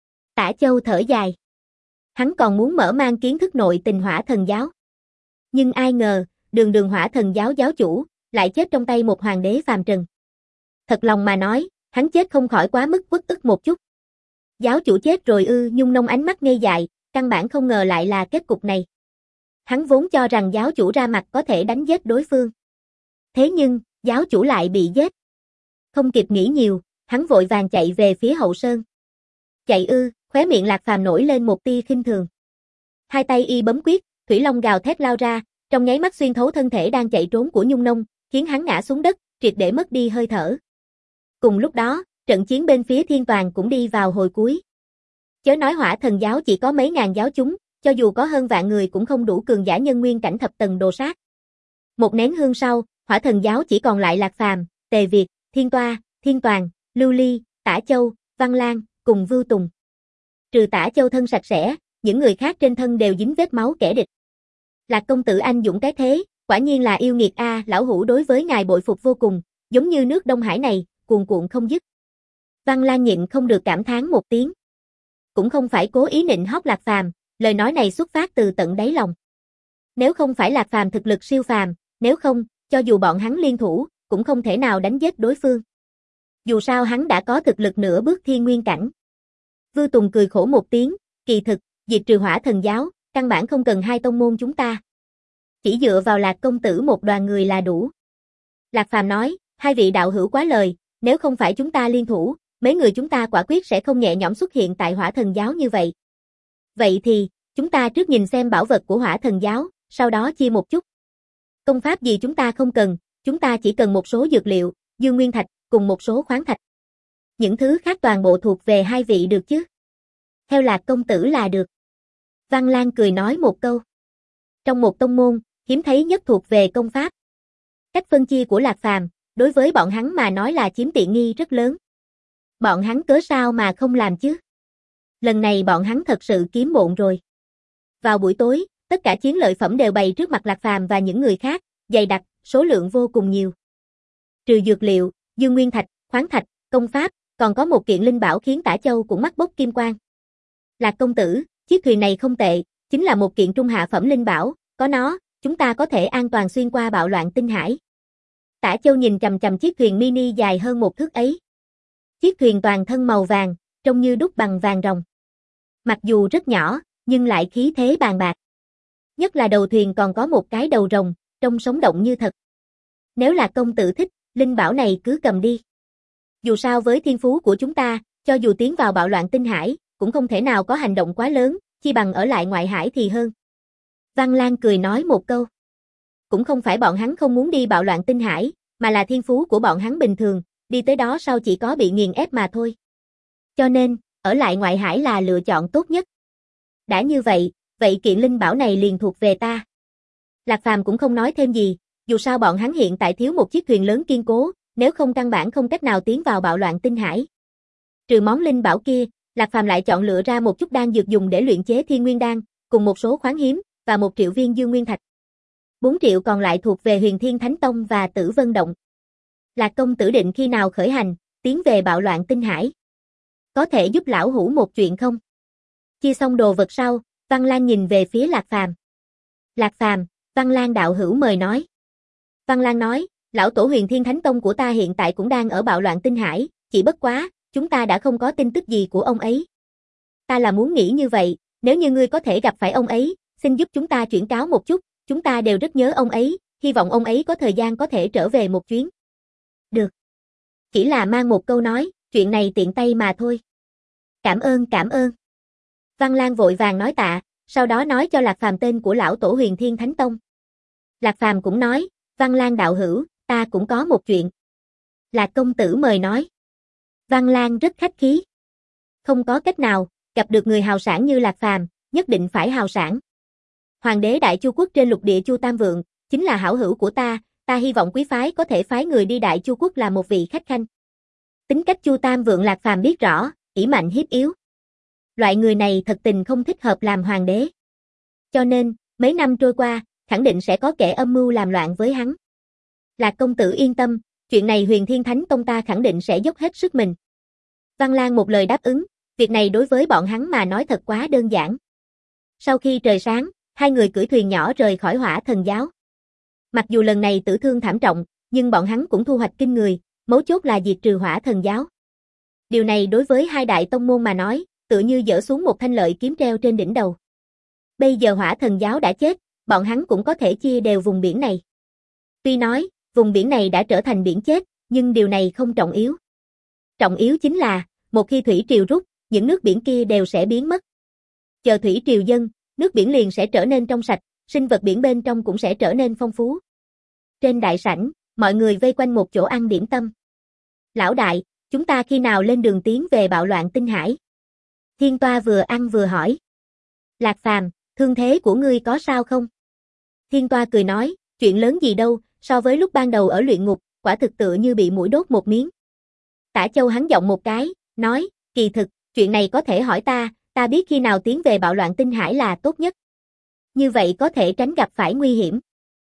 Tả Châu thở dài. Hắn còn muốn mở mang kiến thức nội tình Hỏa Thần giáo. Nhưng ai ngờ, đường đường Hỏa Thần giáo giáo chủ, lại chết trong tay một hoàng đế phàm trần. Thật lòng mà nói, hắn chết không khỏi quá mức uất ức một chút. Giáo chủ chết rồi ư? Nhung Nông ánh mắt ngây dại, căn bản không ngờ lại là kết cục này. Hắn vốn cho rằng giáo chủ ra mặt có thể đánh giết đối phương. Thế nhưng, giáo chủ lại bị giết. Không kịp nghĩ nhiều, hắn vội vàng chạy về phía hậu sơn. Chạy ư? Khóe miệng Lạc Phàm nổi lên một tia khinh thường. Hai tay y bấm quyết, Thủy Long gào thét lao ra, trong nháy mắt xuyên thấu thân thể đang chạy trốn của Nhung Nông, khiến hắn ngã xuống đất, triệt để mất đi hơi thở. Cùng lúc đó, trận chiến bên phía Thiên Toàn cũng đi vào hồi cuối. Chớ nói Hỏa Thần giáo chỉ có mấy ngàn giáo chúng, cho dù có hơn vạn người cũng không đủ cường giả nhân nguyên cảnh thập tầng đồ sát. Một nén hương sau, Hỏa Thần giáo chỉ còn lại Lạc Phàm, Tề Việt, Thiên Toa, Thiên Toàn, Lưu Ly, Tả Châu, Văn Lang, cùng Vưu Tùng. Trừ Tả Châu thân sạch sẽ, những người khác trên thân đều dính vết máu kẻ địch. Lạc công tử anh dũng cái thế, quả nhiên là yêu nghiệt a, lão hữu đối với ngài bội phục vô cùng, giống như nước Đông Hải này, cuồn cuộn không dứt. Văn Lang nhịn không được cảm thán một tiếng. Cũng không phải cố ý nịnh hót Lạc Phàm, lời nói này xuất phát từ tận đáy lòng. Nếu không phải Lạc Phàm thực lực siêu phàm, nếu không, cho dù bọn hắn liên thủ, cũng không thể nào đánh giết đối phương. Dù sao hắn đã có thực lực nửa bước thiên nguyên cảnh. Vưu Tùng cười khổ một tiếng, kỳ thực, diệt trừ Hỏa Thần giáo, căn bản không cần hai tông môn chúng ta. Chỉ dựa vào Lạc công tử một đoàn người là đủ. Lạc Phàm nói, hai vị đạo hữu quá lời, nếu không phải chúng ta liên thủ, mấy người chúng ta quả quyết sẽ không nhẹ nhõm xuất hiện tại Hỏa Thần giáo như vậy. Vậy thì, chúng ta trước nhìn xem bảo vật của Hỏa Thần giáo, sau đó chia một chút. Công pháp gì chúng ta không cần, chúng ta chỉ cần một số dược liệu, dương nguyên thạch, cùng một số khoáng thạch. Những thứ khác toàn bộ thuộc về hai vị được chứ? Theo Lạc công tử là được. Văn Lang cười nói một câu. Trong một tông môn, hiếm thấy nhất thuộc về công pháp. Cách phân chia của Lạc Phàm, đối với bọn hắn mà nói là chiếm tiện nghi rất lớn. Bọn hắn cớ sao mà không làm chứ? Lần này bọn hắn thật sự kiếm bộn rồi. Vào buổi tối, tất cả chiến lợi phẩm đều bày trước mặt Lạc Phàm và những người khác, dày đặc, số lượng vô cùng nhiều. Trừ dược liệu, dương nguyên thạch, khoáng thạch, công pháp, còn có một kiện linh bảo khiến Tả Châu cũng mắt bốc kim quang. Lạc công tử, chiếc thuyền này không tệ, chính là một kiện trung hạ phẩm linh bảo, có nó, chúng ta có thể an toàn xuyên qua bạo loạn tinh hải. Tả Châu nhìn chằm chằm chiếc thuyền mini dài hơn một thước ấy. Chiếc thuyền toàn thân màu vàng, trông như đúc bằng vàng ròng. Mặc dù rất nhỏ, nhưng lại khí thế bàn bạc. Nhất là đầu thuyền còn có một cái đầu rồng, trông sống động như thật. Nếu là công tử thích, linh bảo này cứ cầm đi. Dù sao với thiên phú của chúng ta, cho dù tiến vào bạo loạn tinh hải, cũng không thể nào có hành động quá lớn, chi bằng ở lại ngoại hải thì hơn. Văn Lang cười nói một câu. Cũng không phải bọn hắn không muốn đi bạo loạn tinh hải, mà là thiên phú của bọn hắn bình thường, đi tới đó sau chỉ có bị nghiền ép mà thôi. Cho nên, ở lại ngoại hải là lựa chọn tốt nhất. Đã như vậy, vậy kiện linh bảo này liền thuộc về ta. Lạc Phàm cũng không nói thêm gì, dù sao bọn hắn hiện tại thiếu một chiếc thuyền lớn kiên cố, nếu không căn bản không cách nào tiến vào bạo loạn tinh hải. Trừ món linh bảo kia, Lạc Phàm lại chọn lựa ra một chút đan dược dùng để luyện chế thiên nguyên đan, cùng một số khoáng hiếm, và một triệu viên dương nguyên thạch. Bốn triệu còn lại thuộc về Huyền Thiên Thánh Tông và Tử Vân Động. Lạc công tử định khi nào khởi hành, tiến về bạo loạn tinh hải? Có thể giúp lão hữu một chuyện không? Chia xong đồ vật sau, Văn Lang nhìn về phía Lạc Phàm. Lạc Phàm, Văn Lang đạo hữu mời nói. Văn Lang nói, lão tổ Huyền Thiên Thánh Tông của ta hiện tại cũng đang ở bạo loạn tinh hải, chỉ bất quá, chúng ta đã không có tin tức gì của ông ấy. Ta là muốn nghĩ như vậy, nếu như ngươi có thể gặp phải ông ấy, xin giúp chúng ta chuyển cáo một chút, chúng ta đều rất nhớ ông ấy, hy vọng ông ấy có thời gian có thể trở về một chuyến. Được. Chỉ là mang một câu nói, chuyện này tiện tay mà thôi. Cảm ơn cảm ơn. Văn Lang vội vàng nói tạ, sau đó nói cho Lạc Phàm tên của lão tổ Huyền Thiên Thánh Tông. Lạc Phàm cũng nói, Văn Lang đạo hữu, ta cũng có một chuyện. Lạc công tử mời nói. Văn Lang rất khách khí. Không có cách nào, gặp được người hào sản như Lạc Phàm, nhất định phải hào sản. Hoàng đế Đại Chu quốc trên lục địa Chu Tam Vượng, chính là hảo hữu của ta, ta hy vọng quý phái có thể phái người đi Đại Chu quốc làm một vị khách khanh. Tính cách Chu Tam Vượng Lạc Phàm biết rõ, ỷ mạnh hiếp yếu. Loại người này thật tình không thích hợp làm hoàng đế. Cho nên, mấy năm trôi qua, khẳng định sẽ có kẻ âm mưu làm loạn với hắn. Lạc công tử yên tâm, chuyện này Huyền Thiên Thánh Tông ta khẳng định sẽ dốc hết sức mình. Văn Lang một lời đáp ứng, việc này đối với bọn hắn mà nói thật quá đơn giản. Sau khi trời sáng, hai người cưỡi thuyền nhỏ rời khỏi Hỏa Thần giáo. Mặc dù lần này tử thương thảm trọng, nhưng bọn hắn cũng thu hoạch kinh người, mấu chốt là diệt trừ Hỏa Thần giáo. Điều này đối với hai đại tông môn mà nói, tựa như giở xuống một thanh lợi kiếm treo trên đỉnh đầu. Bây giờ Hỏa Thần giáo đã chết, bọn hắn cũng có thể chia đều vùng biển này. Tuy nói, vùng biển này đã trở thành biển chết, nhưng điều này không trọng yếu. Trọng yếu chính là, một khi thủy triều rút, những nước biển kia đều sẽ biến mất. Chờ thủy triều dâng, nước biển liền sẽ trở nên trong sạch, sinh vật biển bên trong cũng sẽ trở nên phong phú. Trên đại sảnh, mọi người vây quanh một chỗ ăn điểm tâm. Lão đại, chúng ta khi nào lên đường tiến về bạo loạn tinh hải? Thiên Toa vừa ăn vừa hỏi. Lạc Phàm, thương thế của ngươi có sao không? Thiên Toa cười nói, chuyện lớn gì đâu, so với lúc ban đầu ở luyện ngục, quả thực tựa như bị muỗi đốt một miếng. Tả Châu hắn giọng một cái, nói, kỳ thực, chuyện này có thể hỏi ta, ta biết khi nào tiến về bạo loạn tinh hải là tốt nhất. Như vậy có thể tránh gặp phải nguy hiểm.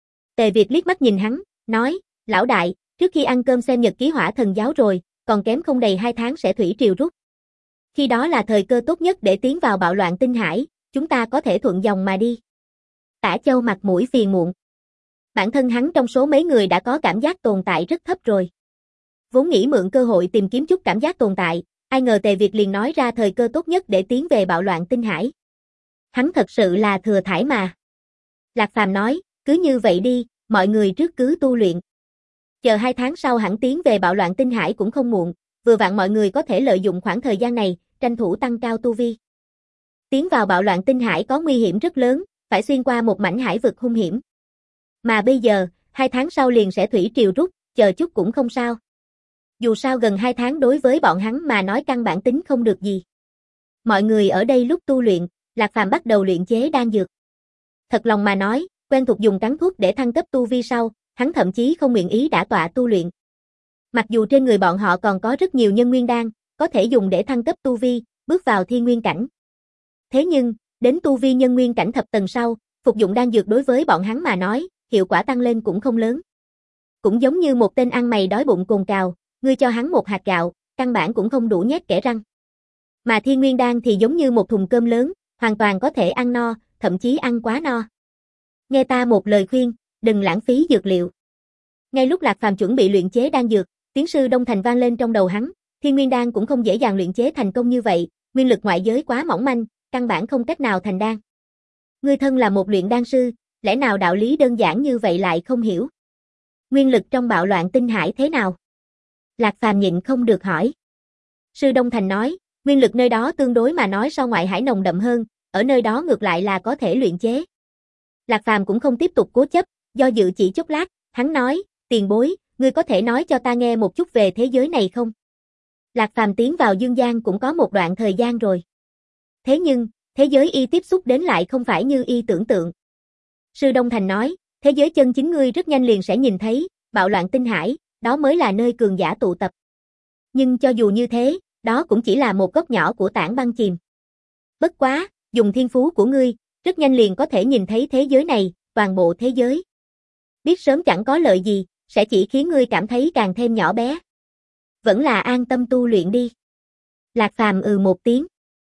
Tề Việt liếc mắt nhìn hắn, nói, lão đại, trước khi ăn cơm xem nhật ký Hỏa Thần giáo rồi, còn kém không đầy hai tháng sẽ thủy triều rút. Khi đó là thời cơ tốt nhất để tiến vào bạo loạn tinh hải, chúng ta có thể thuận dòng mà đi. Tả Châu mặt mũi phiền muộn. Bản thân hắn trong số mấy người đã có cảm giác tồn tại rất thấp rồi. Vốn nghĩ mượn cơ hội tìm kiếm chút cảm giác tồn tại, ai ngờ Tề Việt liền nói ra thời cơ tốt nhất để tiến về bạo loạn tinh hải. Hắn thật sự là thừa thải mà. Lạc Phàm nói, cứ như vậy đi, mọi người trước cứ tu luyện. Chờ hai tháng sau hẳn tiến về bạo loạn tinh hải cũng không muộn, vừa vặn mọi người có thể lợi dụng khoảng thời gian này, tranh thủ tăng cao tu vi. Tiến vào bạo loạn tinh hải có nguy hiểm rất lớn, phải xuyên qua một mảnh hải vực hung hiểm. Mà bây giờ, hai tháng sau liền sẽ thủy triều rút, chờ chút cũng không sao. Dù sao gần hai tháng đối với bọn hắn mà nói căn bản tính không được gì. Mọi người ở đây lúc tu luyện, Lạc Phàm bắt đầu luyện chế đan dược. Thật lòng mà nói, quen thuộc dùng cắn thuốc để thăng cấp tu vi sau, hắn thậm chí không nguyện ý đả tọa tu luyện. Mặc dù trên người bọn họ còn có rất nhiều nhân nguyên đan, có thể dùng để thăng cấp tu vi, bước vào thiên nguyên cảnh. Thế nhưng, đến tu vi nhân nguyên cảnh thập tầng sau, phục dụng đan dược đối với bọn hắn mà nói, hiệu quả tăng lên cũng không lớn. Cũng giống như một tên ăn mày đói bụng cồn cào, ngươi cho hắn một hạt gạo, căn bản cũng không đủ nhét kẽ răng. Mà thiên nguyên đan thì giống như một thùng cơm lớn, hoàn toàn có thể ăn no, thậm chí ăn quá no. Nghe ta một lời khuyên, đừng lãng phí dược liệu. Ngay lúc Lạc Phàm chuẩn bị luyện chế đan dược, tiếng sư Đông Thành vang lên trong đầu hắn, thiên nguyên đan cũng không dễ dàng luyện chế thành công như vậy, nguyên lực ngoại giới quá mỏng manh, căn bản không cách nào thành đan. Ngươi thân là một luyện đan sư, lẽ nào đạo lý đơn giản như vậy lại không hiểu? Nguyên lực trong bạo loạn tinh hải thế nào? Lạc Phàm nhịn không được hỏi. Sư Đông Thành nói, nguyên lực nơi đó tương đối mà nói so ngoại hải nồng đậm hơn, ở nơi đó ngược lại là có thể luyện chế. Lạc Phàm cũng không tiếp tục cố chấp, do dự chỉ chốc lát, hắn nói, tiền bối, ngươi có thể nói cho ta nghe một chút về thế giới này không? Lạc Phàm tiến vào dương gian cũng có một đoạn thời gian rồi. Thế nhưng, thế giới y tiếp xúc đến lại không phải như y tưởng tượng. Sư Đông Thành nói, thế giới chân chính ngươi rất nhanh liền sẽ nhìn thấy, bạo loạn tinh hải, đó mới là nơi cường giả tụ tập. Nhưng cho dù như thế, đó cũng chỉ là một góc nhỏ của tảng băng chìm. Bất quá, dùng thiên phú của ngươi, rất nhanh liền có thể nhìn thấy thế giới này, toàn bộ thế giới. Biết sớm chẳng có lợi gì, sẽ chỉ khiến ngươi cảm thấy càng thêm nhỏ bé. Vẫn là an tâm tu luyện đi. Lạc Phàm ừ một tiếng.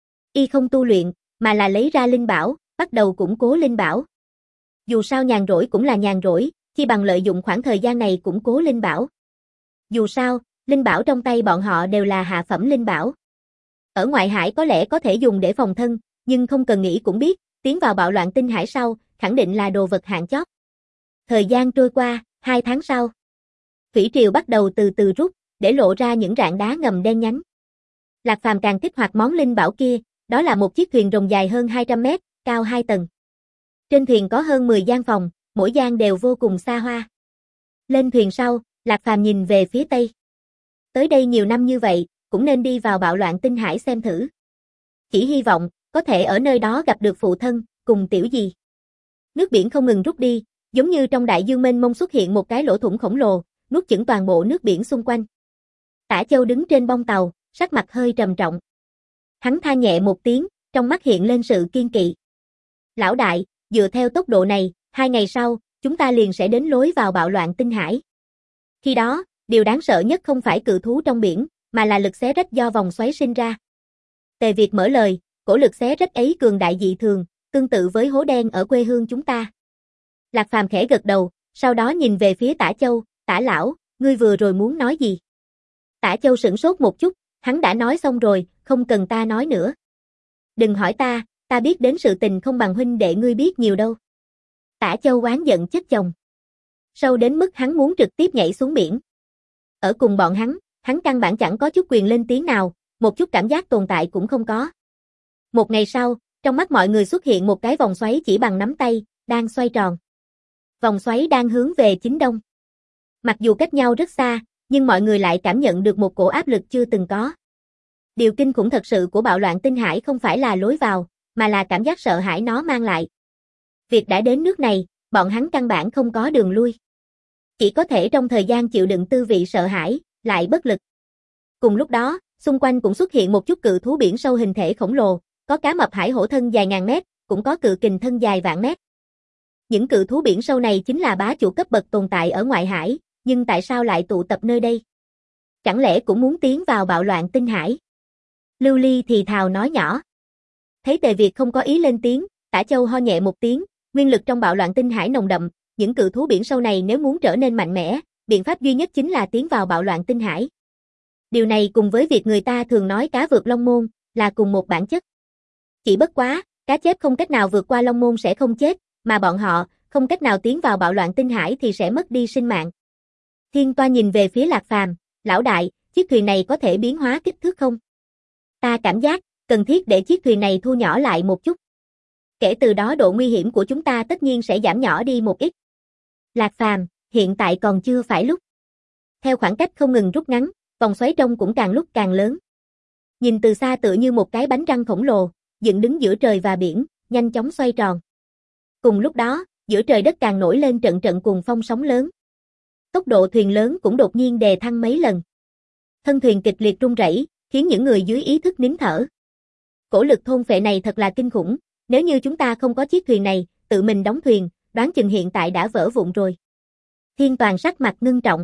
Y không tu luyện, mà là lấy ra linh bảo, bắt đầu củng cố linh bảo. Dù sao nhàn rỗi cũng là nhàn rỗi, chi bằng lợi dụng khoảng thời gian này củng cố linh bảo. Dù sao, linh bảo trong tay bọn họ đều là hạ phẩm linh bảo. Ở ngoại hải có lẽ có thể dùng để phòng thân, nhưng không cần nghĩ cũng biết, tiến vào bạo loạn tinh hải sau, khẳng định là đồ vật hạng chót. Thời gian trôi qua, hai tháng sau. Thủy triều bắt đầu từ từ rút, để lộ ra những rạn đá ngầm đen nhánh. Lạc Phàm càng kích hoạt món linh bảo kia, đó là một chiếc thuyền rồng dài hơn hai trăm mét, cao hai tầng. Trên thuyền có hơn mười gian phòng, mỗi gian đều vô cùng xa hoa. Lên thuyền sau, Lạc Phàm nhìn về phía tây. Tới đây nhiều năm như vậy, cũng nên đi vào bạo loạn tinh hải xem thử. Chỉ hy vọng, có thể ở nơi đó gặp được phụ thân, cùng tiểu gì. Nước biển không ngừng rút đi, giống như trong đại dương mênh mông xuất hiện một cái lỗ thủng khổng lồ, nuốt chửng toàn bộ nước biển xung quanh. Tả Châu đứng trên bông tàu, sắc mặt hơi trầm trọng. Hắn than nhẹ một tiếng, trong mắt hiện lên sự kiên kỵ. Lão đại, dựa theo tốc độ này, hai ngày sau, chúng ta liền sẽ đến lối vào bạo loạn tinh hải. Khi đó, điều đáng sợ nhất không phải cự thú trong biển, mà là lực xé rách do vòng xoáy sinh ra. Tề Việt mở lời, cổ lực xé rách ấy cường đại dị thường, tương tự với hố đen ở quê hương chúng ta. Lạc Phàm khẽ gật đầu, sau đó nhìn về phía Tả Châu, Tả lão, ngươi vừa rồi muốn nói gì? Tả Châu sửng sốt một chút, hắn đã nói xong rồi, không cần ta nói nữa. Đừng hỏi ta, ta biết đến sự tình không bằng huynh đệ ngươi biết nhiều đâu. Tả Châu oán giận chất chồng. Sâu đến mức hắn muốn trực tiếp nhảy xuống biển. Ở cùng bọn hắn, hắn căn bản chẳng có chút quyền lên tiếng nào, một chút cảm giác tồn tại cũng không có. Một ngày sau, trong mắt mọi người xuất hiện một cái vòng xoáy chỉ bằng nắm tay, đang xoay tròn. Vòng xoáy đang hướng về chính đông. Mặc dù cách nhau rất xa, Nhưng mọi người lại cảm nhận được một cổ áp lực chưa từng có. Điều kinh khủng thật sự của bạo loạn tinh hải không phải là lối vào, mà là cảm giác sợ hãi nó mang lại. Việc đã đến nước này, bọn hắn căn bản không có đường lui. Chỉ có thể trong thời gian chịu đựng tư vị sợ hãi, lại bất lực. Cùng lúc đó, xung quanh cũng xuất hiện một chút cự thú biển sâu hình thể khổng lồ, có cá mập hải hổ thân dài ngàn mét, cũng có cự kình thân dài vạn mét. Những cự thú biển sâu này chính là bá chủ cấp bậc tồn tại ở ngoại hải, nhưng tại sao lại tụ tập nơi đây? Chẳng lẽ cũng muốn tiến vào bạo loạn tinh hải? Lưu Ly thì thào nói nhỏ. Thấy Tề Việt không có ý lên tiếng, Tả Châu ho nhẹ một tiếng, nguyên lực trong bạo loạn tinh hải nồng đậm, những cự thú biển sâu này nếu muốn trở nên mạnh mẽ, biện pháp duy nhất chính là tiến vào bạo loạn tinh hải. Điều này cùng với việc người ta thường nói cá vượt long môn, là cùng một bản chất. Chỉ bất quá, cá chép không cách nào vượt qua long môn sẽ không chết, mà bọn họ, không cách nào tiến vào bạo loạn tinh hải thì sẽ mất đi sinh mạng. Thiên Toa nhìn về phía Lạc Phàm, lão đại, chiếc thuyền này có thể biến hóa kích thước không? Ta cảm giác, cần thiết để chiếc thuyền này thu nhỏ lại một chút. Kể từ đó độ nguy hiểm của chúng ta tất nhiên sẽ giảm nhỏ đi một ít. Lạc Phàm, hiện tại còn chưa phải lúc. Theo khoảng cách không ngừng rút ngắn, vòng xoáy trong cũng càng lúc càng lớn. Nhìn từ xa tựa như một cái bánh răng khổng lồ, dựng đứng giữa trời và biển, nhanh chóng xoay tròn. Cùng lúc đó, giữa trời đất càng nổi lên trận trận cuồng phong sóng lớn. Tốc độ thuyền lớn cũng đột nhiên đề thăng mấy lần. Thân thuyền kịch liệt rung rẩy, khiến những người dưới ý thức nín thở. Cổ lực thôn phệ này thật là kinh khủng, nếu như chúng ta không có chiếc thuyền này, tự mình đóng thuyền, đoán chừng hiện tại đã vỡ vụn rồi. Thiên Toàn sắc mặt ngưng trọng.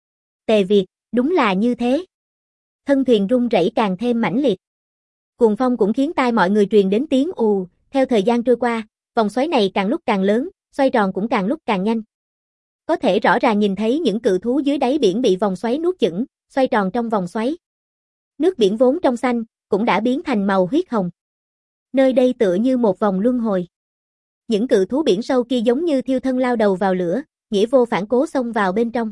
Tề Việt, đúng là như thế. Thân thuyền rung rẩy càng thêm mãnh liệt. Cuồng phong cũng khiến tai mọi người truyền đến tiếng ù, theo thời gian trôi qua, vòng xoáy này càng lúc càng lớn, xoay tròn cũng càng lúc càng nhanh. Có thể rõ ràng nhìn thấy những cự thú dưới đáy biển bị vòng xoáy nuốt chửng, xoay tròn trong vòng xoáy. Nước biển vốn trong xanh, cũng đã biến thành màu huyết hồng. Nơi đây tựa như một vòng luân hồi. Những cự thú biển sâu kia giống như thiêu thân lao đầu vào lửa, nghĩa vô phản cố xông vào bên trong.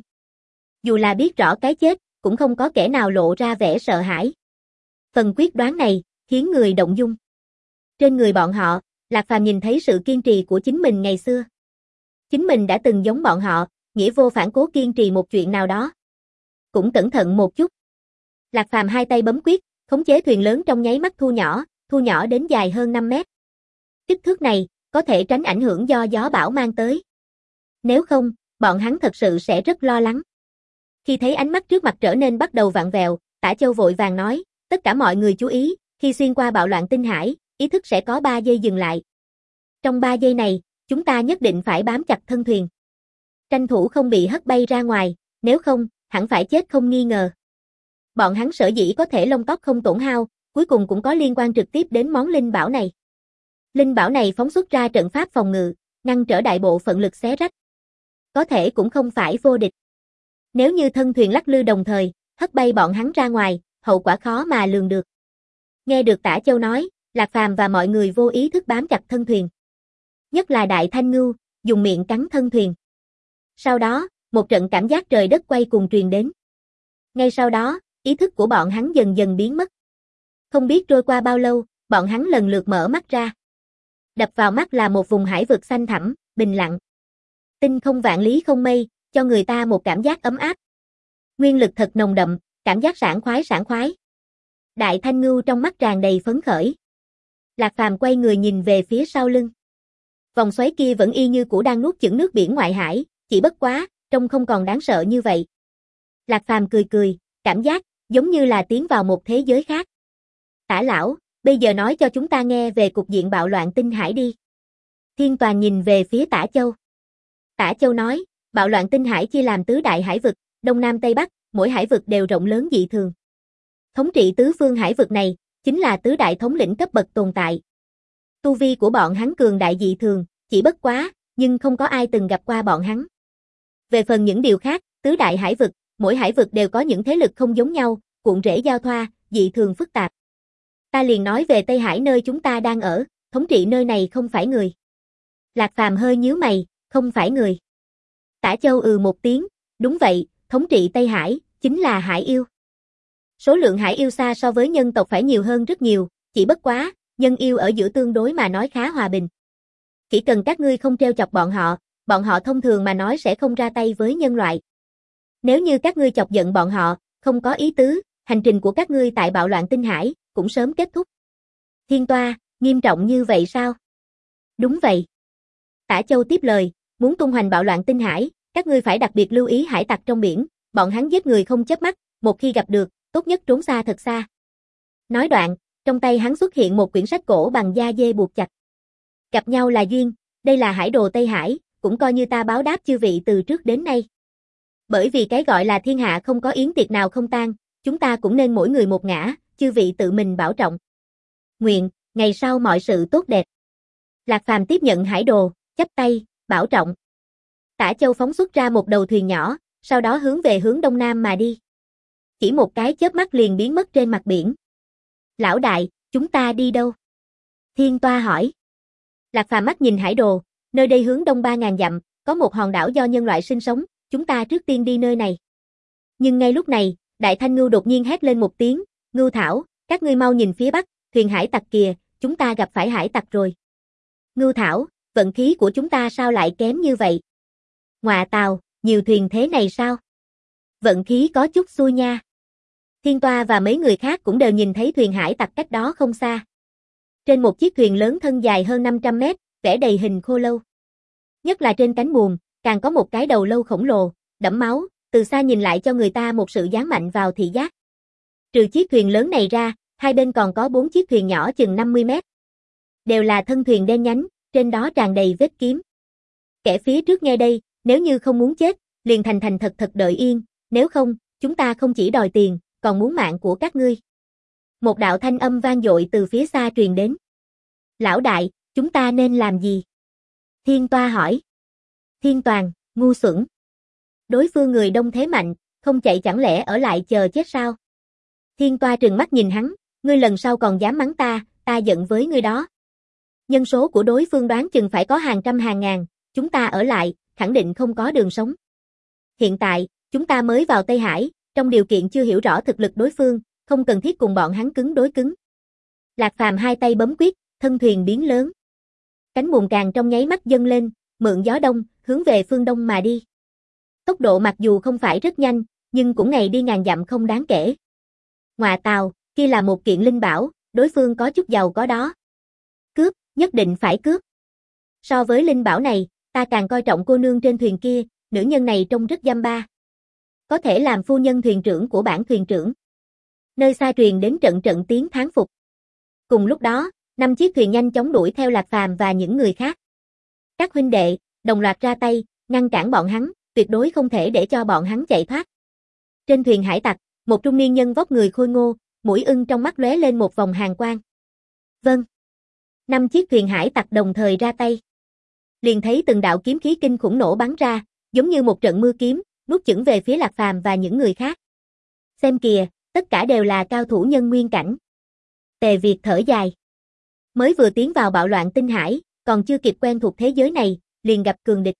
Dù là biết rõ cái chết, cũng không có kẻ nào lộ ra vẻ sợ hãi. Phần quyết đoán này, khiến người động dung. Trên người bọn họ, Lạc Phàm nhìn thấy sự kiên trì của chính mình ngày xưa. Chính mình đã từng giống bọn họ, nghĩa vô phản cố kiên trì một chuyện nào đó. Cũng cẩn thận một chút. Lạc Phàm hai tay bấm quyết, khống chế thuyền lớn trong nháy mắt thu nhỏ, thu nhỏ đến dài hơn năm mét. Kích thước này, có thể tránh ảnh hưởng do gió bão mang tới. Nếu không, bọn hắn thật sự sẽ rất lo lắng. Khi thấy ánh mắt trước mặt trở nên bắt đầu vặn vẹo, Tả Châu vội vàng nói, tất cả mọi người chú ý, khi xuyên qua bạo loạn tinh hải, ý thức sẽ có ba giây dừng lại. Trong ba giây này, chúng ta nhất định phải bám chặt thân thuyền. Tranh thủ không bị hất bay ra ngoài, nếu không, hẳn phải chết không nghi ngờ. Bọn hắn sở dĩ có thể lông tóc không tổn hao, cuối cùng cũng có liên quan trực tiếp đến món linh bảo này. Linh bảo này phóng xuất ra trận pháp phòng ngự, ngăn trở đại bộ phận lực xé rách. Có thể cũng không phải vô địch. Nếu như thân thuyền lắc lư đồng thời, hất bay bọn hắn ra ngoài, hậu quả khó mà lường được. Nghe được Tả Châu nói, Lạc Phàm và mọi người vô ý thức bám chặt thân thuyền. Nhất là Đại Thanh Ngưu, dùng miệng cắn thân thuyền. Sau đó, một trận cảm giác trời đất quay cuồng truyền đến. Ngay sau đó, ý thức của bọn hắn dần dần biến mất. Không biết trôi qua bao lâu, bọn hắn lần lượt mở mắt ra. Đập vào mắt là một vùng hải vực xanh thẳm, bình lặng. Tinh không vạn lý không mây, cho người ta một cảm giác ấm áp. Nguyên lực thật nồng đậm, cảm giác sảng khoái sảng khoái. Đại Thanh Ngưu trong mắt tràn đầy phấn khởi. Lạc Phàm quay người nhìn về phía sau lưng. Vòng xoáy kia vẫn y như cũ đang nuốt chửng nước biển ngoại hải, chỉ bất quá, trông không còn đáng sợ như vậy. Lạc Phàm cười cười, cảm giác giống như là tiến vào một thế giới khác. Tả lão, bây giờ nói cho chúng ta nghe về cục diện bạo loạn tinh hải đi. Thiên Toàn nhìn về phía Tả Châu. Tả Châu nói, bạo loạn tinh hải chia làm tứ đại hải vực, Đông Nam Tây Bắc, mỗi hải vực đều rộng lớn dị thường. Thống trị tứ phương hải vực này, chính là tứ đại thống lĩnh cấp bậc tồn tại. Tu vi của bọn hắn cường đại dị thường, chỉ bất quá, nhưng không có ai từng gặp qua bọn hắn. Về phần những điều khác, tứ đại hải vực, mỗi hải vực đều có những thế lực không giống nhau, cuộn rễ giao thoa, dị thường phức tạp. Ta liền nói về Tây Hải nơi chúng ta đang ở, thống trị nơi này không phải người. Lạc Phàm hơi nhíu mày, không phải người. Tả Châu ừ một tiếng, đúng vậy, thống trị Tây Hải, chính là hải yêu. Số lượng hải yêu xa so với nhân tộc phải nhiều hơn rất nhiều, chỉ bất quá, nhân yêu ở giữa tương đối mà nói khá hòa bình. Chỉ cần các ngươi không trêu chọc bọn họ, bọn họ thông thường mà nói sẽ không ra tay với nhân loại. Nếu như các ngươi chọc giận bọn họ, không có ý tứ, hành trình của các ngươi tại bạo loạn tinh hải, cũng sớm kết thúc. Thiên Toa, nghiêm trọng như vậy sao? Đúng vậy. Tả Châu tiếp lời, muốn tung hoành bạo loạn tinh hải, các ngươi phải đặc biệt lưu ý hải tặc trong biển, bọn hắn giết người không chớp mắt, một khi gặp được, tốt nhất trốn xa thật xa. Nói đoạn, trong tay hắn xuất hiện một quyển sách cổ bằng da dê buộc chặt. Gặp nhau là duyên, đây là hải đồ Tây Hải, cũng coi như ta báo đáp chư vị từ trước đến nay. Bởi vì cái gọi là thiên hạ không có yến tiệc nào không tan, chúng ta cũng nên mỗi người một ngã, chư vị tự mình bảo trọng. Nguyện, ngày sau mọi sự tốt đẹp. Lạc Phàm tiếp nhận hải đồ, chắp tay, bảo trọng. Tả Châu phóng xuất ra một đầu thuyền nhỏ, sau đó hướng về hướng đông nam mà đi. Chỉ một cái chớp mắt liền biến mất trên mặt biển. Lão đại, chúng ta đi đâu? Thiên Toa hỏi. Lạc Phàm mắt nhìn hải đồ, nơi đây hướng đông ba ngàn dặm, có một hòn đảo do nhân loại sinh sống, chúng ta trước tiên đi nơi này. Nhưng ngay lúc này, Đại Thanh Ngưu đột nhiên hét lên một tiếng, Ngưu Thảo, các ngươi mau nhìn phía bắc, thuyền hải tặc kìa, chúng ta gặp phải hải tặc rồi. Ngưu Thảo, vận khí của chúng ta sao lại kém như vậy? Ngọa tào, nhiều thuyền thế này sao? Vận khí có chút xui nha. Thiên Toa và mấy người khác cũng đều nhìn thấy thuyền hải tặc cách đó không xa. Trên một chiếc thuyền lớn thân dài hơn năm trăm mét, vẽ đầy hình khô lâu. Nhất là trên cánh buồm, càng có một cái đầu lâu khổng lồ, đẫm máu, từ xa nhìn lại cho người ta một sự dán mạnh vào thị giác. Trừ chiếc thuyền lớn này ra, hai bên còn có bốn chiếc thuyền nhỏ chừng năm mươi mét. Đều là thân thuyền đen nhánh, trên đó tràn đầy vết kiếm. Kẻ phía trước nghe đây, nếu như không muốn chết, liền thành thành thật thật đợi yên, nếu không, chúng ta không chỉ đòi tiền, còn muốn mạng của các ngươi. Một đạo thanh âm vang dội từ phía xa truyền đến. Lão đại, chúng ta nên làm gì? Thiên Toa hỏi. Thiên Toàn, ngu xuẩn. Đối phương người đông thế mạnh, không chạy chẳng lẽ ở lại chờ chết sao? Thiên Toa trừng mắt nhìn hắn, ngươi lần sau còn dám mắng ta, ta giận với ngươi đó. Nhân số của đối phương đoán chừng phải có hàng trăm hàng ngàn, chúng ta ở lại, khẳng định không có đường sống. Hiện tại, chúng ta mới vào Tây Hải, trong điều kiện chưa hiểu rõ thực lực đối phương, không cần thiết cùng bọn hắn cứng đối cứng. Lạc Phàm hai tay bấm quyết, thân thuyền biến lớn. Cánh buồm càng trong nháy mắt dâng lên, mượn gió đông, hướng về phương đông mà đi. Tốc độ mặc dù không phải rất nhanh, nhưng cũng ngày đi ngàn dặm không đáng kể. Ngọa tào, kia là một kiện linh bảo, đối phương có chút giàu có đó. Cướp, nhất định phải cướp. So với linh bảo này, ta càng coi trọng cô nương trên thuyền kia, nữ nhân này trông rất dăm ba. Có thể làm phu nhân thuyền trưởng của bản thuyền trưởng. Nơi xa truyền đến trận trận tiếng thán phục. Cùng lúc đó, năm chiếc thuyền nhanh chóng đuổi theo Lạc Phàm và những người khác. Các huynh đệ, đồng loạt ra tay, ngăn cản bọn hắn, tuyệt đối không thể để cho bọn hắn chạy thoát. Trên thuyền hải tặc, một trung niên nhân vóc người khôi ngô, mũi ưng trong mắt lóe lên một vòng hàn quang. Vâng. Năm chiếc thuyền hải tặc đồng thời ra tay. Liền thấy từng đạo kiếm khí kinh khủng nổ bắn ra, giống như một trận mưa kiếm, nuốt chửng về phía Lạc Phàm và những người khác. Xem kìa, tất cả đều là cao thủ nhân nguyên cảnh. Tề Việt thở dài. Mới vừa tiến vào bạo loạn tinh hải, còn chưa kịp quen thuộc thế giới này, liền gặp cường địch.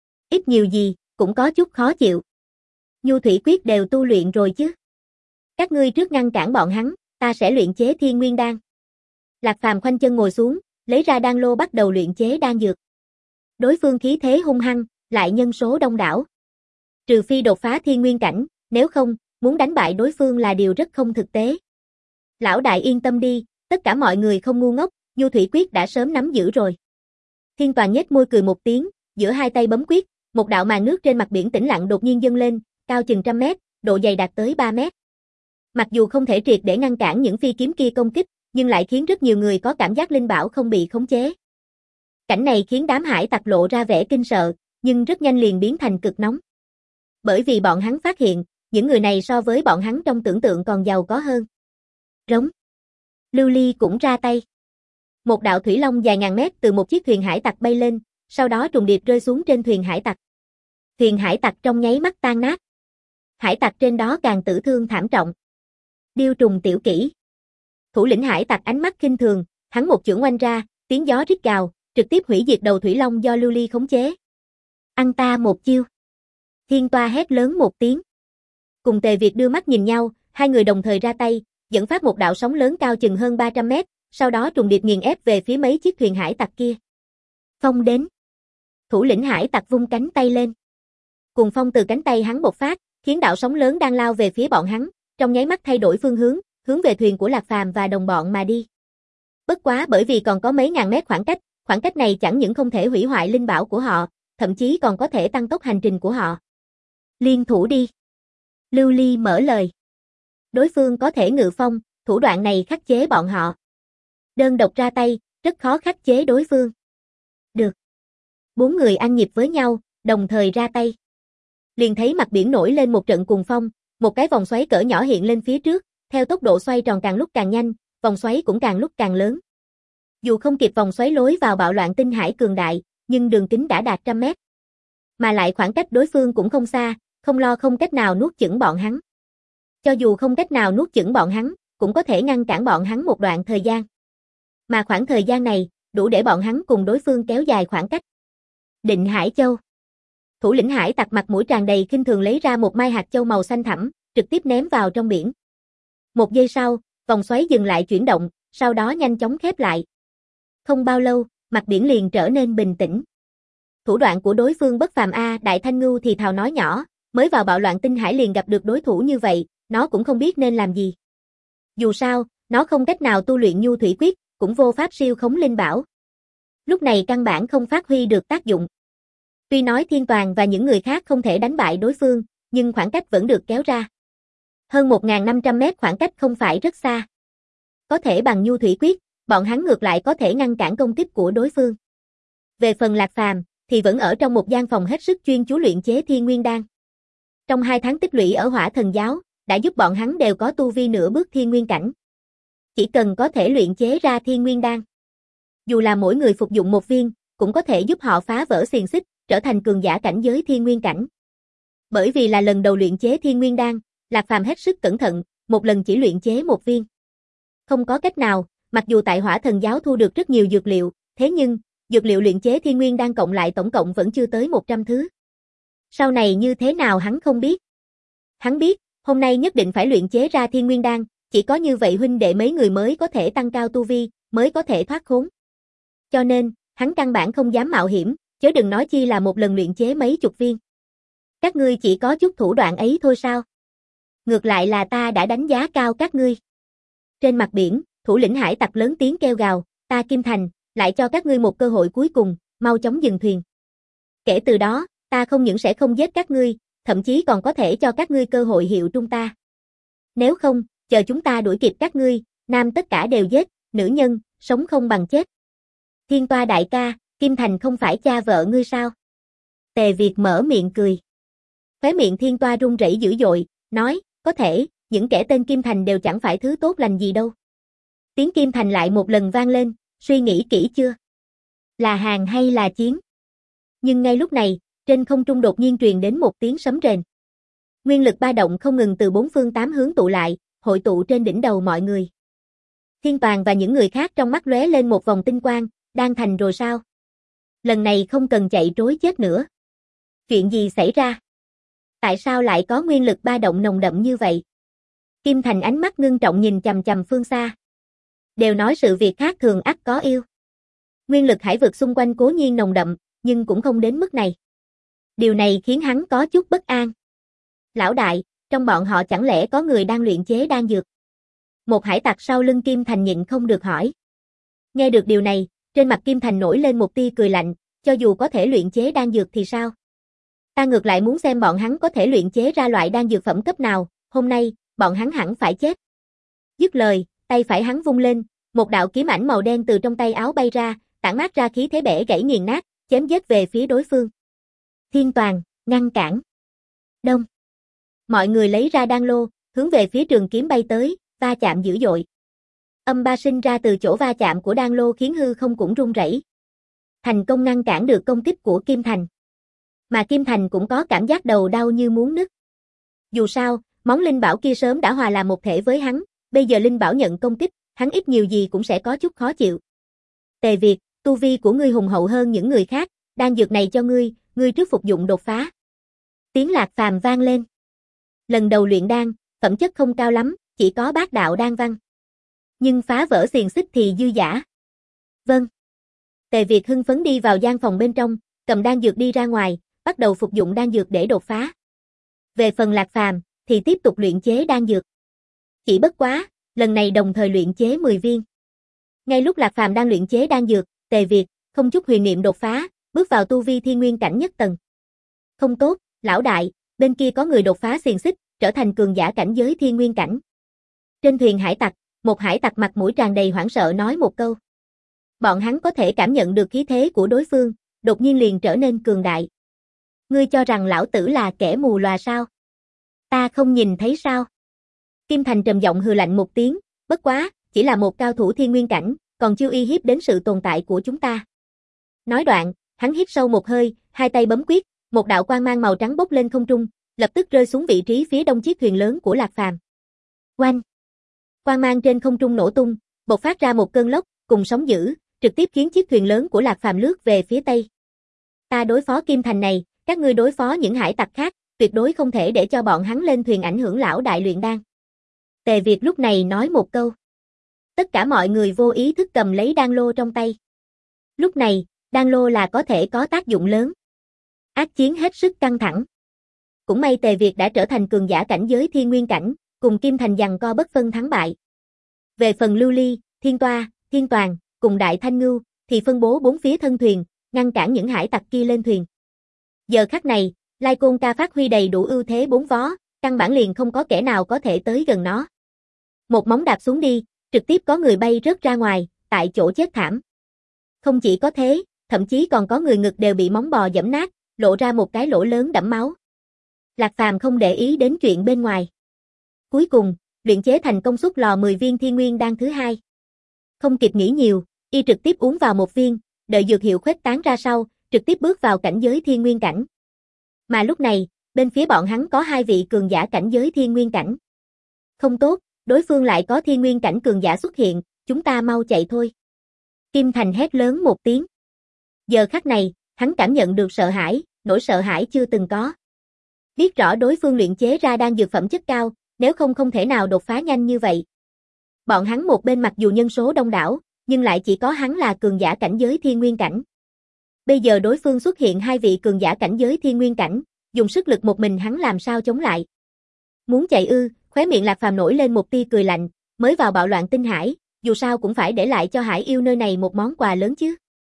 Ít nhiều gì, cũng có chút khó chịu. Nhu Thủy Quyết đều tu luyện rồi chứ. Các ngươi trước ngăn cản bọn hắn, ta sẽ luyện chế Thiên Nguyên Đan. Lạc Phàm khoanh chân ngồi xuống, lấy ra đan lô bắt đầu luyện chế đan dược. Đối phương khí thế hung hăng, lại nhân số đông đảo. Trừ phi đột phá thiên nguyên cảnh, nếu không, muốn đánh bại đối phương là điều rất không thực tế. Lão đại yên tâm đi, tất cả mọi người không ngu ngốc, Nhu Thủy Quyết đã sớm nắm giữ rồi. Thiên Toàn nhếch môi cười một tiếng, giữa hai tay bấm quyết, một đạo màn nước trên mặt biển tĩnh lặng đột nhiên dâng lên, cao chừng trăm mét, độ dày đạt tới ba mét. Mặc dù không thể triệt để ngăn cản những phi kiếm kia công kích, nhưng lại khiến rất nhiều người có cảm giác linh bảo không bị khống chế. Cảnh này khiến đám hải tặc lộ ra vẻ kinh sợ, nhưng rất nhanh liền biến thành cực nóng. Bởi vì bọn hắn phát hiện, những người này so với bọn hắn trong tưởng tượng còn giàu có hơn. Rống. Lưu Ly cũng ra tay. Một đạo thủy long dài ngàn mét từ một chiếc thuyền hải tặc bay lên, sau đó trùng điệp rơi xuống trên thuyền hải tặc. Thuyền hải tặc trong nháy mắt tan nát. Hải tặc trên đó càng tử thương thảm trọng. Điêu trùng tiểu kỹ. Thủ lĩnh hải tặc ánh mắt khinh thường, hắn một chưởng oanh ra, tiếng gió rít gào, trực tiếp hủy diệt đầu thủy long do Lưu Ly khống chế. Ăn ta một chiêu. Thiên Toa hét lớn một tiếng. Cùng Tề Việt đưa mắt nhìn nhau, hai người đồng thời ra tay, dẫn phát một đạo sóng lớn cao chừng hơn ba trăm mét, sau đó trùng điệp nghiền ép về phía mấy chiếc thuyền hải tặc kia. Phong đến. Thủ lĩnh hải tặc vung cánh tay lên. Cuồng phong từ cánh tay hắn bộc phát, khiến đạo sóng lớn đang lao về phía bọn hắn, trong nháy mắt thay đổi phương hướng, hướng về thuyền của Lạc Phàm và đồng bọn mà đi. Bất quá bởi vì còn có mấy ngàn mét khoảng cách, khoảng cách này chẳng những không thể hủy hoại linh bảo của họ, thậm chí còn có thể tăng tốc hành trình của họ. Liên thủ đi. Lưu Ly mở lời. Đối phương có thể ngự phong, thủ đoạn này khắc chế bọn họ. Đơn độc ra tay, rất khó khắc chế đối phương. Được. Bốn người ăn nhịp với nhau, đồng thời ra tay. Liền thấy mặt biển nổi lên một trận cuồng phong, một cái vòng xoáy cỡ nhỏ hiện lên phía trước, theo tốc độ xoay tròn càng lúc càng nhanh, vòng xoáy cũng càng lúc càng lớn. Dù không kịp vòng xoáy lối vào bạo loạn tinh hải cường đại, nhưng đường kính đã đạt trăm mét. Mà lại khoảng cách đối phương cũng không xa, không lo không cách nào nuốt chửng bọn hắn. Cho dù không cách nào nuốt chửng bọn hắn, cũng có thể ngăn cản bọn hắn một đoạn thời gian. Mà khoảng thời gian này, đủ để bọn hắn cùng đối phương kéo dài khoảng cách. Định Hải Châu. Thủ lĩnh hải tặc mặt mũi tràn đầy khinh thường lấy ra một mai hạt châu màu xanh thẳm, trực tiếp ném vào trong biển. Một giây sau, vòng xoáy dừng lại chuyển động, sau đó nhanh chóng khép lại. Không bao lâu, mặt biển liền trở nên bình tĩnh. Thủ đoạn của đối phương bất phàm a, Đại Thanh Ngưu thì thào nói nhỏ, mới vào bạo loạn tinh hải liền gặp được đối thủ như vậy, nó cũng không biết nên làm gì. Dù sao, nó không cách nào tu luyện nhu thủy quyết, cũng vô pháp siêu khống linh bảo. Lúc này căn bản không phát huy được tác dụng. Tuy nói Thiên Toàn và những người khác không thể đánh bại đối phương, nhưng khoảng cách vẫn được kéo ra. Hơn một nghìn năm trăm mét khoảng cách không phải rất xa. Có thể bằng nhu thủy quyết, bọn hắn ngược lại có thể ngăn cản công kích của đối phương. Về phần Lạc Phàm, thì vẫn ở trong một gian phòng hết sức chuyên chú luyện chế Thiên Nguyên Đan. Trong hai tháng tích lũy ở Hỏa Thần Giáo, đã giúp bọn hắn đều có tu vi nửa bước Thiên Nguyên cảnh. Chỉ cần có thể luyện chế ra Thiên Nguyên Đan. Dù là mỗi người phục dụng một viên, cũng có thể giúp họ phá vỡ xiềng xích, trở thành cường giả cảnh giới Thiên Nguyên cảnh. Bởi vì là lần đầu luyện chế Thiên Nguyên Đan, Lạc Phàm hết sức cẩn thận, một lần chỉ luyện chế một viên. Không có cách nào, mặc dù tại Hỏa Thần Giáo thu được rất nhiều dược liệu, thế nhưng, dược liệu luyện chế Thiên Nguyên Đan cộng lại tổng cộng vẫn chưa tới một trăm thứ. Sau này như thế nào hắn không biết. Hắn biết, hôm nay nhất định phải luyện chế ra Thiên Nguyên Đan, chỉ có như vậy huynh đệ mấy người mới có thể tăng cao tu vi, mới có thể thoát khốn. Cho nên, hắn căn bản không dám mạo hiểm, chớ đừng nói chi là một lần luyện chế mấy chục viên. Các ngươi chỉ có chút thủ đoạn ấy thôi sao? Ngược lại là ta đã đánh giá cao các ngươi. Trên mặt biển, thủ lĩnh hải tặc lớn tiếng kêu gào, ta Kim Thành, lại cho các ngươi một cơ hội cuối cùng, mau chóng dừng thuyền. Kể từ đó, ta không những sẽ không giết các ngươi, thậm chí còn có thể cho các ngươi cơ hội hiệu trung ta. Nếu không, chờ chúng ta đuổi kịp các ngươi, nam tất cả đều giết, nữ nhân, sống không bằng chết. Thiên Toa đại ca, Kim Thành không phải cha vợ ngươi sao? Tề Việt mở miệng cười. Khóe miệng Thiên Toa run rẩy dữ dội, nói, có thể, những kẻ tên Kim Thành đều chẳng phải thứ tốt lành gì đâu. Tiếng Kim Thành lại một lần vang lên, suy nghĩ kỹ chưa? Là hàng hay là chiến? Nhưng ngay lúc này, trên không trung đột nhiên truyền đến một tiếng sấm rền. Nguyên lực ba động không ngừng từ bốn phương tám hướng tụ lại, hội tụ trên đỉnh đầu mọi người. Thiên Toàn và những người khác trong mắt lóe lên một vòng tinh quang, đang thành rồi sao? Lần này không cần chạy trối chết nữa. Chuyện gì xảy ra? Tại sao lại có nguyên lực ba động nồng đậm như vậy? Kim Thành ánh mắt ngưng trọng nhìn chằm chằm phương xa. Đều nói sự việc khác thường ắt có yêu. Nguyên lực hải vực xung quanh cố nhiên nồng đậm, nhưng cũng không đến mức này. Điều này khiến hắn có chút bất an. Lão đại, trong bọn họ chẳng lẽ có người đang luyện chế đan dược? Một hải tặc sau lưng Kim Thành nhịn không được hỏi. Nghe được điều này, trên mặt Kim Thành nổi lên một tia cười lạnh, cho dù có thể luyện chế đan dược thì sao? Ta ngược lại muốn xem bọn hắn có thể luyện chế ra loại đan dược phẩm cấp nào, hôm nay, bọn hắn hẳn phải chết. Dứt lời, tay phải hắn vung lên, một đạo kiếm ảnh màu đen từ trong tay áo bay ra, tản mát ra khí thế bẻ gãy nghiền nát, chém giết về phía đối phương. Thiên Toàn, ngăn cản. Đông. Mọi người lấy ra đan lô, hướng về phía trường kiếm bay tới, va chạm dữ dội. Âm ba sinh ra từ chỗ va chạm của đan lô khiến hư không cũng rung rẩy. Thành công ngăn cản được công kích của Kim Thành. Mà Kim Thành cũng có cảm giác đầu đau như muốn nứt. Dù sao, món linh bảo kia sớm đã hòa làm một thể với hắn, bây giờ linh bảo nhận công kích, hắn ít nhiều gì cũng sẽ có chút khó chịu. Tề Việt, tu vi của ngươi hùng hậu hơn những người khác, đan dược này cho ngươi, ngươi trước phục dụng đột phá. Tiếng Lạc Phàm vang lên. Lần đầu luyện đan, phẩm chất không cao lắm, chỉ có bát đạo đan văn. Nhưng phá vỡ xiềng xích thì dư dả. Vâng. Tề Việt hưng phấn đi vào gian phòng bên trong, cầm đan dược đi ra ngoài, bắt đầu phục dụng đan dược để đột phá. Về phần Lạc Phàm, thì tiếp tục luyện chế đan dược. Chỉ bất quá, lần này đồng thời luyện chế mười viên. Ngay lúc Lạc Phàm đang luyện chế đan dược, Tề Việt, không chút huyền niệm đột phá, bước vào tu vi thiên nguyên cảnh nhất tầng. Không tốt, lão đại, bên kia có người đột phá xiềng xích, trở thành cường giả cảnh giới thiên nguyên cảnh. Trên thuyền hải tặc, một hải tặc mặt mũi tràn đầy hoảng sợ nói một câu. Bọn hắn có thể cảm nhận được khí thế của đối phương, đột nhiên liền trở nên cường đại. Ngươi cho rằng lão tử là kẻ mù lòa sao? Ta không nhìn thấy sao? Kim Thành trầm giọng hừ lạnh một tiếng, bất quá, chỉ là một cao thủ thiên nguyên cảnh, còn chưa uy hiếp đến sự tồn tại của chúng ta. Nói đoạn, hắn hít sâu một hơi, hai tay bấm quyết, một đạo quang mang màu trắng bốc lên không trung, lập tức rơi xuống vị trí phía đông chiếc thuyền lớn của Lạc Phàm. Oanh! Quang mang trên không trung nổ tung, bộc phát ra một cơn lốc, cùng sóng dữ, trực tiếp khiến chiếc thuyền lớn của Lạc Phàm lướt về phía tây. Ta đối phó Kim Thành này, các ngươi đối phó những hải tặc khác, tuyệt đối không thể để cho bọn hắn lên thuyền ảnh hưởng lão đại luyện đan. Tề Việt lúc này nói một câu. Tất cả mọi người vô ý thức cầm lấy đan lô trong tay. Lúc này, đan lô là có thể có tác dụng lớn. Ác chiến hết sức căng thẳng. Cũng may Tề Việt đã trở thành cường giả cảnh giới thiên nguyên cảnh, cùng Kim Thành giằng co bất phân thắng bại. Về phần Lưu Ly, Thiên Toa, Thiên Toàn, cùng Đại Thanh Ngưu, thì phân bố bốn phía thân thuyền, ngăn cản những hải tặc kia lên thuyền. Giờ khắc này, Lai Côn Ca phát huy đầy đủ ưu thế bốn vó, căn bản liền không có kẻ nào có thể tới gần nó. Một móng đạp xuống đi, trực tiếp có người bay rớt ra ngoài, tại chỗ chết thảm. Không chỉ có thế, thậm chí còn có người ngực đều bị móng bò giẫm nát, lộ ra một cái lỗ lớn đẫm máu. Lạc Phàm không để ý đến chuyện bên ngoài. Cuối cùng, luyện chế thành công suất lò mười viên thiên nguyên đan thứ hai. Không kịp nghĩ nhiều, y trực tiếp uống vào một viên, đợi dược hiệu khuếch tán ra sau, trực tiếp bước vào cảnh giới thiên nguyên cảnh. Mà lúc này, bên phía bọn hắn có hai vị cường giả cảnh giới thiên nguyên cảnh. Không tốt, đối phương lại có thiên nguyên cảnh cường giả xuất hiện, chúng ta mau chạy thôi. Kim Thành hét lớn một tiếng. Giờ khắc này, hắn cảm nhận được sợ hãi, nỗi sợ hãi chưa từng có. Biết rõ đối phương luyện chế ra đan dược phẩm chất cao, nếu không không thể nào đột phá nhanh như vậy. Bọn hắn một bên mặc dù nhân số đông đảo, nhưng lại chỉ có hắn là cường giả cảnh giới thiên nguyên cảnh. Bây giờ đối phương xuất hiện hai vị cường giả cảnh giới thiên nguyên cảnh, dùng sức lực một mình hắn làm sao chống lại. Muốn chạy ư, khóe miệng Lạc Phàm nổi lên một tia cười lạnh, mới vào bạo loạn tinh hải, dù sao cũng phải để lại cho hải yêu nơi này một món quà lớn chứ.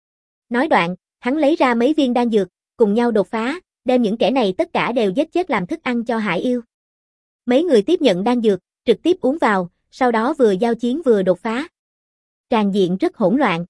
Nói đoạn, hắn lấy ra mấy viên đan dược, cùng nhau đột phá, đem những kẻ này tất cả đều giết chết làm thức ăn cho hải yêu. Mấy người tiếp nhận đan dược, trực tiếp uống vào, sau đó vừa giao chiến vừa đột phá. Tràn diện rất hỗn loạn.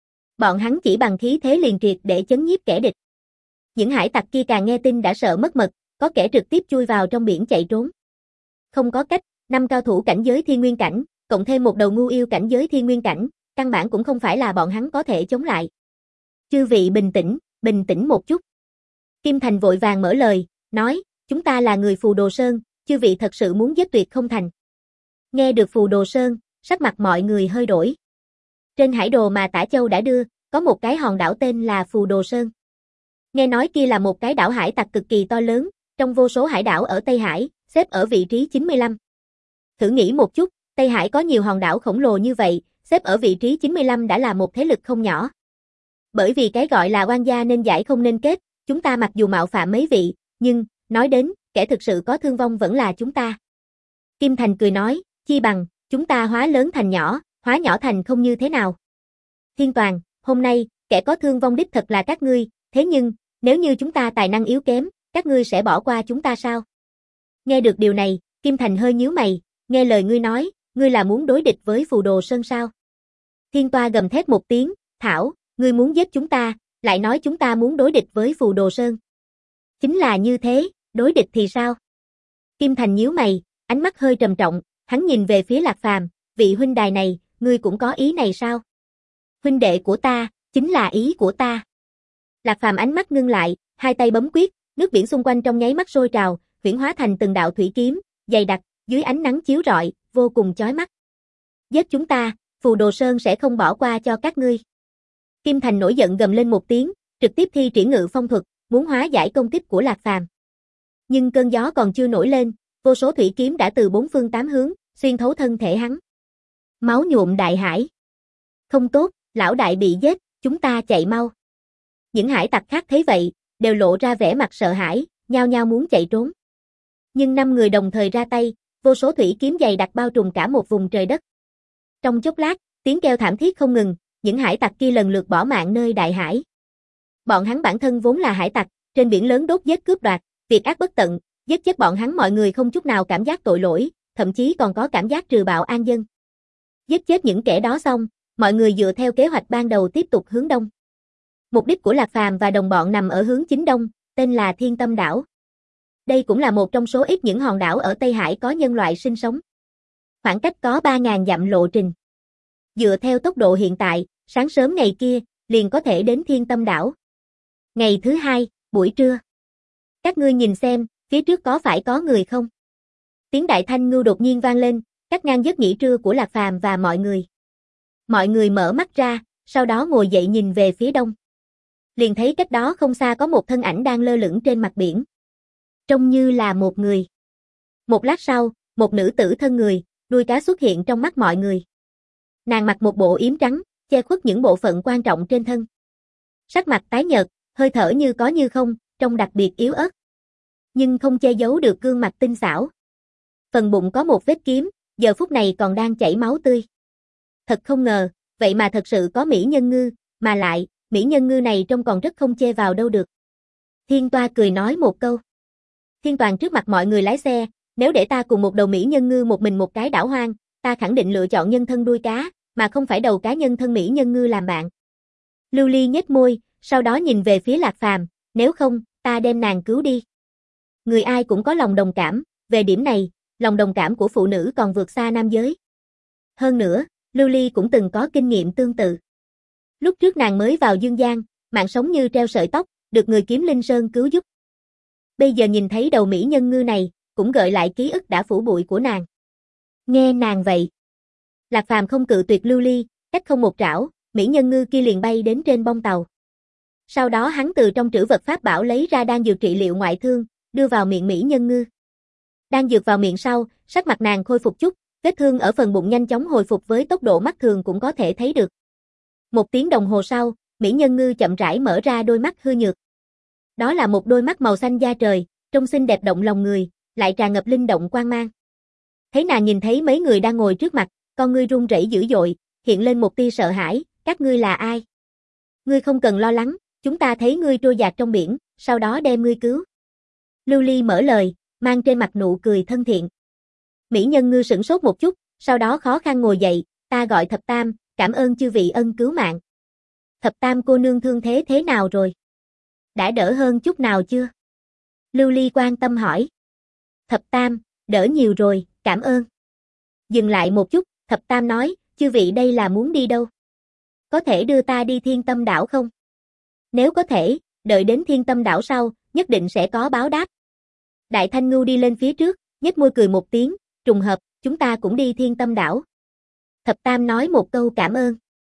Bọn hắn chỉ bằng khí thế liền triệt để chấn nhiếp kẻ địch. Những hải tặc kia càng nghe tin đã sợ mất mật, có kẻ trực tiếp chui vào trong biển chạy trốn. Không có cách, năm cao thủ cảnh giới thiên nguyên cảnh, cộng thêm một đầu ngu yêu cảnh giới thiên nguyên cảnh, căn bản cũng không phải là bọn hắn có thể chống lại. Chư vị bình tĩnh, bình tĩnh một chút. Kim Thành vội vàng mở lời, nói, chúng ta là người Phù Đồ Sơn, chư vị thật sự muốn giết tuyệt không thành. Nghe được Phù Đồ Sơn, sắc mặt mọi người hơi đổi. Trên hải đồ mà Tả Châu đã đưa, có một cái hòn đảo tên là Phù Đồ Sơn. Nghe nói kia là một cái đảo hải tặc cực kỳ to lớn, trong vô số hải đảo ở Tây Hải, xếp ở vị trí chín mươi lăm. Thử nghĩ một chút, Tây Hải có nhiều hòn đảo khổng lồ như vậy, xếp ở vị trí chín mươi lăm đã là một thế lực không nhỏ. Bởi vì cái gọi là oan gia nên giải không nên kết, chúng ta mặc dù mạo phạm mấy vị, nhưng, nói đến, kẻ thực sự có thương vong vẫn là chúng ta. Kim Thành cười nói, chi bằng, chúng ta hóa lớn thành nhỏ, hóa nhỏ thành không như thế nào. Thiên Toàn, hôm nay, kẻ có thương vong đích thật là các ngươi, thế nhưng, nếu như chúng ta tài năng yếu kém, các ngươi sẽ bỏ qua chúng ta sao? Nghe được điều này, Kim Thành hơi nhíu mày, nghe lời ngươi nói, ngươi là muốn đối địch với Phù Đồ Sơn sao? Thiên Toa gầm thét một tiếng, Thảo, ngươi muốn giết chúng ta, lại nói chúng ta muốn đối địch với Phù Đồ Sơn. Chính là như thế, đối địch thì sao? Kim Thành nhíu mày, ánh mắt hơi trầm trọng, hắn nhìn về phía Lạc Phàm, vị huynh đài này, ngươi cũng có ý này sao? Huynh đệ của ta, chính là ý của ta. Lạc Phàm ánh mắt ngưng lại, hai tay bấm quyết, nước biển xung quanh trong nháy mắt sôi trào, huyễn hóa thành từng đạo thủy kiếm, dày đặc, dưới ánh nắng chiếu rọi, vô cùng chói mắt. Giết chúng ta, Phù Đồ Sơn sẽ không bỏ qua cho các ngươi. Kim Thành nổi giận gầm lên một tiếng, trực tiếp thi triển ngự phong thuật, muốn hóa giải công kích của Lạc Phàm. Nhưng cơn gió còn chưa nổi lên, vô số thủy kiếm đã từ bốn phương tám hướng, xuyên thấu thân thể hắn. Máu nhuộm đại hải. Không tốt, lão đại bị giết, chúng ta chạy mau. Những hải tặc khác thấy vậy, đều lộ ra vẻ mặt sợ hãi, nhao nhao muốn chạy trốn. Nhưng năm người đồng thời ra tay, vô số thủy kiếm dày đặc bao trùm cả một vùng trời đất. Trong chốc lát, tiếng kêu thảm thiết không ngừng, những hải tặc kia lần lượt bỏ mạng nơi đại hải. Bọn hắn bản thân vốn là hải tặc, trên biển lớn đốt giết cướp đoạt, việc ác bất tận, giết chết bọn hắn mọi người không chút nào cảm giác tội lỗi, thậm chí còn có cảm giác trừ bạo an dân. Giết chết những kẻ đó xong, mọi người dựa theo kế hoạch ban đầu tiếp tục hướng đông. Mục đích của Lạc Phàm và đồng bọn nằm ở hướng chính đông, tên là Thiên Tâm Đảo. Đây cũng là một trong số ít những hòn đảo ở Tây Hải có nhân loại sinh sống. Khoảng cách có ba nghìn dặm lộ trình. Dựa theo tốc độ hiện tại, sáng sớm ngày kia, liền có thể đến Thiên Tâm Đảo. Ngày thứ hai, buổi trưa. Các ngươi nhìn xem, phía trước có phải có người không? Tiếng đại thanh ngưu đột nhiên vang lên, cắt ngang giấc nghỉ trưa của Lạc Phàm và mọi người. Mọi người mở mắt ra, sau đó ngồi dậy nhìn về phía đông. Liền thấy cách đó không xa có một thân ảnh đang lơ lửng trên mặt biển. Trông như là một người. Một lát sau, một nữ tử thân người, đuôi cá xuất hiện trong mắt mọi người. Nàng mặc một bộ yếm trắng, che khuất những bộ phận quan trọng trên thân. Sắc mặt tái nhợt, hơi thở như có như không, trông đặc biệt yếu ớt. Nhưng không che giấu được gương mặt tinh xảo. Phần bụng có một vết kiếm, giờ phút này còn đang chảy máu tươi. Thật không ngờ, vậy mà thật sự có mỹ nhân ngư, mà lại, mỹ nhân ngư này trông còn rất không chê vào đâu được. Thiên Toa cười nói một câu. Thiên Toàn trước mặt mọi người lái xe, nếu để ta cùng một đầu mỹ nhân ngư một mình một cái đảo hoang, ta khẳng định lựa chọn nhân thân đuôi cá, mà không phải đầu cá nhân thân mỹ nhân ngư làm bạn. Lưu Ly nhếch môi, sau đó nhìn về phía Lạc Phàm, nếu không, ta đem nàng cứu đi. Người ai cũng có lòng đồng cảm, về điểm này, lòng đồng cảm của phụ nữ còn vượt xa nam giới. Hơn nữa, Lưu Ly cũng từng có kinh nghiệm tương tự. Lúc trước nàng mới vào dương gian, mạng sống như treo sợi tóc, được người kiếm Linh Sơn cứu giúp. Bây giờ nhìn thấy đầu mỹ nhân ngư này, cũng gợi lại ký ức đã phủ bụi của nàng. Nghe nàng vậy. Lạc Phàm không cự tuyệt Lưu Ly, cách không một trảo, mỹ nhân ngư kia liền bay đến trên bông tàu. Sau đó hắn từ trong trữ vật pháp bảo lấy ra đan dược trị liệu ngoại thương, đưa vào miệng mỹ nhân ngư. Đan dược vào miệng sau, sắc mặt nàng khôi phục chút, vết thương ở phần bụng nhanh chóng hồi phục với tốc độ mắt thường cũng có thể thấy được. Một tiếng đồng hồ sau, mỹ nhân ngư chậm rãi mở ra đôi mắt hư nhược. Đó là một đôi mắt màu xanh da trời, trông xinh đẹp động lòng người, lại tràn ngập linh động quang mang. Thấy nàng nhìn thấy mấy người đang ngồi trước mặt, con ngươi run rẩy dữ dội, hiện lên một tia sợ hãi, các ngươi là ai? Ngươi không cần lo lắng, chúng ta thấy ngươi trôi dạt trong biển, sau đó đem ngươi cứu. Lưu Ly mở lời, mang trên mặt nụ cười thân thiện. Mỹ nhân ngư sửng sốt một chút, sau đó khó khăn ngồi dậy, ta gọi Thập Tam, cảm ơn chư vị ân cứu mạng. Thập Tam cô nương thương thế thế nào rồi? Đã đỡ hơn chút nào chưa? Lưu Ly quan tâm hỏi. Thập Tam, đỡ nhiều rồi, cảm ơn. Dừng lại một chút, Thập Tam nói, chư vị đây là muốn đi đâu? Có thể đưa ta đi Thiên Tâm Đảo không? Nếu có thể, đợi đến Thiên Tâm Đảo sau, nhất định sẽ có báo đáp. Đại Thanh Ngưu đi lên phía trước, nhếch môi cười một tiếng, trùng hợp, chúng ta cũng đi Thiên Tâm Đảo. Thập Tam nói một câu cảm ơn.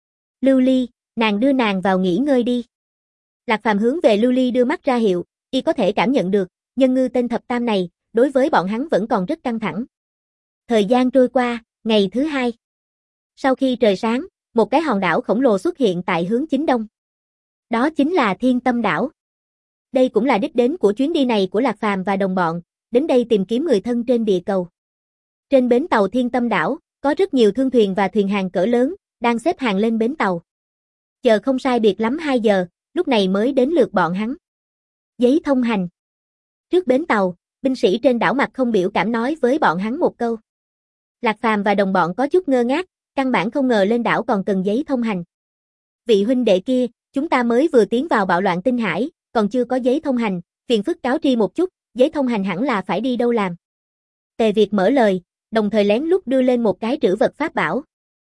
Lưu Ly, nàng đưa nàng vào nghỉ ngơi đi. Lạc Phàm hướng về Lưu Ly đưa mắt ra hiệu, y có thể cảm nhận được, nhân ngư tên Thập Tam này, đối với bọn hắn vẫn còn rất căng thẳng. Thời gian trôi qua, ngày thứ hai. Sau khi trời sáng, một cái hòn đảo khổng lồ xuất hiện tại hướng chính đông. Đó chính là Thiên Tâm Đảo. Đây cũng là đích đến của chuyến đi này của Lạc Phàm và đồng bọn, đến đây tìm kiếm người thân trên địa cầu. Trên bến tàu Thiên Tâm Đảo, có rất nhiều thương thuyền và thuyền hàng cỡ lớn, đang xếp hàng lên bến tàu. Chờ không sai biệt lắm hai giờ, lúc này mới đến lượt bọn hắn. Giấy thông hành. Trước bến tàu, binh sĩ trên đảo mặt không biểu cảm nói với bọn hắn một câu. Lạc Phàm và đồng bọn có chút ngơ ngác, căn bản không ngờ lên đảo còn cần giấy thông hành. Vị huynh đệ kia, chúng ta mới vừa tiến vào bạo loạn tinh hải, còn chưa có giấy thông hành, phiền phức cáo tri một chút, giấy thông hành hẳn là phải đi đâu làm. Tề Việt mở lời, đồng thời lén lút đưa lên một cái trữ vật pháp bảo.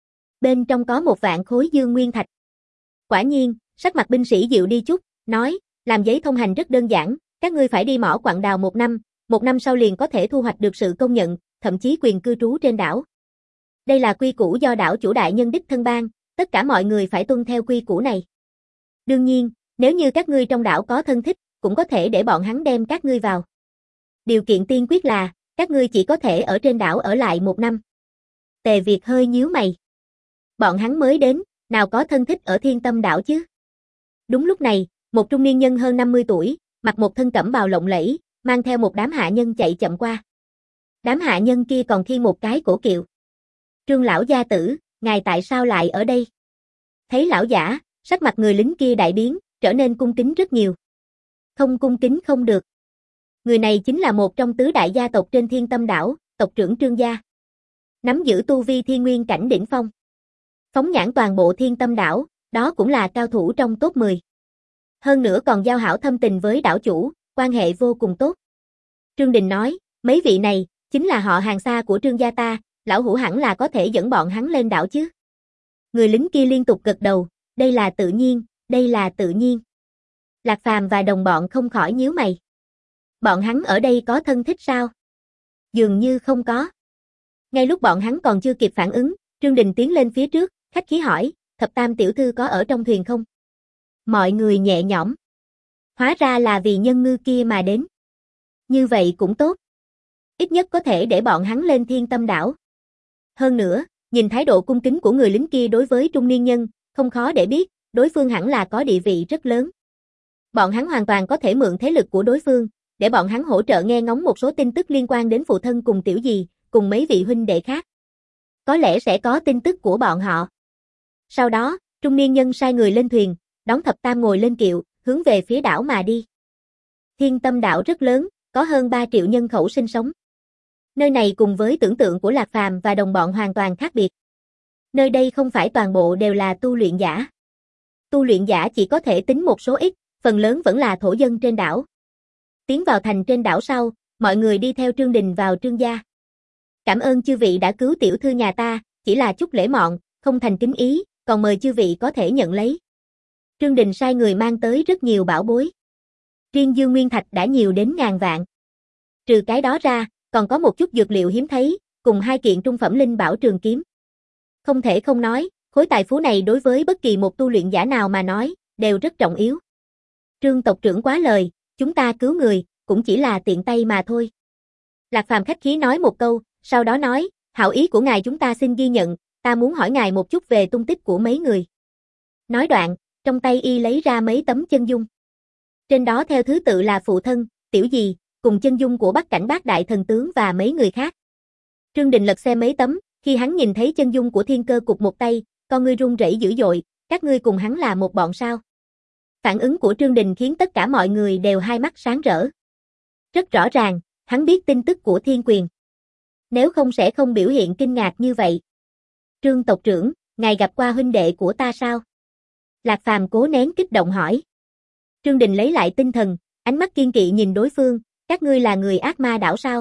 Bên trong có một vạn khối dương nguyên thạch. Quả nhiên, sắc mặt binh sĩ dịu đi chút, nói, làm giấy thông hành rất đơn giản, các ngươi phải đi mỏ quặng đào một năm, một năm sau liền có thể thu hoạch được sự công nhận, thậm chí quyền cư trú trên đảo. Đây là quy củ do đảo chủ đại nhân đích thân ban, tất cả mọi người phải tuân theo quy củ này. Đương nhiên, nếu như các ngươi trong đảo có thân thích, cũng có thể để bọn hắn đem các ngươi vào. Điều kiện tiên quyết là, các ngươi chỉ có thể ở trên đảo ở lại một năm. Tề Việt hơi nhíu mày. Bọn hắn mới đến, nào có thân thích ở Thiên Tâm Đảo chứ? Đúng lúc này, một trung niên nhân hơn năm mươi tuổi, mặc một thân cẩm bào lộng lẫy, mang theo một đám hạ nhân chạy chậm qua. Đám hạ nhân kia còn khiêng một cái cổ kiệu. Trương lão gia tử, ngài tại sao lại ở đây? Thấy lão giả, sắc mặt người lính kia đại biến, trở nên cung kính rất nhiều. Không cung kính không được. Người này chính là một trong tứ đại gia tộc trên Thiên Tâm đảo, tộc trưởng Trương gia. Nắm giữ tu vi thiên nguyên cảnh đỉnh phong. Phóng nhãn toàn bộ Thiên Tâm đảo, đó cũng là cao thủ trong top mười. Hơn nữa còn giao hảo thâm tình với đảo chủ, quan hệ vô cùng tốt. Trương Đình nói, mấy vị này, chính là họ hàng xa của Trương gia ta, lão hủ hẳn là có thể dẫn bọn hắn lên đảo chứ. Người lính kia liên tục gật đầu, đây là tự nhiên, đây là tự nhiên. Lạc Phàm và đồng bọn không khỏi nhíu mày. Bọn hắn ở đây có thân thích sao? Dường như không có. Ngay lúc bọn hắn còn chưa kịp phản ứng, Trương Đình tiến lên phía trước, khách khí hỏi, Thập Tam tiểu thư có ở trong thuyền không? Mọi người nhẹ nhõm. Hóa ra là vì nhân ngư kia mà đến. Như vậy cũng tốt. Ít nhất có thể để bọn hắn lên Thiên Tâm đảo. Hơn nữa, nhìn thái độ cung kính của người lính kia đối với trung niên nhân, không khó để biết, đối phương hẳn là có địa vị rất lớn. Bọn hắn hoàn toàn có thể mượn thế lực của đối phương, để bọn hắn hỗ trợ nghe ngóng một số tin tức liên quan đến phụ thân cùng tiểu dì, cùng mấy vị huynh đệ khác. Có lẽ sẽ có tin tức của bọn họ. Sau đó, trung niên nhân sai người lên thuyền, đón Thập Tam ngồi lên kiệu, hướng về phía đảo mà đi. Thiên Tâm đảo rất lớn, có hơn ba triệu nhân khẩu sinh sống. Nơi này cùng với tưởng tượng của Lạc Phàm và đồng bọn hoàn toàn khác biệt. Nơi đây không phải toàn bộ đều là tu luyện giả. Tu luyện giả chỉ có thể tính một số ít, phần lớn vẫn là thổ dân trên đảo. Tiến vào thành trên đảo sau, mọi người đi theo Trương Đình vào Trương gia. Cảm ơn chư vị đã cứu tiểu thư nhà ta, chỉ là chút lễ mọn, không thành kính ý, còn mời chư vị có thể nhận lấy. Trương Đình sai người mang tới rất nhiều bảo bối. Riêng Dương Nguyên Thạch đã nhiều đến ngàn vạn. Trừ cái đó ra, còn có một chút dược liệu hiếm thấy, cùng hai kiện trung phẩm linh bảo trường kiếm. Không thể không nói, khối tài phú này đối với bất kỳ một tu luyện giả nào mà nói, đều rất trọng yếu. Trương tộc trưởng quá lời, chúng ta cứu người, cũng chỉ là tiện tay mà thôi. Lạc Phàm khách khí nói một câu, sau đó nói, hảo ý của ngài chúng ta xin ghi nhận, ta muốn hỏi ngài một chút về tung tích của mấy người. Nói đoạn, trong tay y lấy ra mấy tấm chân dung. Trên đó theo thứ tự là phụ thân, tiểu dì, cùng chân dung của Bắc Cảnh Bát đại thần tướng và mấy người khác. Trương Đình lật xem mấy tấm, khi hắn nhìn thấy chân dung của Thiên Cơ Cục một tay, con ngươi run rẩy dữ dội, các ngươi cùng hắn là một bọn sao? Phản ứng của Trương Đình khiến tất cả mọi người đều hai mắt sáng rỡ. Rất rõ ràng, hắn biết tin tức của Thiên Quyền. Nếu không sẽ không biểu hiện kinh ngạc như vậy. Trương tộc trưởng, ngài gặp qua huynh đệ của ta sao? Lạc Phàm cố nén kích động hỏi. Trương Đình lấy lại tinh thần, ánh mắt kiên kỵ nhìn đối phương, các ngươi là người Ác Ma đảo sao?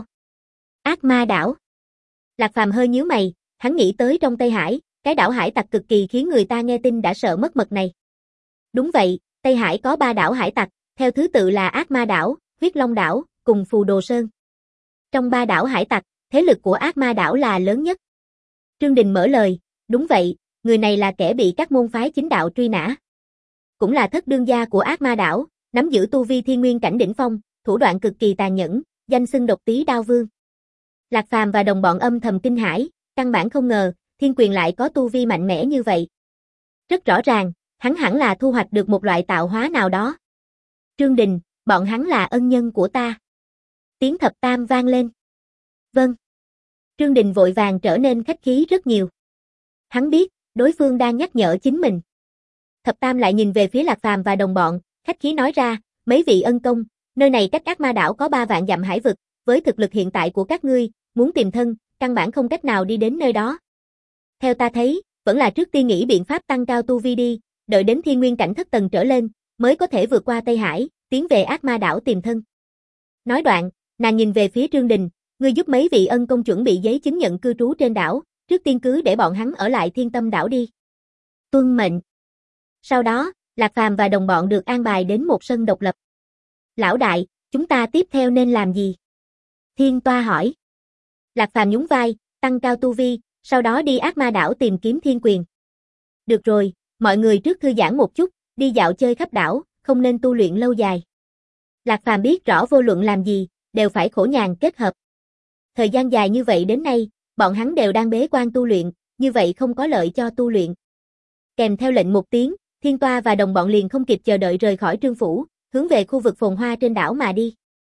Ác Ma đảo? Lạc Phàm hơi nhíu mày, hắn nghĩ tới trong Tây Hải, cái đảo hải tặc cực kỳ khiến người ta nghe tin đã sợ mất mật này. Đúng vậy, Tây Hải có ba đảo hải tặc, theo thứ tự là Ác Ma đảo, Huyết Long đảo, cùng Phù Đồ Sơn. Trong ba đảo hải tặc, thế lực của Ác Ma đảo là lớn nhất. Trương Đình mở lời, đúng vậy, người này là kẻ bị các môn phái chính đạo truy nã. Cũng là thất đương gia của Ác Ma đảo, nắm giữ tu vi thiên nguyên cảnh đỉnh phong, thủ đoạn cực kỳ tàn nhẫn, danh xưng độc tí đao vương. Lạc Phàm và đồng bọn âm thầm kinh hãi, căn bản không ngờ, Thiên Quyền lại có tu vi mạnh mẽ như vậy. Rất rõ ràng, hắn hẳn là thu hoạch được một loại tạo hóa nào đó. Trương Đình, bọn hắn là ân nhân của ta. Tiếng Thập Tam vang lên. Vâng. Trương Đình vội vàng trở nên khách khí rất nhiều. Hắn biết, đối phương đang nhắc nhở chính mình. Thập Tam lại nhìn về phía Lạc Phàm và đồng bọn, khách khí nói ra, mấy vị ân công, nơi này cách Ác Ma đảo có ba vạn dặm hải vực, với thực lực hiện tại của các ngươi, muốn tìm thân, căn bản không cách nào đi đến nơi đó. Theo ta thấy, vẫn là trước tiên nghĩ biện pháp tăng cao tu vi đi, đợi đến thiên nguyên cảnh thất tầng trở lên, mới có thể vượt qua Tây Hải, tiến về Ác Ma đảo tìm thân. Nói đoạn, nàng nhìn về phía Trương Đình, ngươi giúp mấy vị ân công chuẩn bị giấy chứng nhận cư trú trên đảo, trước tiên cứ để bọn hắn ở lại Thiên Tâm đảo đi. Tuân mệnh. Sau đó, Lạc Phàm và đồng bọn được an bài đến một sân độc lập. Lão đại, chúng ta tiếp theo nên làm gì? Thiên Toa hỏi. Lạc Phàm nhún vai, tăng cao tu vi, sau đó đi Ác Ma đảo tìm kiếm Thiên Quyền. Được rồi, mọi người trước thư giãn một chút, đi dạo chơi khắp đảo, không nên tu luyện lâu dài. Lạc Phàm biết rõ vô luận làm gì, đều phải khổ nhàn kết hợp. Thời gian dài như vậy đến nay, bọn hắn đều đang bế quan tu luyện, như vậy không có lợi cho tu luyện. Kèm theo lệnh một tiếng, Thiên Toa và đồng bọn liền không kịp chờ đợi rời khỏi Trương phủ, hướng về khu vực phồn hoa trên đảo mà đi.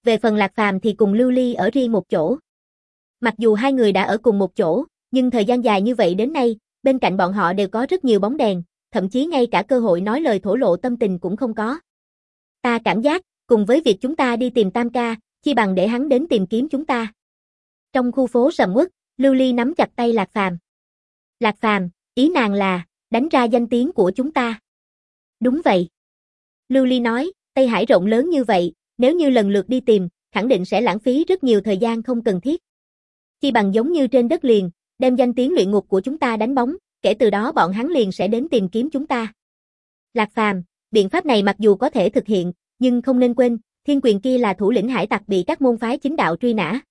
Về phần Lạc Phàm thì cùng Lưu Ly ở riêng một chỗ. Mặc dù hai người đã ở cùng một chỗ, nhưng thời gian dài như vậy đến nay, bên cạnh bọn họ đều có rất nhiều bóng đèn, thậm chí ngay cả cơ hội nói lời thổ lộ tâm tình cũng không có. Ta cảm giác, cùng với việc chúng ta đi tìm Tam ca, chi bằng để hắn đến tìm kiếm chúng ta. Trong khu phố sầm uất, Lưu Ly nắm chặt tay Lạc Phàm. Lạc Phàm, ý nàng là, đánh ra danh tiếng của chúng ta. Đúng vậy. Lưu Ly nói, Tây Hải rộng lớn như vậy, nếu như lần lượt đi tìm, khẳng định sẽ lãng phí rất nhiều thời gian không cần thiết. Chi bằng giống như trên đất liền, đem danh tiếng luyện ngục của chúng ta đánh bóng, kể từ đó bọn hắn liền sẽ đến tìm kiếm chúng ta. Lạc Phàm, biện pháp này mặc dù có thể thực hiện, nhưng không nên quên, Thiên Quyền kia là thủ lĩnh hải tặc bị các môn phái chính đạo truy nã.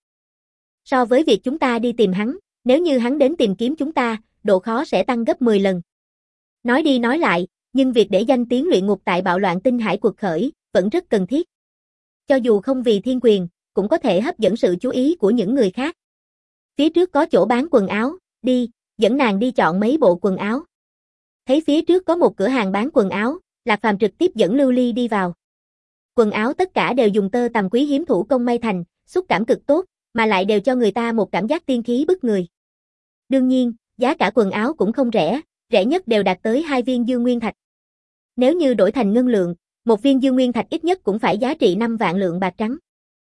So với việc chúng ta đi tìm hắn, nếu như hắn đến tìm kiếm chúng ta, độ khó sẽ tăng gấp mười lần. Nói đi nói lại, nhưng việc để danh tiếng luyện ngục tại bạo loạn tinh hải cuộc khởi, vẫn rất cần thiết. Cho dù không vì Thiên Quyền, cũng có thể hấp dẫn sự chú ý của những người khác. Phía trước có chỗ bán quần áo, đi, dẫn nàng đi chọn mấy bộ quần áo. Thấy phía trước có một cửa hàng bán quần áo, Lạc Phàm trực tiếp dẫn Lưu Ly đi vào. Quần áo tất cả đều dùng tơ tằm quý hiếm thủ công may thành, xúc cảm cực tốt, mà lại đều cho người ta một cảm giác tiên khí bức người. Đương nhiên, giá cả quần áo cũng không rẻ, rẻ nhất đều đạt tới hai viên dương nguyên thạch. Nếu như đổi thành ngân lượng, một viên dương nguyên thạch ít nhất cũng phải giá trị năm vạn lượng bạc trắng.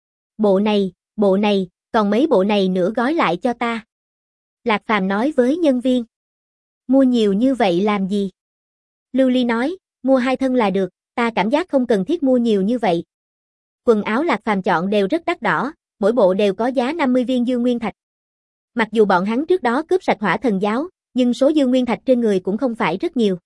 Bộ này, bộ này, còn mấy bộ này nữa gói lại cho ta. Lạc Phàm nói với nhân viên. Mua nhiều như vậy làm gì? Lưu Ly nói, mua hai thân là được, ta cảm giác không cần thiết mua nhiều như vậy. Quần áo Lạc Phàm chọn đều rất đắt đỏ, mỗi bộ đều có giá năm mươi viên dương nguyên thạch. Mặc dù bọn hắn trước đó cướp sạch Hỏa Thần giáo, nhưng số dương nguyên thạch trên người cũng không phải rất nhiều.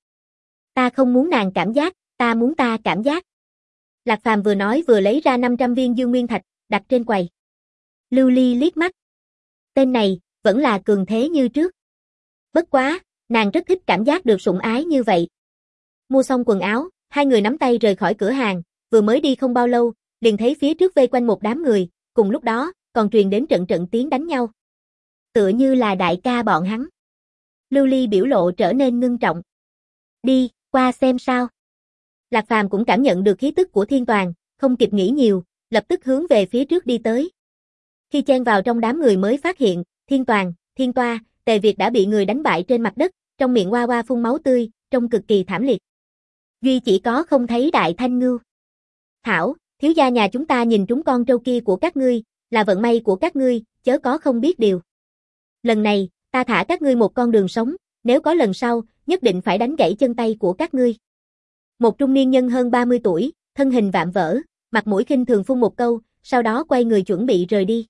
Ta không muốn nàng cảm giác, ta muốn ta cảm giác. Lạc Phàm vừa nói vừa lấy ra năm trăm viên dương nguyên thạch, đặt trên quầy. Lưu Ly liếc mắt. Tên này, vẫn là cường thế như trước. Bất quá, nàng rất thích cảm giác được sủng ái như vậy. Mua xong quần áo, hai người nắm tay rời khỏi cửa hàng, vừa mới đi không bao lâu, liền thấy phía trước vây quanh một đám người, cùng lúc đó, còn truyền đến trận trận tiếng đánh nhau. Tựa như là đại ca bọn hắn. Lưu Ly biểu lộ trở nên ngưng trọng. Đi, qua xem sao. Lạc Phàm cũng cảm nhận được khí tức của Thiên Toàn, không kịp nghĩ nhiều, lập tức hướng về phía trước đi tới. Khi chen vào trong đám người mới phát hiện, Thiên Toàn, Thiên Toa, Tề Việt đã bị người đánh bại trên mặt đất, trong miệng oa oa phun máu tươi, trông cực kỳ thảm liệt. Duy chỉ có không thấy Đại Thanh Ngưu. Thảo, thiếu gia nhà chúng ta nhìn trúng con trâu kia của các ngươi, là vận may của các ngươi, chớ có không biết điều. Lần này, ta thả các ngươi một con đường sống, nếu có lần sau, nhất định phải đánh gãy chân tay của các ngươi. Một trung niên nhân hơn ba mươi tuổi, thân hình vạm vỡ, mặt mũi khinh thường phun một câu, sau đó quay người chuẩn bị rời đi.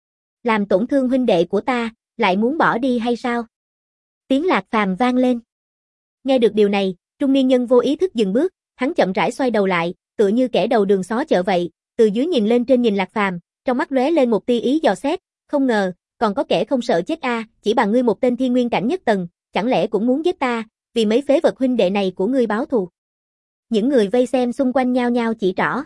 Làm tổn thương huynh đệ của ta, lại muốn bỏ đi hay sao? Tiếng Lạc Phàm vang lên. Nghe được điều này, trung niên nhân vô ý thức dừng bước, hắn chậm rãi xoay đầu lại, tựa như kẻ đầu đường xó chợ vậy, từ dưới nhìn lên trên nhìn Lạc Phàm, trong mắt lóe lên một tia ý dò xét, không ngờ, còn có kẻ không sợ chết a, à, chỉ bằng ngươi một tên thiên nguyên cảnh nhất tầng, chẳng lẽ cũng muốn giết ta, vì mấy phế vật huynh đệ này của ngươi báo thù. Những người vây xem xung quanh nhao nhao chỉ trỏ.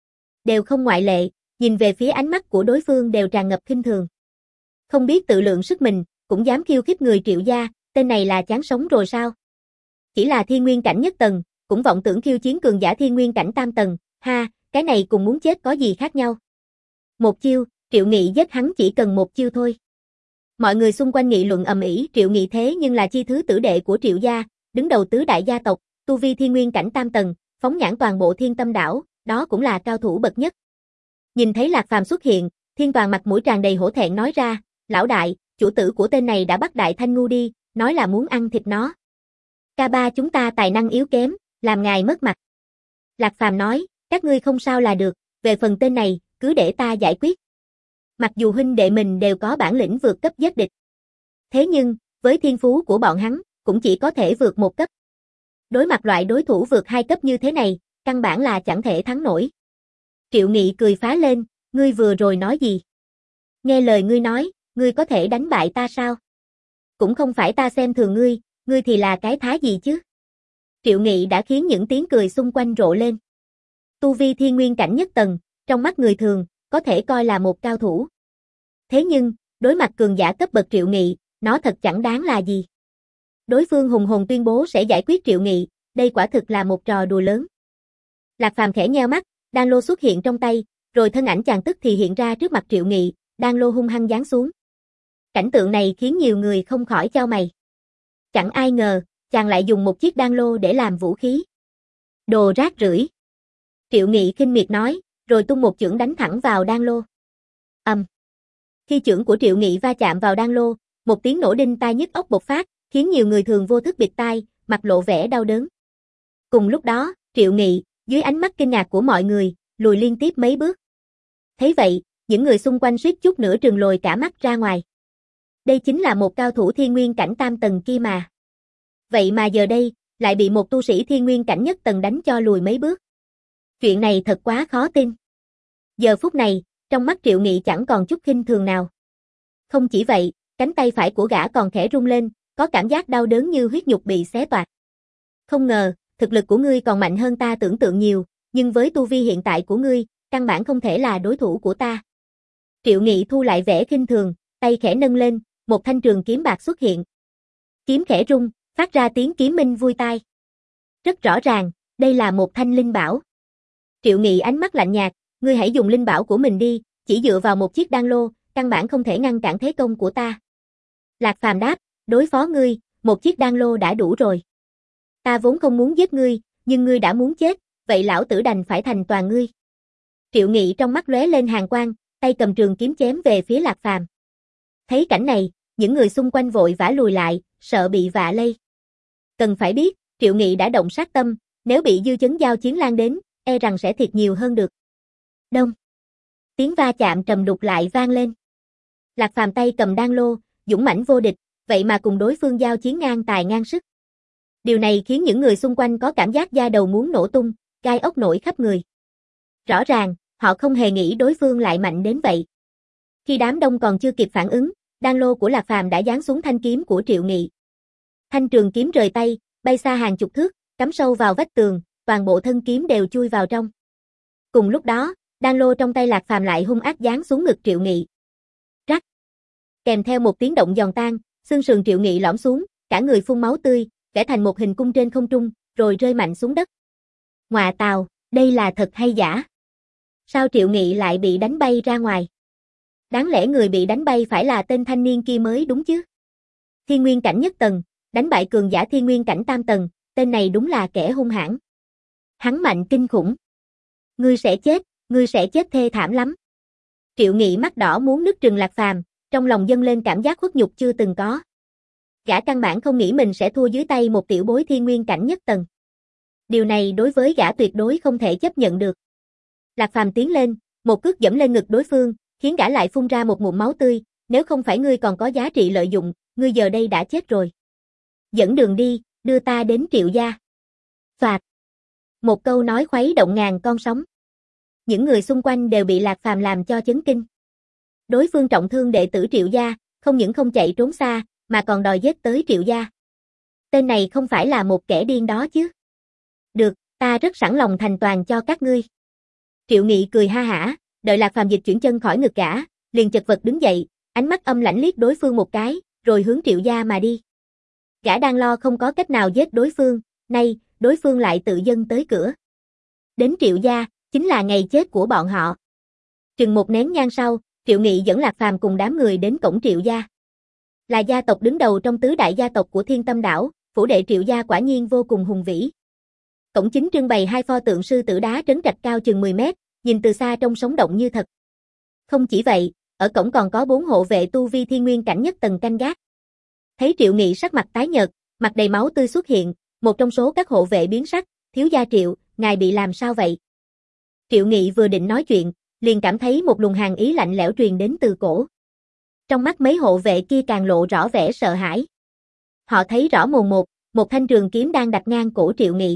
Đều không ngoại lệ, nhìn về phía ánh mắt của đối phương đều tràn ngập khinh thường. Không biết tự lượng sức mình, cũng dám khiêu khích người Triệu gia, tên này là chán sống rồi sao? Chỉ là thiên nguyên cảnh nhất tầng, cũng vọng tưởng khiêu chiến cường giả thiên nguyên cảnh tam tầng, ha, cái này cùng muốn chết có gì khác nhau? Một chiêu, Triệu Nghị giết hắn chỉ cần một chiêu thôi. Mọi người xung quanh nghị luận ầm ĩ, Triệu Nghị thế nhưng là chi thứ tử đệ của Triệu gia, đứng đầu tứ đại gia tộc, tu vi thiên nguyên cảnh tam tầng, phóng nhãn toàn bộ Thiên Tâm đảo, đó cũng là cao thủ bậc nhất. Nhìn thấy Lạc Phàm xuất hiện, Thiên Toàn mặt mũi tràn đầy hổ thẹn nói ra, lão đại, chủ tử của tên này đã bắt Đại Thanh Ngu đi, nói là muốn ăn thịt nó. Ca ba chúng ta tài năng yếu kém, làm ngài mất mặt. Lạc Phàm nói, các ngươi không sao là được, về phần tên này, cứ để ta giải quyết. Mặc dù huynh đệ mình đều có bản lĩnh vượt cấp giết địch. Thế nhưng, với thiên phú của bọn hắn, cũng chỉ có thể vượt một cấp. Đối mặt loại đối thủ vượt hai cấp như thế này, căn bản là chẳng thể thắng nổi. Triệu Nghị cười phá lên, ngươi vừa rồi nói gì? Nghe lời ngươi nói, ngươi có thể đánh bại ta sao? Cũng không phải ta xem thường ngươi, ngươi thì là cái thá gì chứ? Triệu Nghị đã khiến những tiếng cười xung quanh rộ lên. Tu vi thiên nguyên cảnh nhất tầng, trong mắt người thường, có thể coi là một cao thủ. Thế nhưng, đối mặt cường giả cấp bậc Triệu Nghị, nó thật chẳng đáng là gì. Đối phương hùng hồn tuyên bố sẽ giải quyết Triệu Nghị, đây quả thực là một trò đùa lớn. Lạc Phàm khẽ nheo mắt, đan lô xuất hiện trong tay, rồi thân ảnh chàng tức thì hiện ra trước mặt Triệu Nghị, đan lô hung hăng giáng xuống. Cảnh tượng này khiến nhiều người không khỏi chau mày. Chẳng ai ngờ, chàng lại dùng một chiếc đan lô để làm vũ khí. Đồ rác rưởi. Triệu Nghị khinh miệt nói, rồi tung một chưởng đánh thẳng vào đan lô. Ầm. Um. Khi chưởng của Triệu Nghị va chạm vào đan lô, một tiếng nổ đinh tai nhức óc bộc phát, khiến nhiều người thường vô thức bịt tai, mặt lộ vẻ đau đớn. Cùng lúc đó, Triệu Nghị, dưới ánh mắt kinh ngạc của mọi người, lùi liên tiếp mấy bước. Thấy vậy, những người xung quanh suýt chút nữa trừng lồi cả mắt ra ngoài. Đây chính là một cao thủ thiên nguyên cảnh tam tầng kia mà. Vậy mà giờ đây, lại bị một tu sĩ thiên nguyên cảnh nhất tầng đánh cho lùi mấy bước. Chuyện này thật quá khó tin. Giờ phút này, trong mắt Triệu Nghị chẳng còn chút khinh thường nào. Không chỉ vậy, cánh tay phải của gã còn khẽ rung lên, có cảm giác đau đớn như huyết nhục bị xé toạc. Không ngờ, thực lực của ngươi còn mạnh hơn ta tưởng tượng nhiều, nhưng với tu vi hiện tại của ngươi, căn bản không thể là đối thủ của ta. Triệu Nghị thu lại vẻ khinh thường, tay khẽ nâng lên, một thanh trường kiếm bạc xuất hiện. Kiếm khẽ rung, phát ra tiếng kiếm minh vui tai. Rất rõ ràng, đây là một thanh linh bảo. Triệu Nghị ánh mắt lạnh nhạt, ngươi hãy dùng linh bảo của mình đi, chỉ dựa vào một chiếc đan lô, căn bản không thể ngăn cản thế công của ta. Lạc Phàm đáp, đối phó ngươi, một chiếc đan lô đã đủ rồi. Ta vốn không muốn giết ngươi, nhưng ngươi đã muốn chết, vậy lão tử đành phải thành toàn ngươi. Triệu Nghị trong mắt lóe lên hàn quang, tay cầm trường kiếm chém về phía Lạc Phàm. Thấy cảnh này, những người xung quanh vội vã lùi lại, sợ bị vạ lây. Cần phải biết, Triệu Nghị đã động sát tâm, nếu bị dư chấn giao chiến lan đến, e rằng sẽ thiệt nhiều hơn được. Đông. Tiếng va chạm trầm đục lại vang lên. Lạc Phàm tay cầm đan lô, dũng mãnh vô địch, vậy mà cùng đối phương giao chiến ngang tài ngang sức. Điều này khiến những người xung quanh có cảm giác da đầu muốn nổ tung, gai ốc nổi khắp người. Rõ ràng, họ không hề nghĩ đối phương lại mạnh đến vậy. Khi đám đông còn chưa kịp phản ứng, đan lô của Lạc Phàm đã giáng xuống thanh kiếm của Triệu Nghị. Thanh trường kiếm rời tay, bay xa hàng chục thước, cắm sâu vào vách tường, toàn bộ thân kiếm đều chui vào trong. Cùng lúc đó, đan lô trong tay Lạc Phàm lại hung ác giáng xuống ngực Triệu Nghị. Rắc. Kèm theo một tiếng động giòn tan, xương sườn Triệu Nghị lõm xuống, cả người phun máu tươi, vẽ thành một hình cung trên không trung, rồi rơi mạnh xuống đất. Ngoà tào, đây là thật hay giả? Sao Triệu Nghị lại bị đánh bay ra ngoài? Đáng lẽ người bị đánh bay phải là tên thanh niên kia mới đúng chứ? Thiên nguyên cảnh nhất tầng, đánh bại cường giả thiên nguyên cảnh tam tầng, tên này đúng là kẻ hung hãn. Hắn mạnh kinh khủng. Ngươi sẽ chết, ngươi sẽ chết thê thảm lắm. Triệu Nghị mắt đỏ muốn nứt trừng Lạc Phàm, trong lòng dâng lên cảm giác khuất nhục chưa từng có. Gã căn bản không nghĩ mình sẽ thua dưới tay một tiểu bối thiên nguyên cảnh nhất tầng. Điều này đối với gã tuyệt đối không thể chấp nhận được. Lạc Phàm tiến lên, một cước giẫm lên ngực đối phương, khiến gã lại phun ra một ngụm máu tươi, nếu không phải ngươi còn có giá trị lợi dụng, ngươi giờ đây đã chết rồi. Dẫn đường đi, đưa ta đến Triệu gia. Phạt. Một câu nói khuấy động ngàn con sóng. Những người xung quanh đều bị Lạc Phàm làm cho chấn kinh. Đối phương trọng thương đệ tử Triệu gia, không những không chạy trốn xa, mà còn đòi giết tới Triệu gia. Tên này không phải là một kẻ điên đó chứ. Được, ta rất sẵn lòng thành toàn cho các ngươi. Triệu Nghị cười ha hả, đợi Lạc Phàm dịch chuyển chân khỏi ngực gã, liền chật vật đứng dậy, ánh mắt âm lãnh liếc đối phương một cái, rồi hướng Triệu gia mà đi. Gã đang lo không có cách nào giết đối phương, nay, đối phương lại tự dâng tới cửa. Đến Triệu gia, chính là ngày chết của bọn họ. Chừng một nén nhang sau, Triệu Nghị dẫn Lạc Phàm cùng đám người đến cổng Triệu gia. Là gia tộc đứng đầu trong tứ đại gia tộc của Thiên Tâm đảo, phủ đệ Triệu gia quả nhiên vô cùng hùng vĩ. Cổng chính trưng bày hai pho tượng sư tử đá trấn trạch cao chừng mười mét, nhìn từ xa trông sống động như thật. Không chỉ vậy, ở cổng còn có bốn hộ vệ tu vi thiên nguyên cảnh nhất tầng canh gác. Thấy Triệu Nghị sắc mặt tái nhợt, mặt đầy máu tươi xuất hiện, một trong số các hộ vệ biến sắc, thiếu gia Triệu, ngài bị làm sao vậy? Triệu Nghị vừa định nói chuyện, liền cảm thấy một luồng hàn ý lạnh lẽo truyền đến từ cổ. Trong mắt mấy hộ vệ kia càng lộ rõ vẻ sợ hãi. Họ thấy rõ mồn một, một thanh trường kiếm đang đặt ngang cổ Triệu Nghị.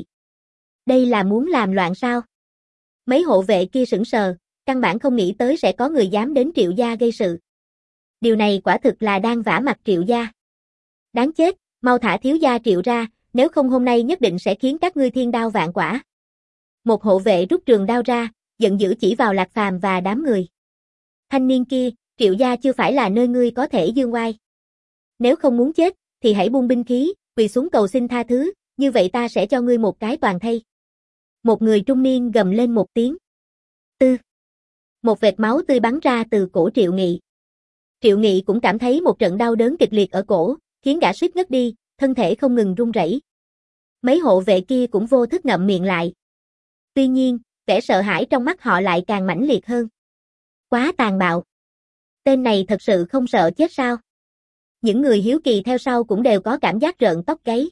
Đây là muốn làm loạn sao? Mấy hộ vệ kia sững sờ, căn bản không nghĩ tới sẽ có người dám đến Triệu gia gây sự. Điều này quả thực là đang vả mặt Triệu gia. Đáng chết, mau thả thiếu gia Triệu ra, nếu không hôm nay nhất định sẽ khiến các ngươi thiên đao vạn quả. Một hộ vệ rút trường đao ra, giận dữ chỉ vào Lạc Phàm và đám người. Thanh niên kia, Triệu gia chưa phải là nơi ngươi có thể dương oai. Nếu không muốn chết, thì hãy buông binh khí, quỳ xuống cầu xin tha thứ, như vậy ta sẽ cho ngươi một cái toàn thây. Một người trung niên gầm lên một tiếng. Tư. Một vệt máu tươi bắn ra từ cổ Triệu Nghị. Triệu Nghị cũng cảm thấy một trận đau đớn kịch liệt ở cổ, khiến gã suýt ngất đi, thân thể không ngừng run rẩy. Mấy hộ vệ kia cũng vô thức ngậm miệng lại. Tuy nhiên, vẻ sợ hãi trong mắt họ lại càng mãnh liệt hơn. Quá tàn bạo. Tên này thật sự không sợ chết sao? Những người hiếu kỳ theo sau cũng đều có cảm giác rợn tóc gáy.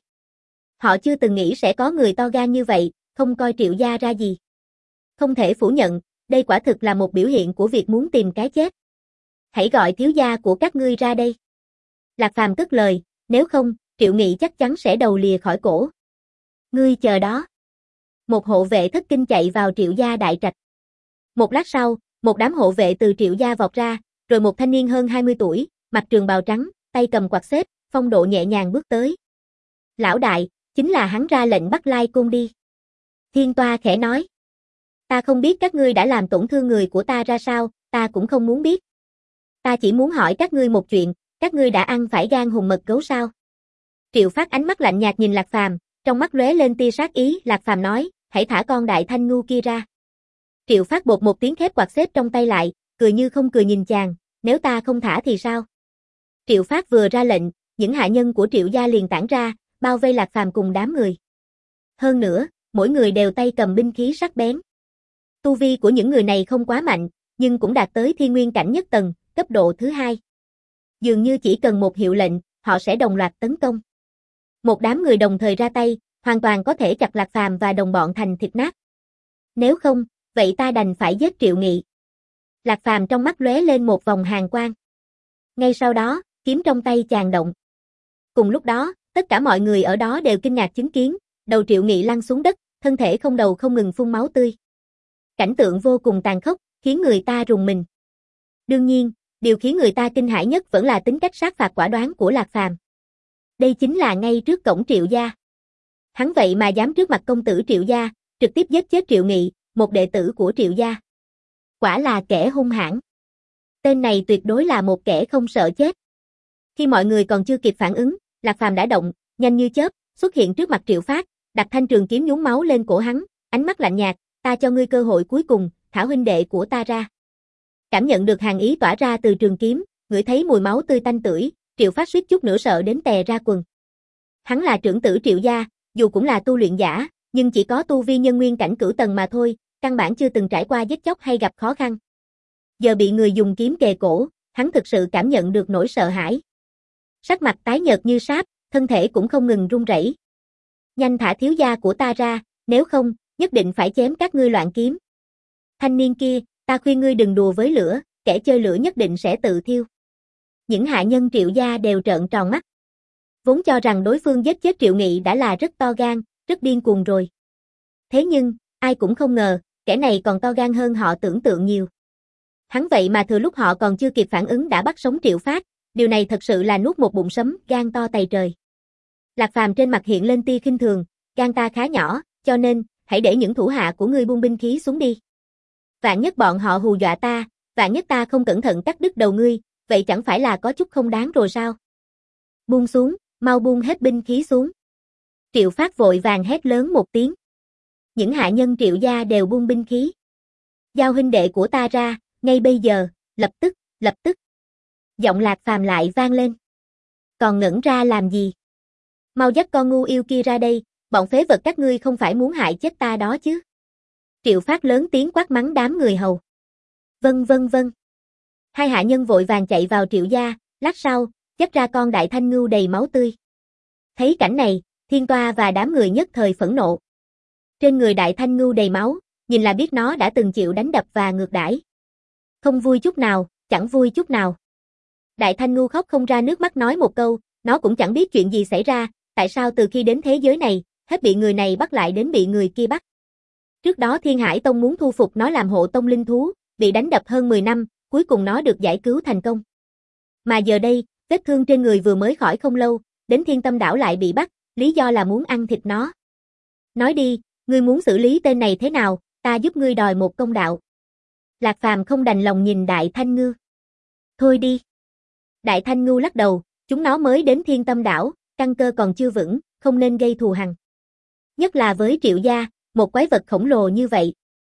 Họ chưa từng nghĩ sẽ có người to gan như vậy, không coi Triệu gia ra gì. Không thể phủ nhận, đây quả thực là một biểu hiện của việc muốn tìm cái chết. Hãy gọi thiếu gia của các ngươi ra đây. Lạc Phàm cất lời, nếu không, Triệu Nghị chắc chắn sẽ đầu lìa khỏi cổ. Ngươi chờ đó. Một hộ vệ thất kinh chạy vào Triệu gia đại trạch. Một lát sau, một đám hộ vệ từ Triệu gia vọt ra, rồi một thanh niên hơn hai mươi tuổi, mặc trường bào trắng, tay cầm quạt xếp, phong độ nhẹ nhàng bước tới. Lão đại, chính là hắn ra lệnh bắt Lai Côn đi. Thiên Toa khẽ nói. Ta không biết các ngươi đã làm tổn thương người của ta ra sao, ta cũng không muốn biết. Ta chỉ muốn hỏi các ngươi một chuyện, các ngươi đã ăn phải gan hùng mật gấu sao? Triệu Phát ánh mắt lạnh nhạt nhìn Lạc Phàm, trong mắt lóe lên tia sát ý, Lạc Phàm nói, hãy thả con đại thanh ngu kia ra. Triệu Phát bột một tiếng khép quạt xếp trong tay lại, cười như không cười nhìn chàng, nếu ta không thả thì sao? Triệu Phát vừa ra lệnh, những hạ nhân của Triệu gia liền tản ra, bao vây Lạc Phàm cùng đám người. Hơn nữa, mỗi người đều tay cầm binh khí sắc bén. Tu vi của những người này không quá mạnh, nhưng cũng đạt tới thiên nguyên cảnh nhất tầng, cấp độ thứ hai. Dường như chỉ cần một hiệu lệnh, họ sẽ đồng loạt tấn công. Một đám người đồng thời ra tay, hoàn toàn có thể chặt Lạc Phàm và đồng bọn thành thịt nát. Nếu không, vậy ta đành phải giết Triệu Nghị. Lạc Phàm trong mắt lóe lên một vòng hàn quang. Ngay sau đó, kiếm trong tay chàng động. Cùng lúc đó, tất cả mọi người ở đó đều kinh ngạc chứng kiến, đầu Triệu Nghị lăn xuống đất, thân thể không đầu không ngừng phun máu tươi. Cảnh tượng vô cùng tàn khốc, khiến người ta rùng mình. Đương nhiên, điều khiến người ta kinh hãi nhất vẫn là tính cách sát phạt quả đoán của Lạc Phàm. Đây chính là ngay trước cổng Triệu gia. Hắn vậy mà dám trước mặt công tử Triệu gia, trực tiếp giết chết Triệu Nghị, một đệ tử của Triệu gia. Quả là kẻ hung hãn. Tên này tuyệt đối là một kẻ không sợ chết. Khi mọi người còn chưa kịp phản ứng, Lạc Phàm đã động, nhanh như chớp, xuất hiện trước mặt Triệu Phát, đặt thanh trường kiếm nhúng máu lên cổ hắn, ánh mắt lạnh nhạt, ta cho ngươi cơ hội cuối cùng, thả huynh đệ của ta ra. Cảm nhận được hàn ý tỏa ra từ trường kiếm, ngửi thấy mùi máu tươi tanh tưởi, Triệu Phát suýt chút nữa sợ đến tè ra quần. Hắn là trưởng tử Triệu gia, dù cũng là tu luyện giả, nhưng chỉ có tu vi nhân nguyên cảnh cửu tầng mà thôi, căn bản chưa từng trải qua giết chóc hay gặp khó khăn. Giờ bị người dùng kiếm kề cổ, hắn thực sự cảm nhận được nỗi sợ hãi. Sắc mặt tái nhợt như sáp, thân thể cũng không ngừng run rẩy. Nhanh thả thiếu gia của ta ra, nếu không, nhất định phải chém các ngươi loạn kiếm. Thanh niên kia, ta khuyên ngươi đừng đùa với lửa, kẻ chơi lửa nhất định sẽ tự thiêu. Những hạ nhân Triệu gia đều trợn tròn mắt. Vốn cho rằng đối phương giết chết Triệu Nghị đã là rất to gan, rất điên cuồng rồi. Thế nhưng, ai cũng không ngờ, kẻ này còn to gan hơn họ tưởng tượng nhiều. Hắn vậy mà thừa lúc họ còn chưa kịp phản ứng đã bắt sống Triệu Phát, điều này thật sự là nuốt một bụng sấm, gan to tày trời. Lạc Phàm trên mặt hiện lên tia khinh thường, gan ta khá nhỏ, cho nên, hãy để những thủ hạ của ngươi buông binh khí xuống đi. Vạn nhất bọn họ hù dọa ta, vạn nhất ta không cẩn thận cắt đứt đầu ngươi, vậy chẳng phải là có chút không đáng rồi sao? Buông xuống, mau buông hết binh khí xuống. Triệu Phát vội vàng hét lớn một tiếng. Những hạ nhân Triệu gia đều buông binh khí. Giao huynh đệ của ta ra, ngay bây giờ, lập tức, lập tức. Giọng Lạc Phàm lại vang lên. Còn ngẩn ra làm gì? Mau dắt con ngu yêu kia ra đây, bọn phế vật các ngươi không phải muốn hại chết ta đó chứ? Triệu Phát lớn tiếng quát mắng đám người hầu. Vâng vâng vâng. Hai hạ nhân vội vàng chạy vào Triệu gia, lát sau, dắt ra con đại thanh ngưu đầy máu tươi. Thấy cảnh này, Thiên Toa và đám người nhất thời phẫn nộ. Trên người đại thanh ngưu đầy máu, nhìn là biết nó đã từng chịu đánh đập và ngược đãi. Không vui chút nào, chẳng vui chút nào. Đại thanh ngưu khóc không ra nước mắt nói một câu, nó cũng chẳng biết chuyện gì xảy ra, tại sao từ khi đến thế giới này, hết bị người này bắt lại đến bị người kia bắt. Trước đó Thiên Hải Tông muốn thu phục nó làm hộ tông linh thú, bị đánh đập hơn mười năm, cuối cùng nó được giải cứu thành công. Mà giờ đây, vết thương trên người vừa mới khỏi không lâu, đến Thiên Tâm Đảo lại bị bắt, lý do là muốn ăn thịt nó. Nói đi, ngươi muốn xử lý tên này thế nào, ta giúp ngươi đòi một công đạo. Lạc Phàm không đành lòng nhìn Đại Thanh Ngưu. Thôi đi. Đại Thanh Ngưu lắc đầu, chúng nó mới đến Thiên Tâm Đảo, căn cơ còn chưa vững, không nên gây thù hằn. Nhất là với Triệu gia, một quái vật khổng lồ như vậy.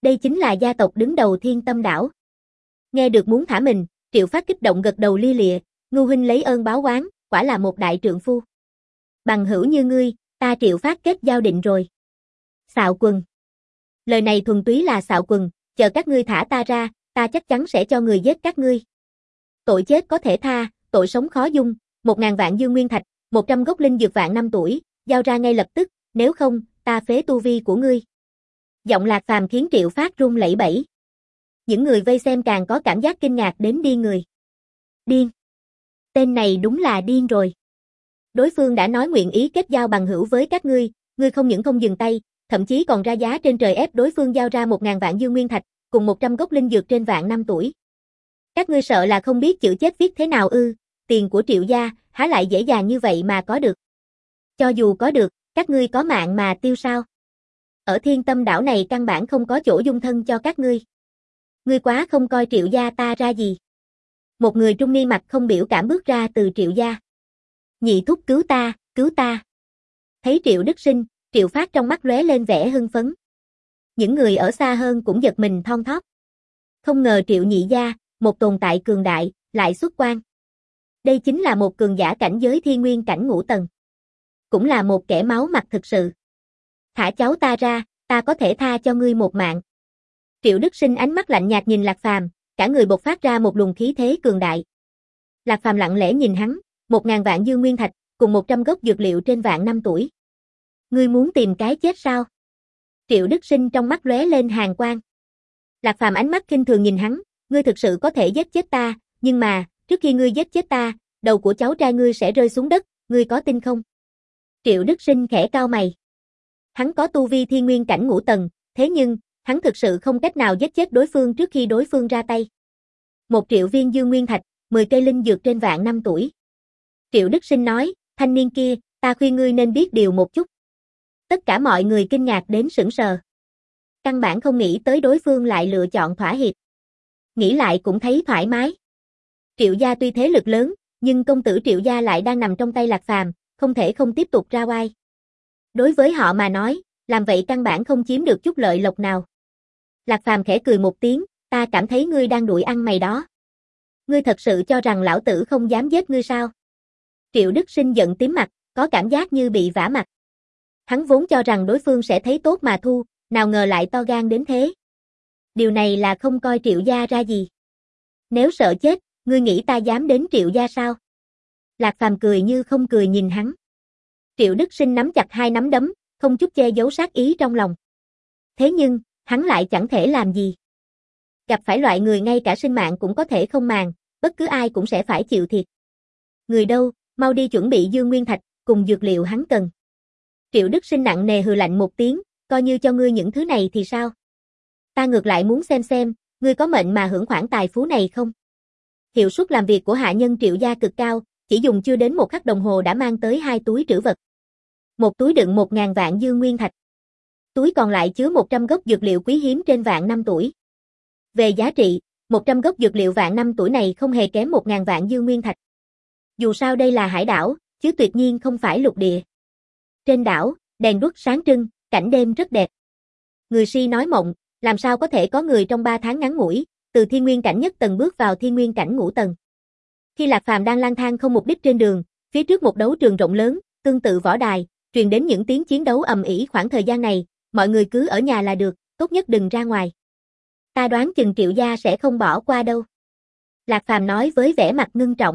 Đây chính là gia tộc đứng đầu Thiên Tâm đảo. Nghe được muốn thả mình, Triệu Phát kích động gật đầu lia lịa, Ngưu huynh lấy ơn báo oán, quả là một đại trượng phu. Bằng hữu như ngươi, ta Triệu Phát kết giao định rồi. Xạo quần. Lời này thuần túy là xạo quần, chờ các ngươi thả ta ra, ta chắc chắn sẽ cho người giết các ngươi. Tội chết có thể tha, tội sống khó dung, một ngàn vạn dương nguyên thạch, một trăm gốc linh dược vạn năm tuổi, giao ra ngay lập tức, nếu không, ta phế tu vi của ngươi. Giọng Lạc Phàm khiến Triệu Phát run lẩy bẩy. Những người vây xem càng có cảm giác kinh ngạc đến điên người. Điên. Tên này đúng là điên rồi. Đối phương đã nói nguyện ý kết giao bằng hữu với các ngươi, ngươi không những không dừng tay, thậm chí còn ra giá trên trời ép đối phương giao ra một ngàn vạn dương nguyên thạch, cùng một trăm gốc linh dược trên vạn năm tuổi. Các ngươi sợ là không biết chữ chết viết thế nào ư, tiền của Triệu gia, há lại dễ dàng như vậy mà có được. Cho dù có được, các ngươi có mạng mà tiêu sao? Ở Thiên Tâm đảo này căn bản không có chỗ dung thân cho các ngươi. Ngươi quá không coi Triệu gia ta ra gì. Một người trung niên mặt không biểu cảm bước ra từ Triệu gia. Nhị thúc cứu ta, cứu ta. Thấy Triệu Đức Sinh, Triệu Phát trong mắt lóe lên vẻ hưng phấn. Những người ở xa hơn cũng giật mình thon thóp. Không ngờ Triệu nhị gia, một tồn tại cường đại, lại xuất quan. Đây chính là một cường giả cảnh giới thiên nguyên cảnh ngũ tầng. Cũng là một kẻ máu mặt thực sự. Thả cháu ta ra, ta có thể tha cho ngươi một mạng. Triệu Đức Sinh ánh mắt lạnh nhạt nhìn Lạc Phàm, cả người bộc phát ra một luồng khí thế cường đại. Lạc Phàm lặng lẽ nhìn hắn, một ngàn vạn dương nguyên thạch, cùng một trăm gốc dược liệu trên vạn năm tuổi. Ngươi muốn tìm cái chết sao? Triệu Đức Sinh trong mắt lóe lên hàn quang. Lạc Phàm ánh mắt khinh thường nhìn hắn, ngươi thực sự có thể giết chết ta, nhưng mà, trước khi ngươi giết chết ta, đầu của cháu trai ngươi sẽ rơi xuống đất, ngươi có tin không? Triệu Đức Sinh khẽ cau mày. Hắn có tu vi thiên nguyên cảnh ngũ tầng, thế nhưng, hắn thực sự không cách nào giết chết đối phương trước khi đối phương ra tay. Một triệu viên dương nguyên thạch, mười cây linh dược trên vạn năm tuổi. Triệu Đức Sinh nói, thanh niên kia, ta khuyên ngươi nên biết điều một chút. Tất cả mọi người kinh ngạc đến sững sờ. Căn bản không nghĩ tới đối phương lại lựa chọn thỏa hiệp. Nghĩ lại cũng thấy thoải mái. Triệu gia tuy thế lực lớn, nhưng công tử Triệu gia lại đang nằm trong tay Lạc Phàm, không thể không tiếp tục ra oai. Đối với họ mà nói, làm vậy căn bản không chiếm được chút lợi lộc nào. Lạc Phàm khẽ cười một tiếng, ta cảm thấy ngươi đang đuổi ăn mày đó. Ngươi thật sự cho rằng lão tử không dám giết ngươi sao? Triệu Đức Sinh giận tím mặt, có cảm giác như bị vả mặt. Hắn vốn cho rằng đối phương sẽ thấy tốt mà thu, nào ngờ lại to gan đến thế. Điều này là không coi Triệu gia ra gì. Nếu sợ chết, ngươi nghĩ ta dám đến Triệu gia sao? Lạc Phàm cười như không cười nhìn hắn. Triệu Đức Sinh nắm chặt hai nắm đấm, không chút che giấu sát ý trong lòng. Thế nhưng, hắn lại chẳng thể làm gì. Gặp phải loại người ngay cả sinh mạng cũng có thể không màng, bất cứ ai cũng sẽ phải chịu thiệt. Người đâu, mau đi chuẩn bị dương nguyên thạch, cùng dược liệu hắn cần. Triệu Đức Sinh nặng nề hừ lạnh một tiếng, coi như cho ngươi những thứ này thì sao? Ta ngược lại muốn xem xem, ngươi có mệnh mà hưởng khoản tài phú này không? Hiệu suất làm việc của hạ nhân Triệu gia cực cao, chỉ dùng chưa đến một khắc đồng hồ đã mang tới hai túi trữ vật. Một túi đựng một ngàn vạn dương nguyên thạch. Túi còn lại chứa một trăm gốc dược liệu quý hiếm trên vạn năm tuổi. Về giá trị, một trăm gốc dược liệu vạn năm tuổi này không hề kém một ngàn vạn dương nguyên thạch. Dù sao đây là hải đảo, chứ tuyệt nhiên không phải lục địa. Trên đảo, đèn đuốc sáng trưng, cảnh đêm rất đẹp. Người si nói mộng, làm sao có thể có người trong ba tháng ngắn ngủi, từ thiên nguyên cảnh nhất tầng bước vào thiên nguyên cảnh ngũ tầng. Khi Lạc Phàm đang lang thang không mục đích trên đường, phía trước một đấu trường rộng lớn, tương tự võ đài, truyền đến những tiếng chiến đấu ầm ĩ. Khoảng thời gian này, mọi người cứ ở nhà là được, tốt nhất đừng ra ngoài. Ta đoán chừng Triệu gia sẽ không bỏ qua đâu. Lạc Phàm nói với vẻ mặt ngưng trọng.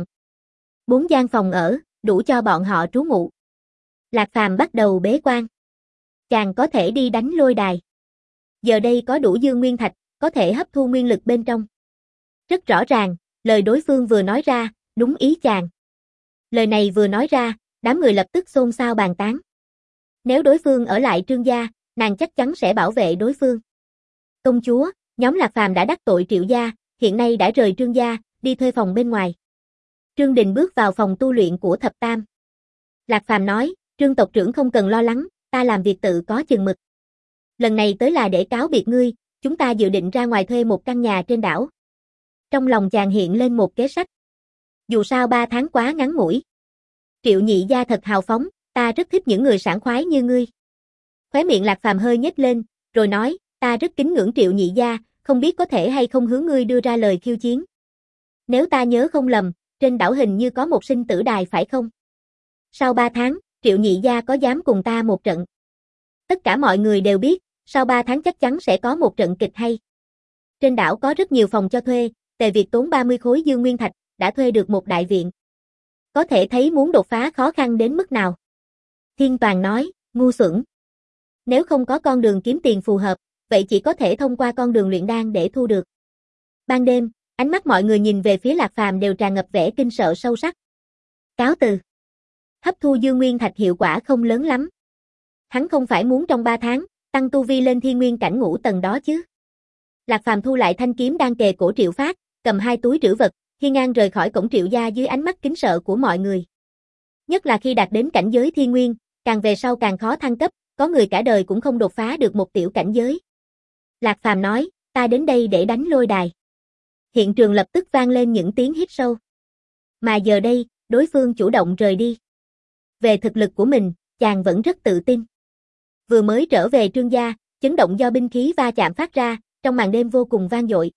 Bốn gian phòng ở, đủ cho bọn họ trú ngụ. Lạc Phàm bắt đầu bế quan. Chàng có thể đi đánh lôi đài. Giờ đây có đủ dương nguyên thạch, có thể hấp thu nguyên lực bên trong. Rất rõ ràng, lời đối phương vừa nói ra, đúng ý chàng. Lời này vừa nói ra, đám người lập tức xôn xao bàn tán. Nếu đối phương ở lại Trương gia, nàng chắc chắn sẽ bảo vệ đối phương. Công chúa, nhóm Lạc Phàm đã đắc tội Triệu gia, hiện nay đã rời Trương gia, đi thuê phòng bên ngoài. Trương Đình bước vào phòng tu luyện của Thập Tam. Lạc Phàm nói, Trương tộc trưởng không cần lo lắng, ta làm việc tự có chừng mực. Lần này tới là để cáo biệt ngươi, chúng ta dự định ra ngoài thuê một căn nhà trên đảo. Trong lòng chàng hiện lên một kế sách. Dù sao ba tháng quá ngắn ngủi. Triệu nhị gia thật hào phóng, ta rất thích những người sảng khoái như ngươi. Khóe miệng Lạc Phàm hơi nhếch lên, rồi nói, Ta rất kính ngưỡng Triệu nhị gia, không biết có thể hay không hướng ngươi đưa ra lời khiêu chiến. Nếu ta nhớ không lầm, trên đảo hình như có một sinh tử đài phải không? Sau ba tháng, Triệu nhị gia có dám cùng ta một trận? Tất cả mọi người đều biết, sau ba tháng chắc chắn sẽ có một trận kịch hay. Trên đảo có rất nhiều phòng cho thuê, Tề Việt tốn ba mươi khối dương nguyên thạch, đã thuê được một đại viện. Có thể thấy muốn đột phá khó khăn đến mức nào. Thiên Toàn nói, ngu xuẩn. Nếu không có con đường kiếm tiền phù hợp, vậy chỉ có thể thông qua con đường luyện đan để thu được. Ban đêm, ánh mắt mọi người nhìn về phía Lạc Phàm đều tràn ngập vẻ kinh sợ sâu sắc. Cáo từ. Hấp thu dương nguyên thạch hiệu quả không lớn lắm. Hắn không phải muốn trong ba tháng, tăng tu vi lên thiên nguyên cảnh ngũ tầng đó chứ. Lạc Phàm thu lại thanh kiếm đang kề cổ Triệu Phát, cầm hai túi trữ vật, hiên ngang rời khỏi cổng Triệu gia dưới ánh mắt kính sợ của mọi người. Nhất là khi đạt đến cảnh giới thiên nguyên, càng về sau càng khó thăng cấp, có người cả đời cũng không đột phá được một tiểu cảnh giới. Lạc Phàm nói, ta đến đây để đánh lôi đài. Hiện trường lập tức vang lên những tiếng hít sâu. Mà giờ đây, đối phương chủ động rời đi. Về thực lực của mình, chàng vẫn rất tự tin. Vừa mới trở về Trương gia, chấn động do binh khí va chạm phát ra, trong màn đêm vô cùng vang dội.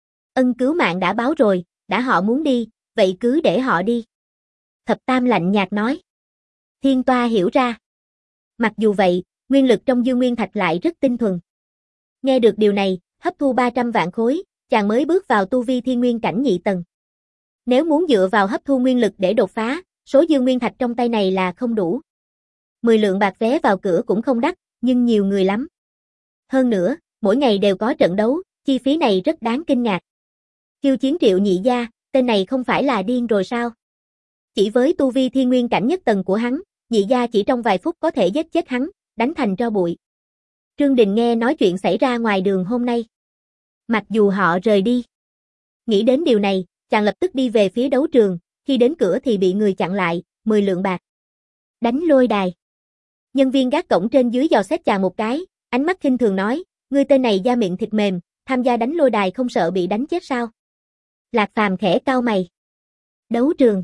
Ân cứu mạng đã báo rồi, đã họ muốn đi, vậy cứ để họ đi. Thập Tam lạnh nhạt nói. Thiên Toa hiểu ra. Mặc dù vậy, nguyên lực trong dương nguyên thạch lại rất tinh thuần. Nghe được điều này, hấp thu ba trăm vạn khối, chàng mới bước vào tu vi thiên nguyên cảnh nhị tầng. Nếu muốn dựa vào hấp thu nguyên lực để đột phá, số dương nguyên thạch trong tay này là không đủ. mười lượng bạc vé vào cửa cũng không đắt, nhưng nhiều người lắm. Hơn nữa, mỗi ngày đều có trận đấu, chi phí này rất đáng kinh ngạc. Khiêu chiến Triệu nhị gia, tên này không phải là điên rồi sao? Chỉ với tu vi thiên nguyên cảnh nhất tầng của hắn, nhị gia chỉ trong vài phút có thể giết chết hắn, đánh thành tro bụi. Trương Đình nghe nói chuyện xảy ra ngoài đường hôm nay. Mặc dù họ rời đi. Nghĩ đến điều này, chàng lập tức đi về phía đấu trường, khi đến cửa thì bị người chặn lại, mười lượng bạc. Đánh lôi đài. Nhân viên gác cổng trên dưới dò xét chàng một cái, ánh mắt khinh thường nói, ngươi tên này da miệng thịt mềm, tham gia đánh lôi đài không sợ bị đánh chết sao? Lạc Phàm khẽ cau mày. Đấu trường.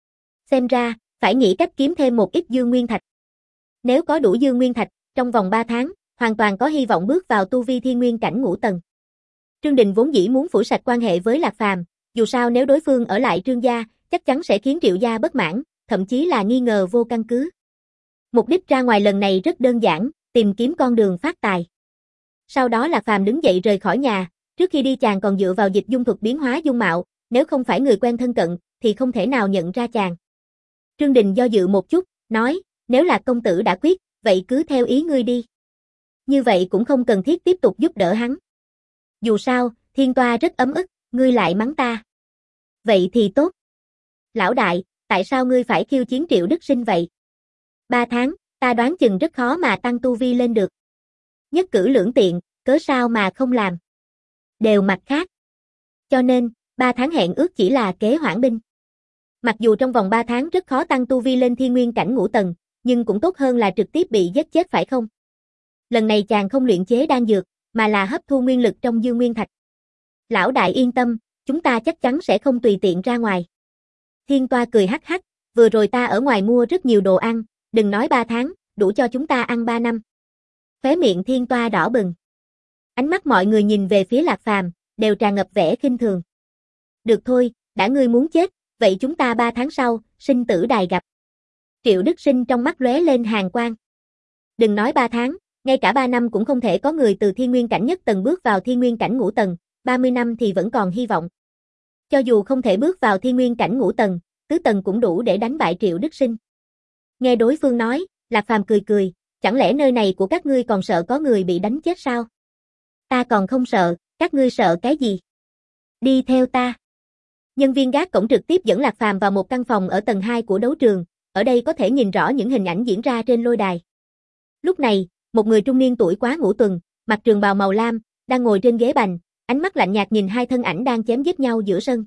Xem ra, phải nghĩ cách kiếm thêm một ít dương nguyên thạch. Nếu có đủ dương nguyên thạch, trong vòng ba tháng, hoàn toàn có hy vọng bước vào tu vi thiên nguyên cảnh ngũ tầng. Trương Đình vốn dĩ muốn phủi sạch quan hệ với Lạc Phàm, dù sao nếu đối phương ở lại Trương gia, chắc chắn sẽ khiến Triệu gia bất mãn, thậm chí là nghi ngờ vô căn cứ. Mục đích ra ngoài lần này rất đơn giản, tìm kiếm con đường phát tài. Sau đó Lạc Phàm đứng dậy rời khỏi nhà, trước khi đi chàng còn dựa vào dịch dung thuật biến hóa dung mạo, nếu không phải người quen thân cận, thì không thể nào nhận ra chàng. Trương Đình do dự một chút, nói, nếu Lạc công tử đã quyết, vậy cứ theo ý ngươi đi. Như vậy cũng không cần thiết tiếp tục giúp đỡ hắn. Dù sao, Thiên Toa rất ấm ức, ngươi lại mắng ta. Vậy thì tốt. Lão đại, tại sao ngươi phải khiêu chiến Triệu Đức Sinh vậy? Ba tháng, ta đoán chừng rất khó mà tăng tu vi lên được. Nhất cử lưỡng tiện, cớ sao mà không làm. Đều mặt khác. Cho nên, ba tháng hẹn ước chỉ là kế hoãn binh. Mặc dù trong vòng ba tháng rất khó tăng tu vi lên thiên nguyên cảnh ngũ tầng, nhưng cũng tốt hơn là trực tiếp bị giết chết phải không? Lần này chàng không luyện chế đan dược, mà là hấp thu nguyên lực trong dương nguyên thạch. Lão đại yên tâm, chúng ta chắc chắn sẽ không tùy tiện ra ngoài. Thiên Toa cười hắc hắc, vừa rồi ta ở ngoài mua rất nhiều đồ ăn, đừng nói ba tháng, đủ cho chúng ta ăn ba năm. Khóe miệng Thiên Toa đỏ bừng. Ánh mắt mọi người nhìn về phía Lạc Phàm, đều tràn ngập vẻ khinh thường. Được thôi, đã ngươi muốn chết, vậy chúng ta ba tháng sau, sinh tử đài gặp. Triệu Đức Sinh trong mắt lóe lên hàn quang. Đừng nói ba tháng, ngay cả ba năm cũng không thể có người từ thiên nguyên cảnh nhất tầng bước vào thiên nguyên cảnh ngũ tầng, ba mươi năm thì vẫn còn hy vọng. Cho dù không thể bước vào thiên nguyên cảnh ngũ tầng, tứ tầng cũng đủ để đánh bại Triệu Đức Sinh. Nghe đối phương nói, Lạc Phàm cười cười, chẳng lẽ nơi này của các ngươi còn sợ có người bị đánh chết sao? Ta còn không sợ, các ngươi sợ cái gì? Đi theo ta. Nhân viên gác cổng trực tiếp dẫn Lạc Phàm vào một căn phòng ở tầng hai của đấu trường, ở đây có thể nhìn rõ những hình ảnh diễn ra trên lôi đài. Lúc này, một người trung niên tuổi quá ngũ tuần, mặc trường bào màu lam, đang ngồi trên ghế bành, ánh mắt lạnh nhạt nhìn hai thân ảnh đang chém giết nhau giữa sân.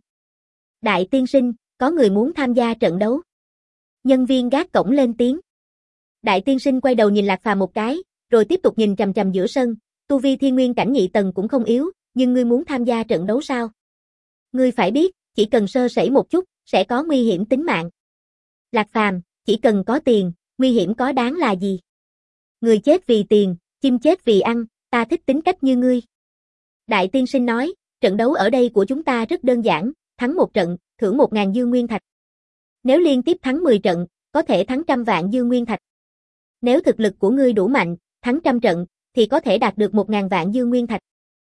Đại tiên sinh, có người muốn tham gia trận đấu. Nhân viên gác cổng lên tiếng. Đại tiên sinh quay đầu nhìn Lạc Phàm một cái, rồi tiếp tục nhìn chằm chằm giữa sân, tu vi thiên nguyên cảnh nhị tầng cũng không yếu, nhưng ngươi muốn tham gia trận đấu sao? Ngươi phải biết, chỉ cần sơ sẩy một chút, sẽ có nguy hiểm tính mạng. Lạc Phàm, chỉ cần có tiền, nguy hiểm có đáng là gì? Người chết vì tiền, chim chết vì ăn, ta thích tính cách như ngươi. Đại tiên sinh nói, trận đấu ở đây của chúng ta rất đơn giản, thắng một trận, thưởng một ngàn dương nguyên thạch. Nếu liên tiếp thắng mười trận, có thể thắng trăm vạn dương nguyên thạch. Nếu thực lực của ngươi đủ mạnh, thắng trăm trận, thì có thể đạt được một ngàn vạn dương nguyên thạch.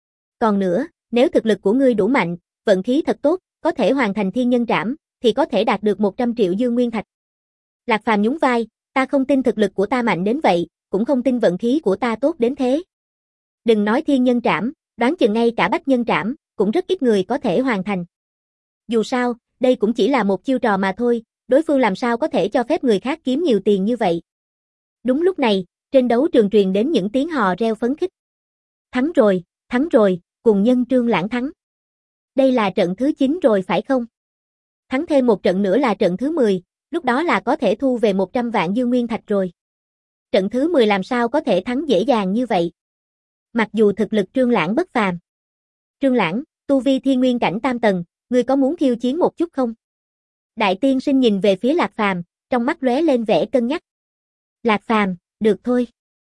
Còn nữa, nếu thực lực của ngươi đủ mạnh, vận khí thật tốt, có thể hoàn thành thiên nhân trảm, thì có thể đạt được một trăm triệu dương nguyên thạch. Lạc Phàm nhún vai, ta không tin thực lực của ta mạnh đến vậy, cũng không tin vận khí của ta tốt đến thế. Đừng nói thiên nhân trảm, đoán chừng ngay cả bách nhân trảm, cũng rất ít người có thể hoàn thành. Dù sao, đây cũng chỉ là một chiêu trò mà thôi, đối phương làm sao có thể cho phép người khác kiếm nhiều tiền như vậy. Đúng lúc này, trên đấu trường truyền đến những tiếng hò reo phấn khích. Thắng rồi, thắng rồi, cùng nhân Trương Lãng thắng. Đây là trận thứ chín rồi phải không? Thắng thêm một trận nữa là trận thứ mười, lúc đó là có thể thu về một trăm vạn dương nguyên thạch rồi. Trận thứ mười làm sao có thể thắng dễ dàng như vậy? Mặc dù thực lực Trương Lãng bất phàm. Trương Lãng, tu vi thiên nguyên cảnh tam tầng, ngươi có muốn khiêu chiến một chút không? Đại tiên sinh nhìn về phía Lạc Phàm, trong mắt lóe lên vẻ cân nhắc. Lạc Phàm, được thôi.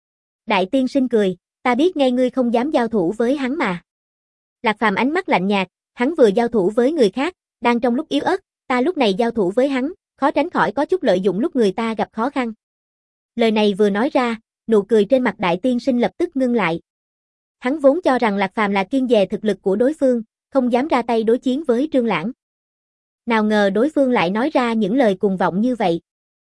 Đại tiên sinh cười, ta biết ngay ngươi không dám giao thủ với hắn mà. Lạc Phàm ánh mắt lạnh nhạt, hắn vừa giao thủ với người khác, đang trong lúc yếu ớt, ta lúc này giao thủ với hắn, khó tránh khỏi có chút lợi dụng lúc người ta gặp khó khăn. Lời này vừa nói ra, nụ cười trên mặt đại tiên sinh lập tức ngưng lại. Hắn vốn cho rằng Lạc Phàm là kiêng dè thực lực của đối phương, không dám ra tay đối chiến với Trương Lãng. Nào ngờ đối phương lại nói ra những lời cuồng vọng như vậy.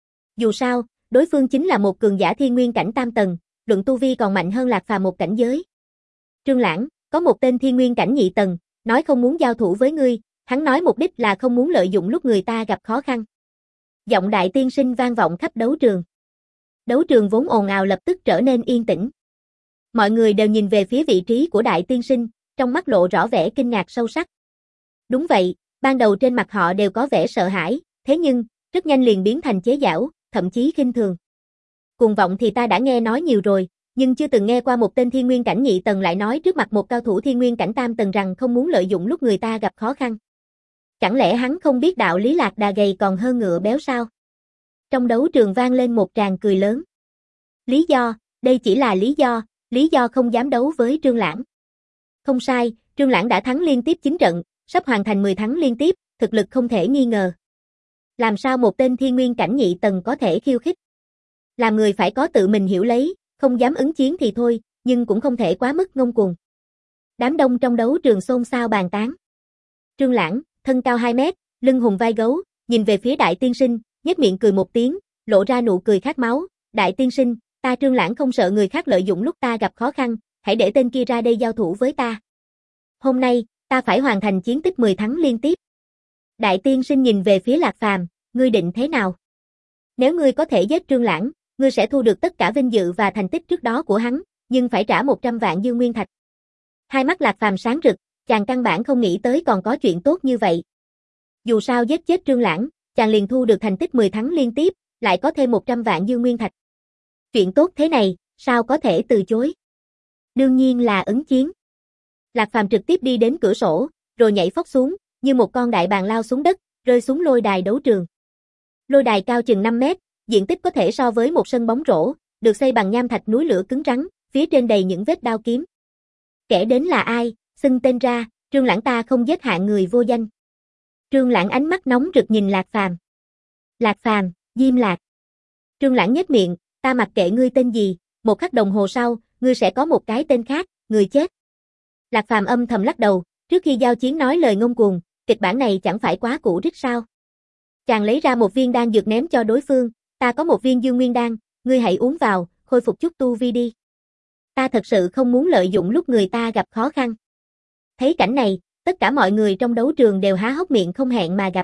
Dù sao, đối phương chính là một cường giả thiên nguyên cảnh tam tầng, luận tu vi còn mạnh hơn Lạc Phàm một cảnh giới. Trương Lãng, có một tên thiên nguyên cảnh nhị tầng, nói không muốn giao thủ với ngươi, hắn nói mục đích là không muốn lợi dụng lúc người ta gặp khó khăn. Giọng đại tiên sinh vang vọng khắp đấu trường. Đấu trường vốn ồn ào lập tức trở nên yên tĩnh. Mọi người đều nhìn về phía vị trí của đại tiên sinh, trong mắt lộ rõ vẻ kinh ngạc sâu sắc. Đúng vậy, ban đầu trên mặt họ đều có vẻ sợ hãi, thế nhưng, rất nhanh liền biến thành chế giễu, thậm chí khinh thường. Cuồng vọng thì ta đã nghe nói nhiều rồi, nhưng chưa từng nghe qua một tên thiên nguyên cảnh nhị tầng lại nói trước mặt một cao thủ thiên nguyên cảnh tam tầng rằng không muốn lợi dụng lúc người ta gặp khó khăn. Chẳng lẽ hắn không biết đạo lý lạc đà gầy còn hơn ngựa béo sao? Trong đấu trường vang lên một tràng cười lớn. Lý do, đây chỉ là lý do, lý do không dám đấu với Trương Lãng. Không sai, Trương Lãng đã thắng liên tiếp chín trận, sắp hoàn thành mười thắng liên tiếp, thực lực không thể nghi ngờ. Làm sao một tên thiên nguyên cảnh nhị tầng có thể khiêu khích? Làm người phải có tự mình hiểu lấy, không dám ứng chiến thì thôi, nhưng cũng không thể quá mức ngông cuồng. Đám đông trong đấu trường xôn xao bàn tán. Trương Lãng, thân cao hai mét, lưng hùng vai gấu, nhìn về phía đại tiên sinh, nhếch miệng cười một tiếng, lộ ra nụ cười khát máu. Đại tiên sinh, ta Trương Lãng không sợ người khác lợi dụng lúc ta gặp khó khăn, hãy để tên kia ra đây giao thủ với ta. Hôm nay, ta phải hoàn thành chiến tích mười thắng liên tiếp. Đại tiên sinh nhìn về phía Lạc Phàm, ngươi định thế nào? Nếu ngươi có thể giết Trương Lãng, ngươi sẽ thu được tất cả vinh dự và thành tích trước đó của hắn, nhưng phải trả một trăm vạn dương nguyên thạch. Hai mắt Lạc Phàm sáng rực, chàng căn bản không nghĩ tới còn có chuyện tốt như vậy. Dù sao giết chết Trương Lãng, chàng liền thu được thành tích mười thắng liên tiếp, lại có thêm một trăm vạn dương nguyên thạch. Chuyện tốt thế này, sao có thể từ chối? Đương nhiên là ứng chiến. Lạc Phàm trực tiếp đi đến cửa sổ, rồi nhảy phóc xuống, như một con đại bàng lao xuống đất, rơi xuống lôi đài đấu trường. Lôi đài cao chừng năm mét, diện tích có thể so với một sân bóng rổ, được xây bằng nham thạch núi lửa cứng rắn, phía trên đầy những vết đao kiếm. Kẻ đến là ai, xưng tên ra, Trương Lãng ta không giết hạng người vô danh. Trương Lãng ánh mắt nóng rực nhìn Lạc Phàm. Lạc Phàm, Diêm Lạc. Trương Lãng nhếch miệng, ta mặc kệ ngươi tên gì, một khắc đồng hồ sau, ngươi sẽ có một cái tên khác, người chết. Lạc Phàm âm thầm lắc đầu, trước khi giao chiến nói lời ngông cuồng, kịch bản này chẳng phải quá cũ rích sao? Chàng lấy ra một viên đan dược ném cho đối phương, ta có một viên dương nguyên đan, ngươi hãy uống vào, khôi phục chút tu vi đi. Ta thật sự không muốn lợi dụng lúc người ta gặp khó khăn. Thấy cảnh này, tất cả mọi người trong đấu trường đều há hốc miệng không hẹn mà gặp.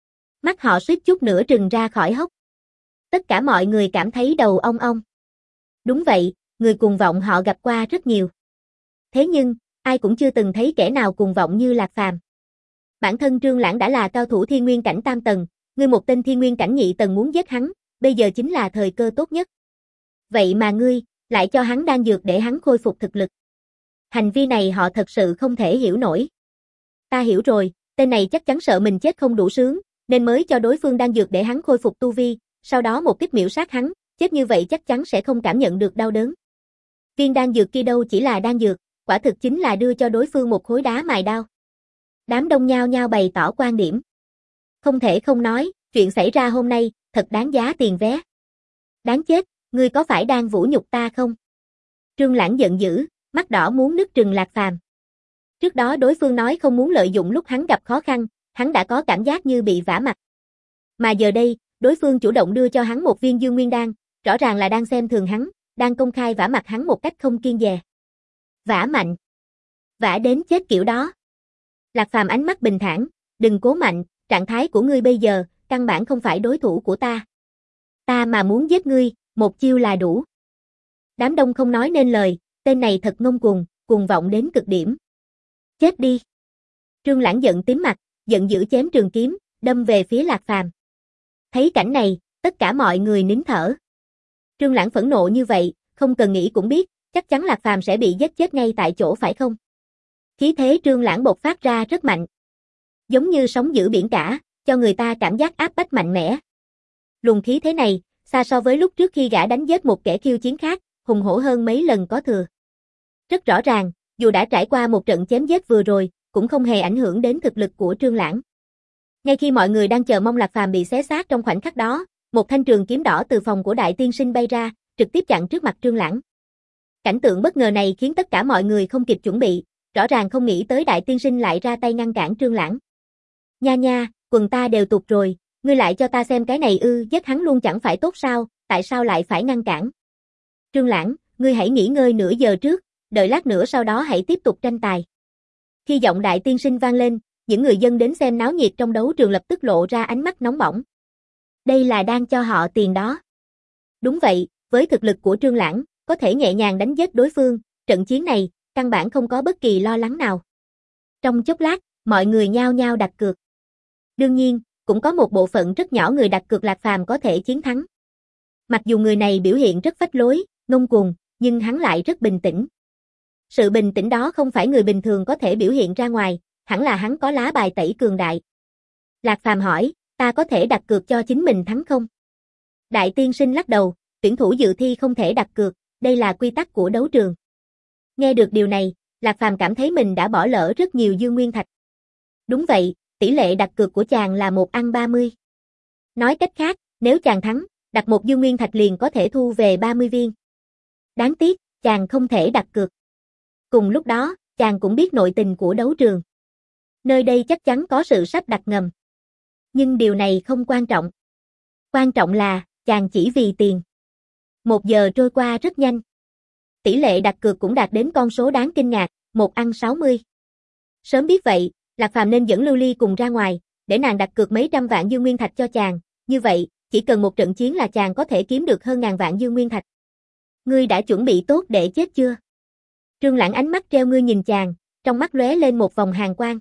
Mắt họ suýt chút nữa trừng ra khỏi hốc. Tất cả mọi người cảm thấy đầu ong ong. Đúng vậy, người cuồng vọng họ gặp qua rất nhiều. Thế nhưng, ai cũng chưa từng thấy kẻ nào cuồng vọng như Lạc Phàm. Bản thân Trương Lãng đã là cao thủ thiên nguyên cảnh tam tầng, ngươi một tên thiên nguyên cảnh nhị tầng muốn giết hắn, bây giờ chính là thời cơ tốt nhất. Vậy mà ngươi, lại cho hắn đan dược để hắn khôi phục thực lực. Hành vi này họ thật sự không thể hiểu nổi. Ta hiểu rồi, tên này chắc chắn sợ mình chết không đủ sướng, nên mới cho đối phương đan dược để hắn khôi phục tu vi, sau đó một kích miểu sát hắn, chết như vậy chắc chắn sẽ không cảm nhận được đau đớn. Viên đan dược kia đâu chỉ là đan dược, quả thực chính là đưa cho đối phương một khối đá mài đao. Đám đông nhao nhao bày tỏ quan điểm. Không thể không nói, chuyện xảy ra hôm nay, thật đáng giá tiền vé. Đáng chết, ngươi có phải đang vũ nhục ta không? Trương Lãng giận dữ, mắt đỏ muốn nứt trừng Lạc Phàm. Trước đó đối phương nói không muốn lợi dụng lúc hắn gặp khó khăn, hắn đã có cảm giác như bị vả mặt. Mà giờ đây, đối phương chủ động đưa cho hắn một viên Dương Nguyên Đan, rõ ràng là đang xem thường hắn, đang công khai vả mặt hắn một cách không kiêng dè. Vả mạnh. Vả đến chết kiểu đó. Lạc Phàm ánh mắt bình thản, đừng cố mạnh, trạng thái của ngươi bây giờ, căn bản không phải đối thủ của ta. Ta mà muốn giết ngươi, một chiêu là đủ. Đám đông không nói nên lời, tên này thật ngông cuồng, cuồng vọng đến cực điểm. Chết đi. Trương Lãng giận tím mặt, giận dữ chém trường kiếm, đâm về phía Lạc Phàm. Thấy cảnh này, tất cả mọi người nín thở. Trương Lãng phẫn nộ như vậy, không cần nghĩ cũng biết, chắc chắn Lạc Phàm sẽ bị giết chết ngay tại chỗ phải không? Khí thế Trương Lãng bộc phát ra rất mạnh. Giống như sóng dữ biển cả, cho người ta cảm giác áp bách mạnh mẽ. Luồng khí thế này, xa so với lúc trước khi gã đánh giết một kẻ khiêu chiến khác, hùng hổ hơn mấy lần có thừa. Rất rõ ràng, dù đã trải qua một trận chém giết vừa rồi, cũng không hề ảnh hưởng đến thực lực của Trương Lãng. Ngay khi mọi người đang chờ mong Lạc Phàm bị xé xác trong khoảnh khắc đó, một thanh trường kiếm đỏ từ phòng của Đại Tiên Sinh bay ra, trực tiếp chặn trước mặt Trương Lãng. Cảnh tượng bất ngờ này khiến tất cả mọi người không kịp chuẩn bị, rõ ràng không nghĩ tới Đại Tiên Sinh lại ra tay ngăn cản Trương Lãng. Nha nha, quần ta đều tụt rồi, ngươi lại cho ta xem cái này ư, giết hắn luôn chẳng phải tốt sao, tại sao lại phải ngăn cản? Trương Lãng, ngươi hãy nghỉ ngơi nửa giờ trước, đợi lát nữa sau đó hãy tiếp tục tranh tài. Khi giọng Đại Tiên Sinh vang lên, những người dân đến xem náo nhiệt trong đấu trường lập tức lộ ra ánh mắt nóng bỏng. Đây là đang cho họ tiền đó. Đúng vậy, với thực lực của Trương Lãng, có thể nhẹ nhàng đánh giết đối phương, trận chiến này, căn bản không có bất kỳ lo lắng nào. Trong chốc lát, mọi người nhao nhao đặt cược. Đương nhiên, cũng có một bộ phận rất nhỏ người đặt cược Lạc Phàm có thể chiến thắng. Mặc dù người này biểu hiện rất phách lối, ngông cuồng, nhưng hắn lại rất bình tĩnh. Sự bình tĩnh đó không phải người bình thường có thể biểu hiện ra ngoài, hẳn là hắn có lá bài tẩy cường đại. Lạc Phàm hỏi, ta có thể đặt cược cho chính mình thắng không? Đại Tiên Sinh lắc đầu, tuyển thủ dự thi không thể đặt cược, đây là quy tắc của đấu trường. Nghe được điều này, Lạc Phàm cảm thấy mình đã bỏ lỡ rất nhiều Dương Nguyên Thạch. Đúng vậy, tỷ lệ đặt cược của chàng là một ăn ba mươi. Nói cách khác, nếu chàng thắng, đặt một Dương Nguyên Thạch liền có thể thu về ba mươi viên. Đáng tiếc, chàng không thể đặt cược. Cùng lúc đó, chàng cũng biết nội tình của đấu trường. Nơi đây chắc chắn có sự sắp đặt ngầm. Nhưng điều này không quan trọng. Quan trọng là, chàng chỉ vì tiền. Một giờ trôi qua rất nhanh. Tỷ lệ đặt cược cũng đạt đến con số đáng kinh ngạc, một ăn sáu mươi. Sớm biết vậy, Lạc Phàm nên dẫn Lưu Ly cùng ra ngoài, để nàng đặt cược mấy trăm vạn Dương Nguyên Thạch cho chàng, như vậy, chỉ cần một trận chiến là chàng có thể kiếm được hơn ngàn vạn Dương Nguyên Thạch. Ngươi đã chuẩn bị tốt để chết chưa? Trương Lãng ánh mắt treo ngươi nhìn chàng, trong mắt lóe lên một vòng hàn quang.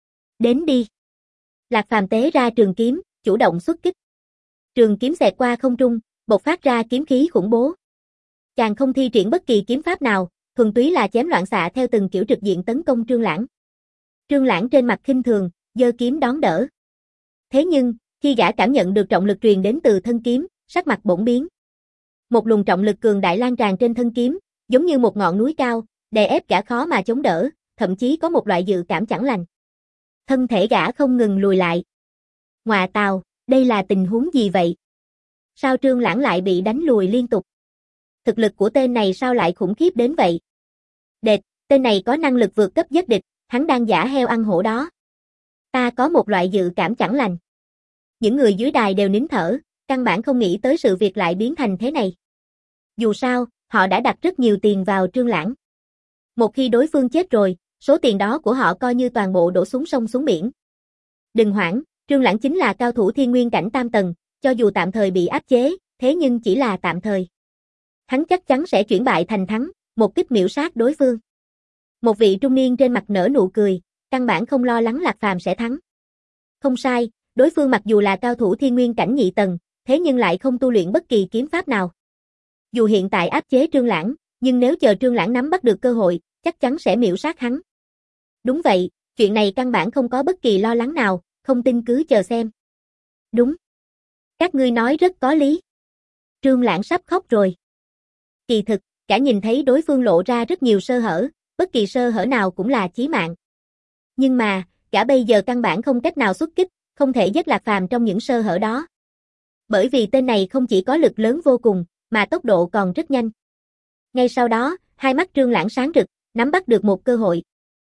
Đến đi. Lạc Phàm tế ra trường kiếm, chủ động xuất kích. Trường kiếm xẹt qua không trung, bộc phát ra kiếm khí khủng bố. Chàng không thi triển bất kỳ kiếm pháp nào, thuần túy là chém loạn xạ theo từng kiểu trực diện tấn công Trương Lãng. Trương Lãng trên mặt khinh thường, giơ kiếm đón đỡ. Thế nhưng, khi gã cảm nhận được trọng lực truyền đến từ thân kiếm, sắc mặt bỗng biến. Một luồng trọng lực cường đại lan tràn trên thân kiếm, giống như một ngọn núi cao, đè ép gã khó mà chống đỡ, thậm chí có một loại dự cảm chẳng lành. Thân thể gã không ngừng lùi lại. Ngọa tào, đây là tình huống gì vậy? Sao Trương Lãng lại bị đánh lùi liên tục? Thực lực của tên này sao lại khủng khiếp đến vậy? Đệt, tên này có năng lực vượt cấp giết địch, hắn đang giả heo ăn hổ đó. Ta có một loại dự cảm chẳng lành. Những người dưới đài đều nín thở, căn bản không nghĩ tới sự việc lại biến thành thế này. Dù sao, họ đã đặt rất nhiều tiền vào Trương Lãng. Một khi đối phương chết rồi, số tiền đó của họ coi như toàn bộ đổ xuống sông xuống biển. Đừng hoảng, Trương Lãng chính là cao thủ thiên nguyên cảnh tam tầng, cho dù tạm thời bị áp chế, thế nhưng chỉ là tạm thời. Hắn chắc chắn sẽ chuyển bại thành thắng, một kích miểu sát đối phương. Một vị trung niên trên mặt nở nụ cười, căn bản không lo lắng Lạc Phàm sẽ thắng. Không sai, đối phương mặc dù là cao thủ thiên nguyên cảnh nhị tầng, thế nhưng lại không tu luyện bất kỳ kiếm pháp nào. Dù hiện tại áp chế Trương Lãng, nhưng nếu chờ Trương Lãng nắm bắt được cơ hội, chắc chắn sẽ miểu sát hắn. Đúng vậy, chuyện này căn bản không có bất kỳ lo lắng nào, không tin cứ chờ xem. Đúng. Các ngươi nói rất có lý. Trương Lãng sắp khóc rồi. Kỳ thực, Cả nhìn thấy đối phương lộ ra rất nhiều sơ hở, bất kỳ sơ hở nào cũng là chí mạng. Nhưng mà, gã bây giờ căn bản không cách nào xuất kích, không thể giết Lạc Phàm trong những sơ hở đó. Bởi vì tên này không chỉ có lực lớn vô cùng, mà tốc độ còn rất nhanh. Ngay sau đó, hai mắt Trương Lãng sáng rực, nắm bắt được một cơ hội.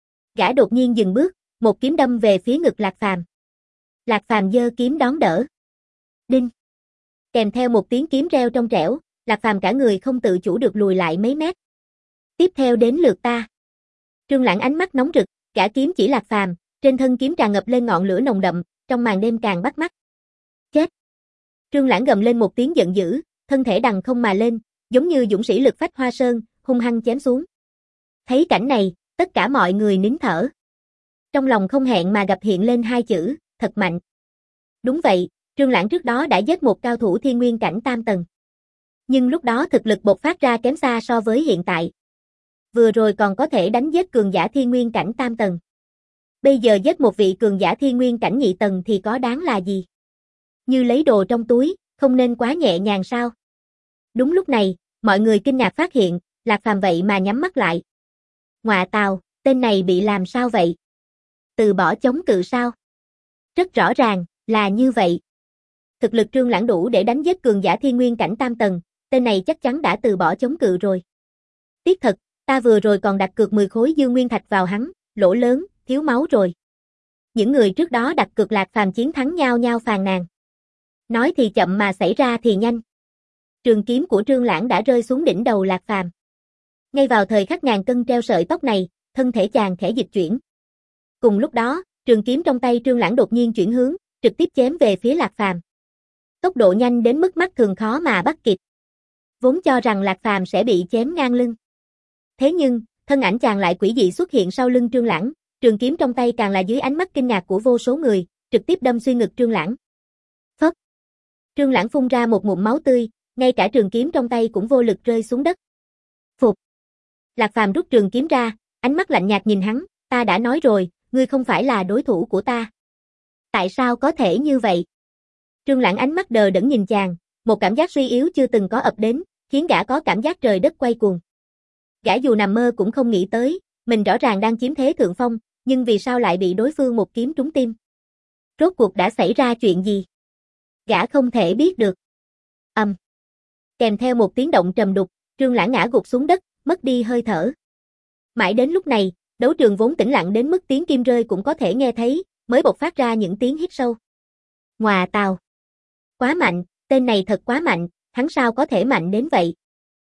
Gã đột nhiên dừng bước, một kiếm đâm về phía ngực Lạc Phàm. Lạc Phàm giơ kiếm đón đỡ. Đinh. Kèm theo một tiếng kiếm reo trong trẻo, Lạc Phàm cả người không tự chủ được lùi lại mấy mét. Tiếp theo đến lượt ta. Trương Lãng ánh mắt nóng rực, gã kiếm chỉ Lạc Phàm, trên thân kiếm tràn ngập lên ngọn lửa nồng đậm, trong màn đêm càng bắt mắt. Chết. Trương Lãng gầm lên một tiếng giận dữ, thân thể đằng không mà lên, giống như dũng sĩ lực phách hoa sơn, hung hăng chém xuống. Thấy cảnh này, tất cả mọi người nín thở. Trong lòng không hẹn mà gặp hiện lên hai chữ, thật mạnh. Đúng vậy, Trương Lãng trước đó đã giết một cao thủ thiên nguyên cảnh tam tầng. Nhưng lúc đó thực lực bộc phát ra kém xa so với hiện tại. Vừa rồi còn có thể đánh giết cường giả thiên nguyên cảnh tam tầng. Bây giờ giết một vị cường giả thiên nguyên cảnh nhị tầng thì có đáng là gì? Như lấy đồ trong túi, không nên quá nhẹ nhàng sao? Đúng lúc này, mọi người kinh ngạc phát hiện, Lạc Phàm vậy mà nhắm mắt lại. Ngọa tào, tên này bị làm sao vậy? Từ bỏ chống cự sao? Rất rõ ràng, là như vậy. Thực lực Trương Lãng đủ để đánh giết cường giả thiên nguyên cảnh tam tầng, tên này chắc chắn đã từ bỏ chống cự rồi. Tiếc thật, ta vừa rồi còn đặt cược mười khối dương nguyên thạch vào hắn, lỗ lớn, thiếu máu rồi. Những người trước đó đặt cược Lạc Phàm chiến thắng nhao nhao phàn nàn. Nói thì chậm mà xảy ra thì nhanh. Trường kiếm của Trương Lãng đã rơi xuống đỉnh đầu Lạc Phàm. Ngay vào thời khắc ngàn cân treo sợi tóc này, thân thể chàng khẽ dịch chuyển. Cùng lúc đó, trường kiếm trong tay Trương Lãng đột nhiên chuyển hướng, trực tiếp chém về phía Lạc Phàm. Tốc độ nhanh đến mức mắt thường khó mà bắt kịp. Vốn cho rằng Lạc Phàm sẽ bị chém ngang lưng. Thế nhưng, thân ảnh chàng lại quỷ dị xuất hiện sau lưng Trương Lãng, trường kiếm trong tay càng là dưới ánh mắt kinh ngạc của vô số người, trực tiếp đâm xuyên ngực Trương Lãng. Phất. Trương Lãng phun ra một ngụm máu tươi, ngay cả trường kiếm trong tay cũng vô lực rơi xuống đất. Phục. Lạc Phàm rút trường kiếm ra, ánh mắt lạnh nhạt nhìn hắn, ta đã nói rồi, ngươi không phải là đối thủ của ta. Tại sao có thể như vậy? Trương Lãng ánh mắt đờ đẫn nhìn chàng, một cảm giác suy yếu chưa từng có ập đến, khiến gã có cảm giác trời đất quay cuồng. Gã dù nằm mơ cũng không nghĩ tới, mình rõ ràng đang chiếm thế thượng phong, nhưng vì sao lại bị đối phương một kiếm trúng tim? Rốt cuộc đã xảy ra chuyện gì? Gã không thể biết được. Ầm. Um. Kèm theo một tiếng động trầm đục, Trương Lãng ngã gục xuống đất, mất đi hơi thở. Mãi đến lúc này, đấu trường vốn tĩnh lặng đến mức tiếng kim rơi cũng có thể nghe thấy, mới bộc phát ra những tiếng hít sâu. Ngọa tào. Quá mạnh, tên này thật quá mạnh, hắn sao có thể mạnh đến vậy?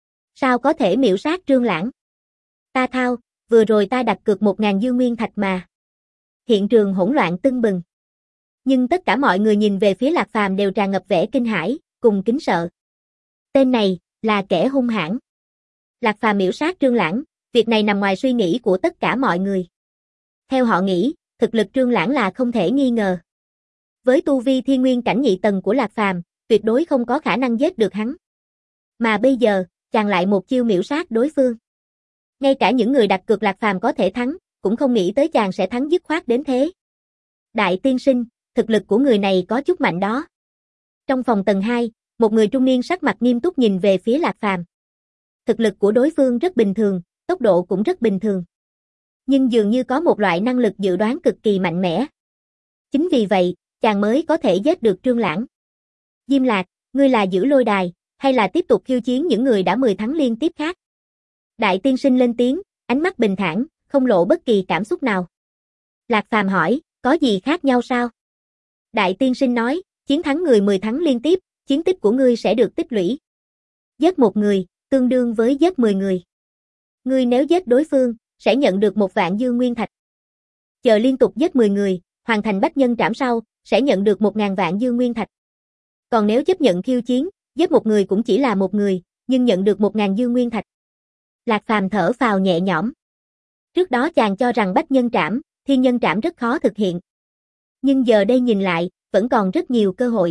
Sao có thể miểu sát Trương Lãng? Ta thao, vừa rồi ta đặt cược một ngàn dương nguyên thạch mà. Hiện trường hỗn loạn tưng bừng. Nhưng tất cả mọi người nhìn về phía Lạc Phàm đều tràn ngập vẻ kinh hãi, cùng kính sợ. Tên này, là kẻ hung hãn. Lạc Phàm miểu sát Trương Lãng, việc này nằm ngoài suy nghĩ của tất cả mọi người. Theo họ nghĩ, thực lực Trương Lãng là không thể nghi ngờ. Với tu vi thiên nguyên cảnh nhị tầng của Lạc Phàm, tuyệt đối không có khả năng giết được hắn. Mà bây giờ, chàng lại một chiêu miểu sát đối phương. Ngay cả những người đặt cược Lạc Phàm có thể thắng, cũng không nghĩ tới chàng sẽ thắng dứt khoát đến thế. Đại tiên sinh, thực lực của người này có chút mạnh đó. Trong phòng tầng hai, một người trung niên sắc mặt nghiêm túc nhìn về phía Lạc Phàm. Thực lực của đối phương rất bình thường, tốc độ cũng rất bình thường. Nhưng dường như có một loại năng lực dự đoán cực kỳ mạnh mẽ. Chính vì vậy, chàng mới có thể giết được Trương Lãng. Diêm Lạc, ngươi là giữ lôi đài, hay là tiếp tục khiêu chiến những người đã mười thắng liên tiếp khác? Đại tiên sinh lên tiếng, ánh mắt bình thản, không lộ bất kỳ cảm xúc nào. Lạc Phàm hỏi, có gì khác nhau sao? Đại tiên sinh nói, chiến thắng người mười thắng liên tiếp, chiến tích của ngươi sẽ được tích lũy. Giết một người, tương đương với giết mười người. Ngươi nếu giết đối phương, sẽ nhận được một vạn dương nguyên thạch. Chờ liên tục giết mười người, hoàn thành bách nhân trảm sau, sẽ nhận được một ngàn vạn dương nguyên thạch. Còn nếu chấp nhận khiêu chiến, giết một người cũng chỉ là một người, nhưng nhận được một ngàn dương nguyên thạch. Lạc Phàm thở phào nhẹ nhõm. Trước đó chàng cho rằng bách nhân trảm, thiên nhân trảm rất khó thực hiện. Nhưng giờ đây nhìn lại, vẫn còn rất nhiều cơ hội.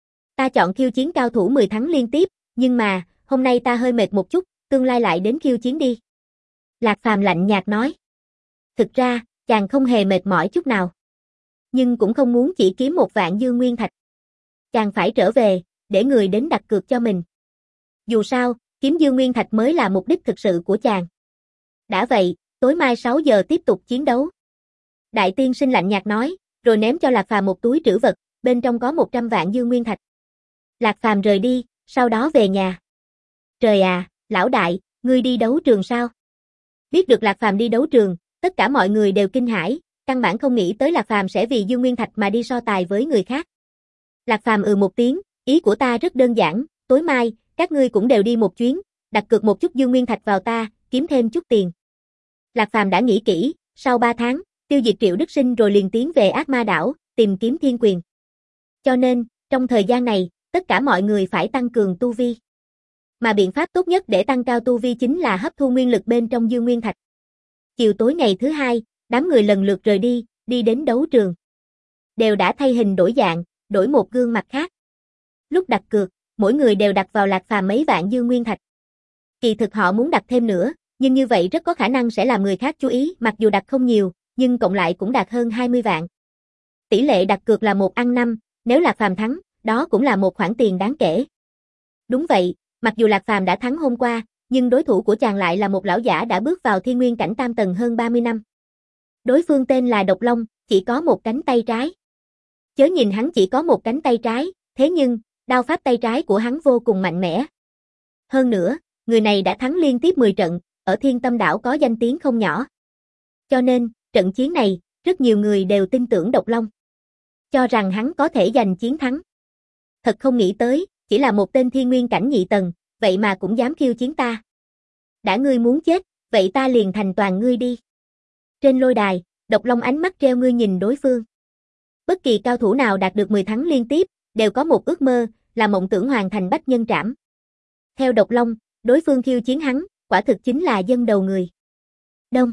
Ta chọn khiêu chiến cao thủ mười thắng liên tiếp, nhưng mà, hôm nay ta hơi mệt một chút, tương lai lại đến khiêu chiến đi. Lạc Phàm lạnh nhạt nói. Thực ra, chàng không hề mệt mỏi chút nào. Nhưng cũng không muốn chỉ kiếm một vạn dương nguyên thạch. Chàng phải trở về, để người đến đặt cược cho mình. Dù sao, Kiếm Dương Nguyên Thạch mới là mục đích thực sự của chàng. Đã vậy, tối mai sáu giờ tiếp tục chiến đấu. Đại tiên sinh lạnh nhạt nói, rồi ném cho Lạc Phàm một túi trữ vật, bên trong có một trăm vạn Dương Nguyên Thạch. Lạc Phàm rời đi, sau đó về nhà. Trời à, lão đại, ngươi đi đấu trường sao? Biết được Lạc Phàm đi đấu trường, tất cả mọi người đều kinh hãi, căn bản không nghĩ tới Lạc Phàm sẽ vì Dương Nguyên Thạch mà đi so tài với người khác. Lạc Phàm ừ một tiếng, ý của ta rất đơn giản, tối mai, các ngươi cũng đều đi một chuyến, đặt cược một chút Dương Nguyên Thạch vào ta, kiếm thêm chút tiền. Lạc Phàm đã nghĩ kỹ, sau ba tháng, tiêu diệt Triệu Đức Sinh rồi liền tiến về Ác Ma Đảo, tìm kiếm thiên quyền. Cho nên, trong thời gian này, tất cả mọi người phải tăng cường tu vi. Mà biện pháp tốt nhất để tăng cao tu vi chính là hấp thu nguyên lực bên trong Dương Nguyên Thạch. Chiều tối ngày thứ hai, đám người lần lượt rời đi, đi đến đấu trường. Đều đã thay hình đổi dạng, đổi một gương mặt khác. Lúc đặt cược, mỗi người đều đặt vào Lạc Phàm mấy vạn Dương Nguyên Thạch. Kỳ thực họ muốn đặt thêm nữa, nhưng như vậy rất có khả năng sẽ làm người khác chú ý, mặc dù đặt không nhiều, nhưng cộng lại cũng đạt hơn hai mươi vạn. Tỷ lệ đặt cược là một ăn năm, nếu Lạc Phàm thắng, đó cũng là một khoản tiền đáng kể. Đúng vậy, mặc dù Lạc Phàm đã thắng hôm qua, nhưng đối thủ của chàng lại là một lão giả đã bước vào thiên nguyên cảnh tam tầng hơn ba mươi năm. Đối phương tên là Độc Long, chỉ có một cánh tay trái. Chớ nhìn hắn chỉ có một cánh tay trái, thế nhưng, đao pháp tay trái của hắn vô cùng mạnh mẽ. Hơn nữa, người này đã thắng liên tiếp mười trận, ở Thiên Tâm Đảo có danh tiếng không nhỏ. Cho nên, trận chiến này, rất nhiều người đều tin tưởng Độc Long. Cho rằng hắn có thể giành chiến thắng. Thật không nghĩ tới, chỉ là một tên thiên nguyên cảnh nhị tầng, vậy mà cũng dám khiêu chiến ta. Đã ngươi muốn chết, vậy ta liền thành toàn ngươi đi. Trên lôi đài, Độc Long ánh mắt treo ngươi nhìn đối phương. Bất kỳ cao thủ nào đạt được mười thắng liên tiếp, đều có một ước mơ, là mộng tưởng hoàn thành bách nhân trảm. Theo Độc Long, đối phương khiêu chiến hắn, quả thực chính là dân đầu người. Đông.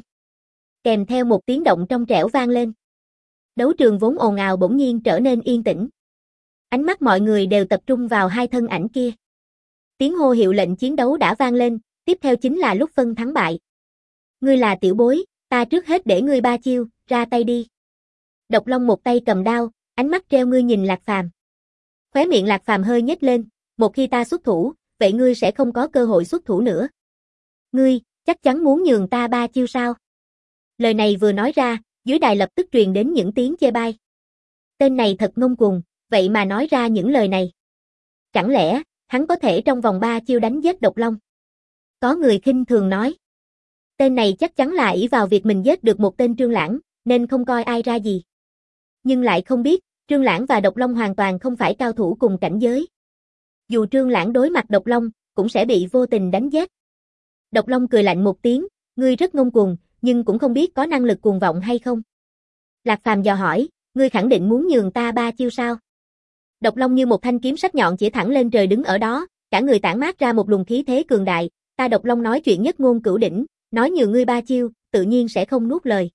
Kèm theo một tiếng động trong trẻo vang lên. Đấu trường vốn ồn ào bỗng nhiên trở nên yên tĩnh. Ánh mắt mọi người đều tập trung vào hai thân ảnh kia. Tiếng hô hiệu lệnh chiến đấu đã vang lên, tiếp theo chính là lúc phân thắng bại. Ngươi là tiểu bối, ta trước hết để ngươi ba chiêu, ra tay đi. Độc Long một tay cầm đao, ánh mắt treo ngươi nhìn Lạc Phàm. Khóe miệng Lạc Phàm hơi nhếch lên, một khi ta xuất thủ, vậy ngươi sẽ không có cơ hội xuất thủ nữa. Ngươi, chắc chắn muốn nhường ta ba chiêu sao? Lời này vừa nói ra, dưới đài lập tức truyền đến những tiếng chê bai. Tên này thật ngông cuồng, vậy mà nói ra những lời này. Chẳng lẽ, hắn có thể trong vòng ba chiêu đánh giết Độc Long? Có người khinh thường nói. Tên này chắc chắn là ỷ vào việc mình giết được một tên Trương Lãng, nên không coi ai ra gì. Nhưng lại không biết, Trương Lãng và Độc Long hoàn toàn không phải cao thủ cùng cảnh giới. Dù Trương Lãng đối mặt Độc Long, cũng sẽ bị vô tình đánh giết. Độc Long cười lạnh một tiếng, ngươi rất ngông cuồng, nhưng cũng không biết có năng lực cuồng vọng hay không. Lạc Phàm dò hỏi, ngươi khẳng định muốn nhường ta ba chiêu sao? Độc Long như một thanh kiếm sắc nhọn chỉ thẳng lên trời đứng ở đó, cả người tản mát ra một luồng khí thế cường đại, ta Độc Long nói chuyện nhất ngôn cửu đỉnh, nói nhường ngươi ba chiêu, tự nhiên sẽ không nuốt lời.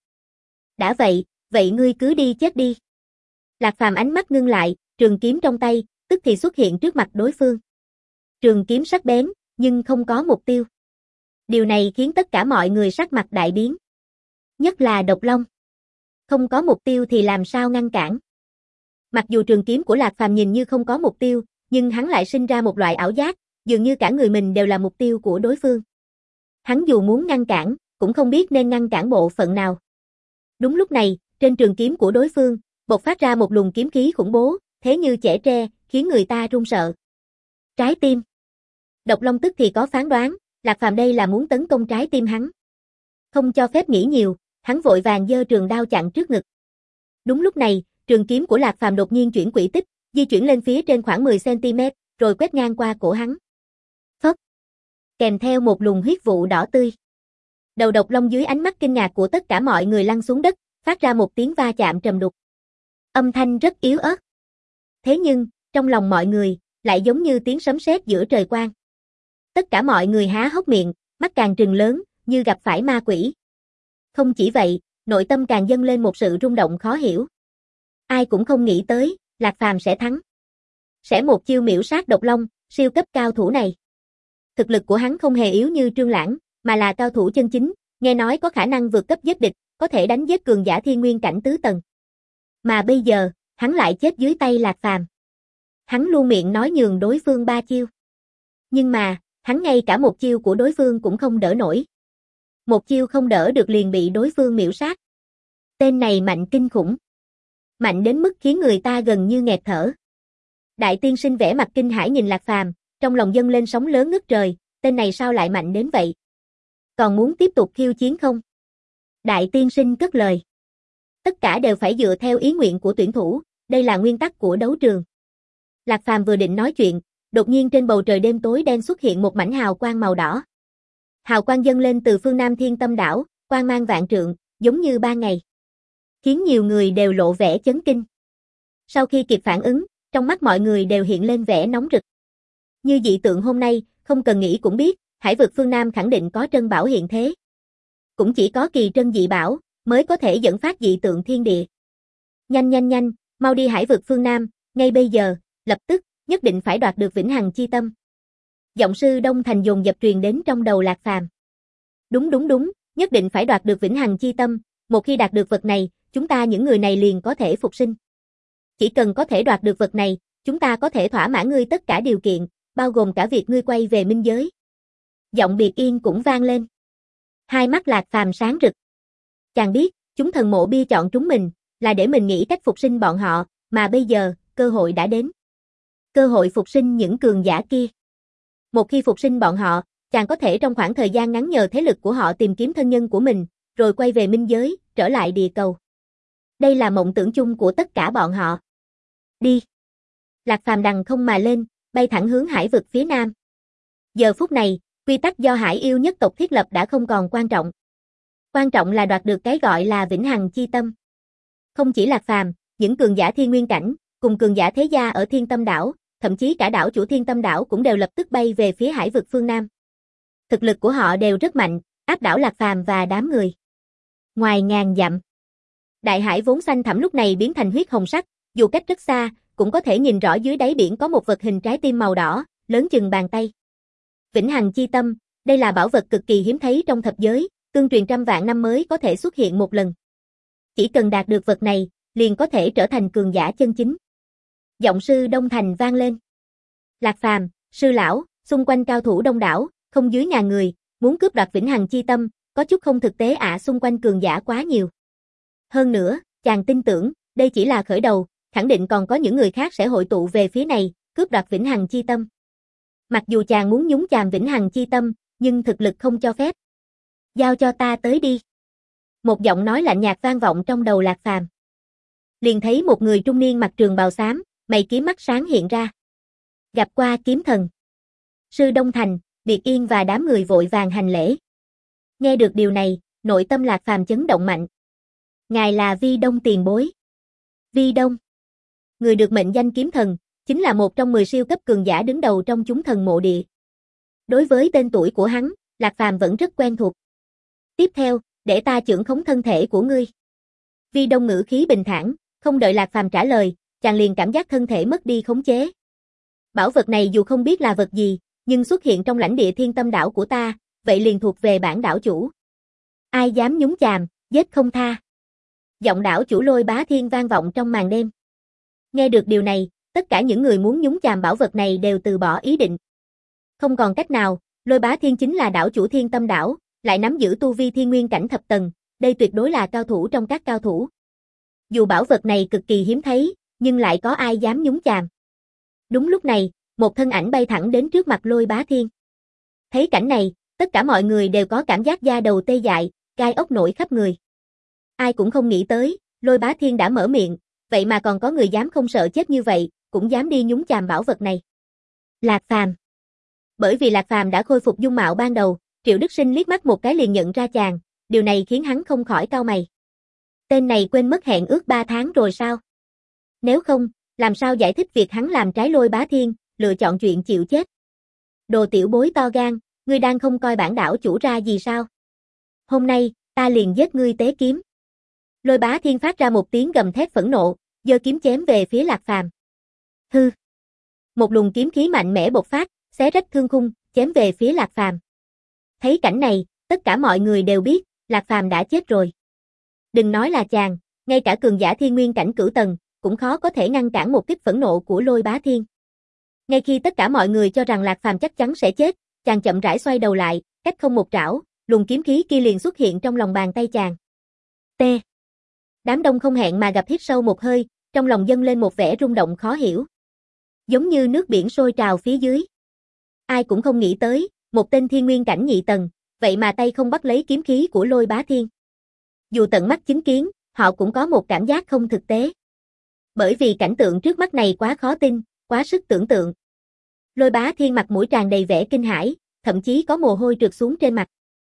Đã vậy, vậy ngươi cứ đi chết đi. Lạc Phàm ánh mắt ngưng lại, trường kiếm trong tay, tức thì xuất hiện trước mặt đối phương. Trường kiếm sắc bén, nhưng không có mục tiêu. Điều này khiến tất cả mọi người sắc mặt đại biến. Nhất là Độc Long. Không có mục tiêu thì làm sao ngăn cản. Mặc dù trường kiếm của Lạc Phàm nhìn như không có mục tiêu, nhưng hắn lại sinh ra một loại ảo giác, dường như cả người mình đều là mục tiêu của đối phương. Hắn dù muốn ngăn cản, cũng không biết nên ngăn cản bộ phận nào. Đúng lúc này, trên trường kiếm của đối phương, bộc phát ra một luồng kiếm khí khủng bố, thế như chẻ tre, khiến người ta run sợ. Trái tim. Độc Long tức thì có phán đoán, Lạc Phàm đây là muốn tấn công trái tim hắn. Không cho phép nghĩ nhiều, hắn vội vàng giơ trường đao chặn trước ngực. Đúng lúc này, trường kiếm của Lạc Phàm đột nhiên chuyển quỹ tích, di chuyển lên phía trên khoảng mười xăng ti mét, rồi quét ngang qua cổ hắn. Phất. Kèm theo một luồng huyết vụ đỏ tươi. Đầu Độc Long dưới ánh mắt kinh ngạc của tất cả mọi người lăn xuống đất, phát ra một tiếng va chạm trầm đục. Âm thanh rất yếu ớt. Thế nhưng, trong lòng mọi người, lại giống như tiếng sấm sét giữa trời quang. Tất cả mọi người há hốc miệng, mắt càng trừng lớn, như gặp phải ma quỷ. Không chỉ vậy, nội tâm càng dâng lên một sự rung động khó hiểu. Ai cũng không nghĩ tới, Lạc Phàm sẽ thắng. Sẽ một chiêu miểu sát Độc Long, siêu cấp cao thủ này. Thực lực của hắn không hề yếu như Trương Lãng, mà là cao thủ chân chính, nghe nói có khả năng vượt cấp giết địch, có thể đánh giết cường giả thiên nguyên cảnh tứ tầng. Mà bây giờ, hắn lại chết dưới tay Lạc Phàm. Hắn luôn miệng nói nhường đối phương ba chiêu. Nhưng mà, Hắn ngay cả một chiêu của đối phương cũng không đỡ nổi. Một chiêu không đỡ được liền bị đối phương miểu sát. Tên này mạnh kinh khủng. Mạnh đến mức khiến người ta gần như nghẹt thở. Đại tiên sinh vẻ mặt kinh hãi nhìn Lạc Phàm, trong lòng dâng lên sóng lớn ngất trời, tên này sao lại mạnh đến vậy? Còn muốn tiếp tục khiêu chiến không? Đại tiên sinh cất lời. Tất cả đều phải dựa theo ý nguyện của tuyển thủ, đây là nguyên tắc của đấu trường. Lạc Phàm vừa định nói chuyện, đột nhiên trên bầu trời đêm tối đen xuất hiện một mảnh hào quang màu đỏ. Hào quang dâng lên từ phương Nam Thiên Tâm đảo, quang mang vạn trượng, giống như ban ngày. Khiến nhiều người đều lộ vẻ chấn kinh. Sau khi kịp phản ứng, trong mắt mọi người đều hiện lên vẻ nóng rực. Như dị tượng hôm nay, không cần nghĩ cũng biết, hải vực phương Nam khẳng định có trân bảo hiện thế. Cũng chỉ có kỳ trân dị bảo, mới có thể dẫn phát dị tượng thiên địa. Nhanh nhanh nhanh, mau đi hải vực phương Nam, ngay bây giờ, lập tức, nhất định phải đoạt được vĩnh hằng chi tâm. Giọng sư Đông Thành dồn dập truyền đến trong đầu Lạc Phàm. Đúng đúng đúng, nhất định phải đoạt được vĩnh hằng chi tâm, một khi đạt được vật này, chúng ta những người này liền có thể phục sinh. Chỉ cần có thể đoạt được vật này, chúng ta có thể thỏa mãn ngươi tất cả điều kiện, bao gồm cả việc ngươi quay về minh giới. Giọng Biệt Yên cũng vang lên. Hai mắt Lạc Phàm sáng rực. Chàng biết, chúng thần mộ bia chọn chúng mình, là để mình nghĩ cách phục sinh bọn họ, mà bây giờ, cơ hội đã đến. Cơ hội phục sinh những cường giả kia. Một khi phục sinh bọn họ, chàng có thể trong khoảng thời gian ngắn nhờ thế lực của họ tìm kiếm thân nhân của mình, rồi quay về minh giới, trở lại địa cầu. Đây là mộng tưởng chung của tất cả bọn họ. Đi. Lạc Phàm đằng không mà lên, bay thẳng hướng hải vực phía nam. Giờ phút này, quy tắc do hải yêu nhất tộc thiết lập đã không còn quan trọng. Quan trọng là đoạt được cái gọi là vĩnh hằng chi tâm. Không chỉ Lạc Phàm, những cường giả thiên nguyên cảnh, cùng cường giả thế gia ở Thiên Tâm đảo, thậm chí cả đảo chủ Thiên Tâm đảo cũng đều lập tức bay về phía hải vực phương Nam. Thực lực của họ đều rất mạnh, áp đảo Lạc Phàm và đám người. Ngoài ngàn dặm, đại hải vốn xanh thẳm lúc này biến thành huyết hồng sắc, dù cách rất xa, cũng có thể nhìn rõ dưới đáy biển có một vật hình trái tim màu đỏ, lớn chừng bàn tay. Vĩnh hằng chi tâm, đây là bảo vật cực kỳ hiếm thấy trong thập giới, tương truyền trăm vạn năm mới có thể xuất hiện một lần. Chỉ cần đạt được vật này, liền có thể trở thành cường giả chân chính. Giọng sư Đông Thành vang lên. Lạc Phàm, sư lão, xung quanh cao thủ đông đảo, không dưới ngàn người, muốn cướp đoạt vĩnh hằng chi tâm, có chút không thực tế ạ, à, xung quanh cường giả quá nhiều. Hơn nữa, chàng tin tưởng, đây chỉ là khởi đầu, khẳng định còn có những người khác sẽ hội tụ về phía này, cướp đoạt vĩnh hằng chi tâm. Mặc dù chàng muốn nhúng chàm vĩnh hằng chi tâm, nhưng thực lực không cho phép. Giao cho ta tới đi. Một giọng nói lạnh nhạt vang vọng trong đầu Lạc Phàm. Liền thấy một người trung niên mặc trường bào xám, mày kiếm mắt sáng hiện ra. Gặp qua kiếm thần. Sư Đông Thành, Biệt Yên và đám người vội vàng hành lễ. Nghe được điều này, nội tâm Lạc Phàm chấn động mạnh. Ngài là Vi Đông tiền bối. Vi Đông. Người được mệnh danh kiếm thần, chính là một trong mười siêu cấp cường giả đứng đầu trong chúng thần mộ địa. Đối với tên tuổi của hắn, Lạc Phàm vẫn rất quen thuộc. Tiếp theo, để ta chưởng khống thân thể của ngươi. Vi Đông ngữ khí bình thản, không đợi Lạc Phàm trả lời, chàng liền cảm giác thân thể mất đi khống chế. Bảo vật này dù không biết là vật gì, nhưng xuất hiện trong lãnh địa Thiên Tâm đảo của ta, vậy liền thuộc về bản đảo chủ. Ai dám nhúng chàm, giết không tha. Giọng đảo chủ Lôi Bá Thiên vang vọng trong màn đêm. Nghe được điều này, tất cả những người muốn nhúng chàm bảo vật này đều từ bỏ ý định. Không còn cách nào, Lôi Bá Thiên chính là đảo chủ Thiên Tâm đảo, lại nắm giữ tu vi thiên nguyên cảnh thập tầng, đây tuyệt đối là cao thủ trong các cao thủ. Dù bảo vật này cực kỳ hiếm thấy, nhưng lại có ai dám nhúng chàm. Đúng lúc này, một thân ảnh bay thẳng đến trước mặt Lôi Bá Thiên. Thấy cảnh này, tất cả mọi người đều có cảm giác da đầu tê dại, gai ốc nổi khắp người. Ai cũng không nghĩ tới, Lôi Bá Thiên đã mở miệng, vậy mà còn có người dám không sợ chết như vậy, cũng dám đi nhúng chàm bảo vật này. Lạc Phàm. Bởi vì Lạc Phàm đã khôi phục dung mạo ban đầu, Triệu Đức Sinh liếc mắt một cái liền nhận ra chàng, điều này khiến hắn không khỏi cau mày. Tên này quên mất hẹn ước ba tháng rồi sao? Nếu không, làm sao giải thích việc hắn làm trái Lôi Bá Thiên, lựa chọn chuyện chịu chết? Đồ tiểu bối to gan, ngươi đang không coi bản đảo chủ ra gì sao? Hôm nay, ta liền giết ngươi tế kiếm. Lôi Bá Thiên phát ra một tiếng gầm thét phẫn nộ, giơ kiếm chém về phía Lạc Phàm. Hư. Một luồng kiếm khí mạnh mẽ bộc phát, xé rách thương khung, chém về phía Lạc Phàm. Thấy cảnh này, tất cả mọi người đều biết, Lạc Phàm đã chết rồi. Đừng nói là chàng, ngay cả cường giả thiên nguyên cảnh cửu tầng, cũng khó có thể ngăn cản một kích phẫn nộ của Lôi Bá Thiên. Ngay khi tất cả mọi người cho rằng Lạc Phàm chắc chắn sẽ chết, chàng chậm rãi xoay đầu lại, cách không một trảo, luồng kiếm khí kia liền xuất hiện trong lòng bàn tay chàng. T. Đám đông không hẹn mà gặp hít sâu một hơi, trong lòng dâng lên một vẻ rung động khó hiểu. Giống như nước biển sôi trào phía dưới. Ai cũng không nghĩ tới, một tên thiên nguyên cảnh nhị tầng, vậy mà tay không bắt lấy kiếm khí của Lôi Bá Thiên. Dù tận mắt chứng kiến, họ cũng có một cảm giác không thực tế. Bởi vì cảnh tượng trước mắt này quá khó tin, quá sức tưởng tượng. Lôi Bá Thiên mặt mũi tràn đầy vẻ kinh hãi, thậm chí có mồ hôi trượt xuống trên mặt.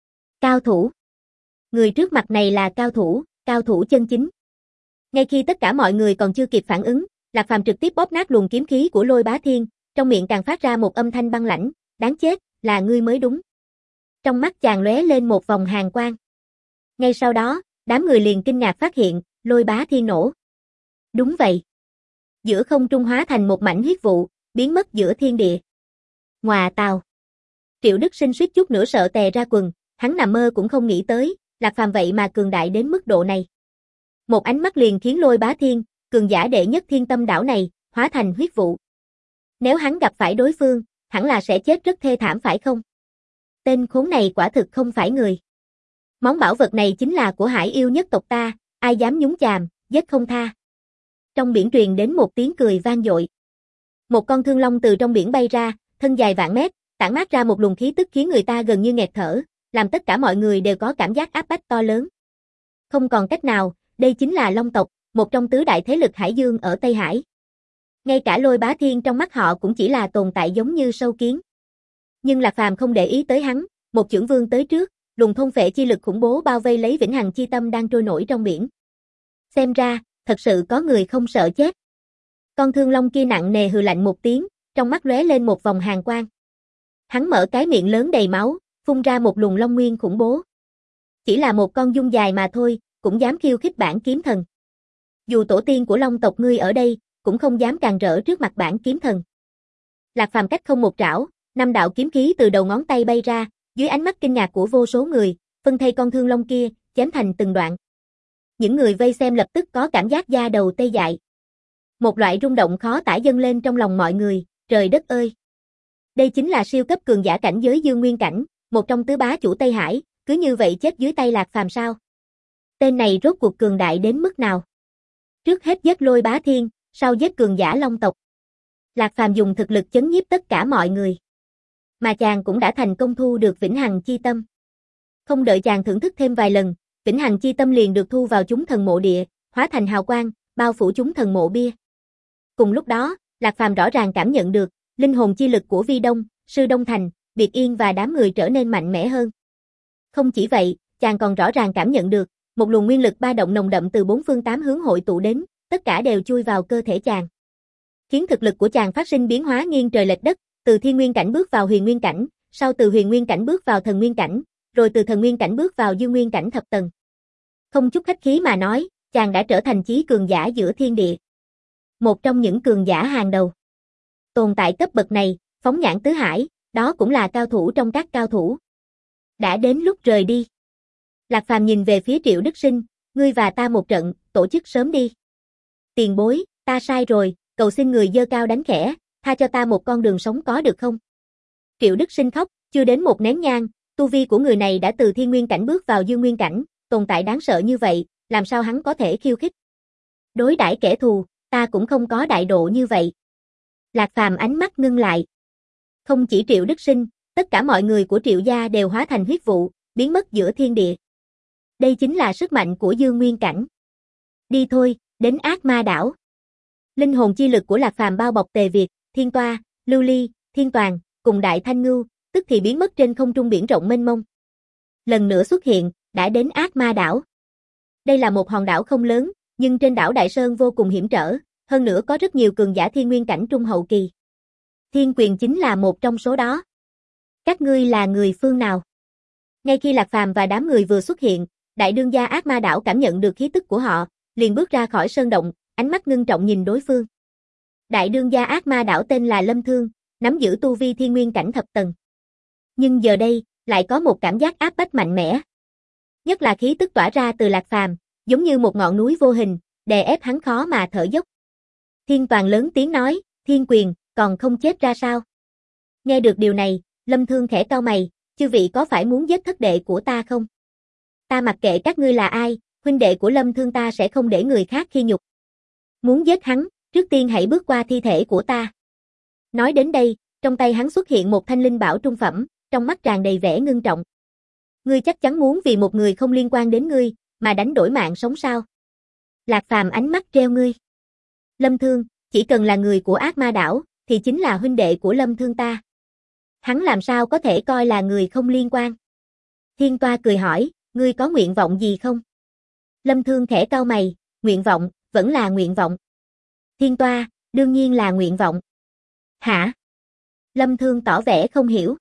Cao thủ. Người trước mặt này là cao thủ, cao thủ chân chính. Ngay khi tất cả mọi người còn chưa kịp phản ứng, Lạc Phàm trực tiếp bóp nát luồng kiếm khí của Lôi Bá Thiên, trong miệng càng phát ra một âm thanh băng lãnh, đáng chết, là ngươi mới đúng. Trong mắt chàng lóe lên một vòng hàn quang. Ngay sau đó, đám người liền kinh ngạc phát hiện, Lôi Bá Thiên nổ. Đúng vậy. Giữa không trung hóa thành một mảnh huyết vụ, biến mất giữa thiên địa. Ngoà tào. Triệu Đức Sinh suýt chút nữa sợ tè ra quần, hắn nằm mơ cũng không nghĩ tới, Lạc Phàm vậy mà cường đại đến mức độ này. Một ánh mắt liền khiến Lôi Bá Thiên, cường giả đệ nhất thiên tâm đảo này, hóa thành huyết vụ. Nếu hắn gặp phải đối phương, hẳn là sẽ chết rất thê thảm phải không? Tên khốn này quả thực không phải người. Món bảo vật này chính là của hải yêu nhất tộc ta, ai dám nhúng chàm, giết không tha. Trong biển truyền đến một tiếng cười vang dội. Một con thương long từ trong biển bay ra, thân dài vạn mét, tản mát ra một luồng khí tức khiến người ta gần như nghẹt thở, làm tất cả mọi người đều có cảm giác áp bách to lớn. Không còn cách nào, đây chính là Long tộc, một trong tứ đại thế lực hải dương ở Tây Hải. Ngay cả Lôi Bá Thiên trong mắt họ cũng chỉ là tồn tại giống như sâu kiến. Nhưng Lạc Phàm không để ý tới hắn, một chưởng vương tới trước, luồng thôn phệ chi lực khủng bố bao vây lấy Vĩnh Hằng Chi Tâm đang trôi nổi trong biển. Xem ra, thật sự có người không sợ chết. Con thương long kia nặng nề hừ lạnh một tiếng, trong mắt lóe lên một vòng hàn quang. Hắn mở cái miệng lớn đầy máu, phun ra một luồng long nguyên khủng bố. Chỉ là một con dung dài mà thôi, cũng dám khiêu khích bản kiếm thần. Dù tổ tiên của Long tộc ngươi ở đây, cũng không dám càn rỡ trước mặt bản kiếm thần. Lạc Phàm cách không một trảo, năm đạo kiếm khí từ đầu ngón tay bay ra, dưới ánh mắt kinh ngạc của vô số người, phân thây con thương long kia, chém thành từng đoạn. Những người vây xem lập tức có cảm giác da đầu tê dại. Một loại rung động khó tả dâng lên trong lòng mọi người, trời đất ơi. Đây chính là siêu cấp cường giả cảnh giới dương nguyên cảnh, một trong tứ bá chủ Tây Hải, cứ như vậy chết dưới tay Lạc Phàm sao? Tên này rốt cuộc cường đại đến mức nào? Trước hết giết Lôi Bá Thiên, sau giết cường giả Long tộc. Lạc Phàm dùng thực lực chấn nhiếp tất cả mọi người. Mà chàng cũng đã thành công thu được Vĩnh Hằng Chi Tâm. Không đợi chàng thưởng thức thêm vài lần, Vĩnh Hằng Chi Tâm liền được thu vào chúng thần mộ địa, hóa thành hào quang, bao phủ chúng thần mộ bia. Cùng lúc đó, Lạc Phàm rõ ràng cảm nhận được, linh hồn chi lực của Vi Đông, Sư Đông Thành, Biệt Yên và đám người trở nên mạnh mẽ hơn. Không chỉ vậy, chàng còn rõ ràng cảm nhận được, một luồng nguyên lực ba động nồng đậm từ bốn phương tám hướng hội tụ đến, tất cả đều chui vào cơ thể chàng. Khiến thực lực của chàng phát sinh biến hóa nghiêng trời lệch đất, từ thiên nguyên cảnh bước vào huyền nguyên cảnh, sau từ huyền nguyên cảnh bước vào thần nguyên cảnh, rồi từ thần nguyên cảnh bước vào dương nguyên cảnh thập tầng. Không chút khách khí mà nói, chàng đã trở thành chí cường giả giữa thiên địa. Một trong những cường giả hàng đầu. Tồn tại cấp bậc này, phóng nhãn tứ hải, đó cũng là cao thủ trong các cao thủ. Đã đến lúc rời đi. Lạc Phàm nhìn về phía Triệu Đức Sinh, ngươi và ta một trận, tổ chức sớm đi. Tiền bối, ta sai rồi, cầu xin người giơ cao đánh khẽ, tha cho ta một con đường sống có được không? Triệu Đức Sinh khóc, chưa đến một nén nhang, tu vi của người này đã từ thiên nguyên cảnh bước vào dương nguyên cảnh, tồn tại đáng sợ như vậy, làm sao hắn có thể khiêu khích? Đối đãi kẻ thù, ta cũng không có đại độ như vậy. Lạc Phàm ánh mắt ngưng lại. Không chỉ Triệu Đức Sinh, tất cả mọi người của Triệu gia đều hóa thành huyết vụ, biến mất giữa thiên địa. Đây chính là sức mạnh của dương nguyên cảnh. Đi thôi, đến Ác Ma đảo. Linh hồn chi lực của Lạc Phàm bao bọc Tề Việt, Thiên Toa, Lưu Ly, Thiên Toàn, cùng Đại Thanh Ngưu, tức thì biến mất trên không trung biển rộng mênh mông. Lần nữa xuất hiện, đã đến Ác Ma đảo. Đây là một hòn đảo không lớn, nhưng trên đảo Đại Sơn vô cùng hiểm trở, hơn nữa có rất nhiều cường giả thiên nguyên cảnh trung hậu kỳ. Thiên Quyền chính là một trong số đó. Các ngươi là người phương nào? Ngay khi Lạc Phàm và đám người vừa xuất hiện, đại đương gia Ác Ma đảo cảm nhận được khí tức của họ, liền bước ra khỏi sơn động, ánh mắt ngưng trọng nhìn đối phương. Đại đương gia Ác Ma đảo tên là Lâm Thương, nắm giữ tu vi thiên nguyên cảnh thập tầng. Nhưng giờ đây, lại có một cảm giác áp bách mạnh mẽ. Nhất là khí tức tỏa ra từ Lạc Phàm, giống như một ngọn núi vô hình, đè ép hắn khó mà thở dốc. Thiên Toàn lớn tiếng nói, Thiên Quyền, còn không chết ra sao? Nghe được điều này, Lâm Thương khẽ cau mày, chư vị có phải muốn giết thất đệ của ta không? Ta mặc kệ các ngươi là ai, huynh đệ của Lâm Thương ta sẽ không để người khác khi nhục. Muốn giết hắn, trước tiên hãy bước qua thi thể của ta. Nói đến đây, trong tay hắn xuất hiện một thanh linh bảo trung phẩm, trong mắt tràn đầy vẻ ngưng trọng. Ngươi chắc chắn muốn vì một người không liên quan đến ngươi, mà đánh đổi mạng sống sao? Lạc Phàm ánh mắt treo ngươi. Lâm Thương, chỉ cần là người của ác ma đảo, thì chính là huynh đệ của Lâm Thương ta. Hắn làm sao có thể coi là người không liên quan? Thiên Toa cười hỏi, ngươi có nguyện vọng gì không? Lâm Thương khẽ cau mày, nguyện vọng, vẫn là nguyện vọng. Thiên Toa, đương nhiên là nguyện vọng. Hả? Lâm Thương tỏ vẻ không hiểu.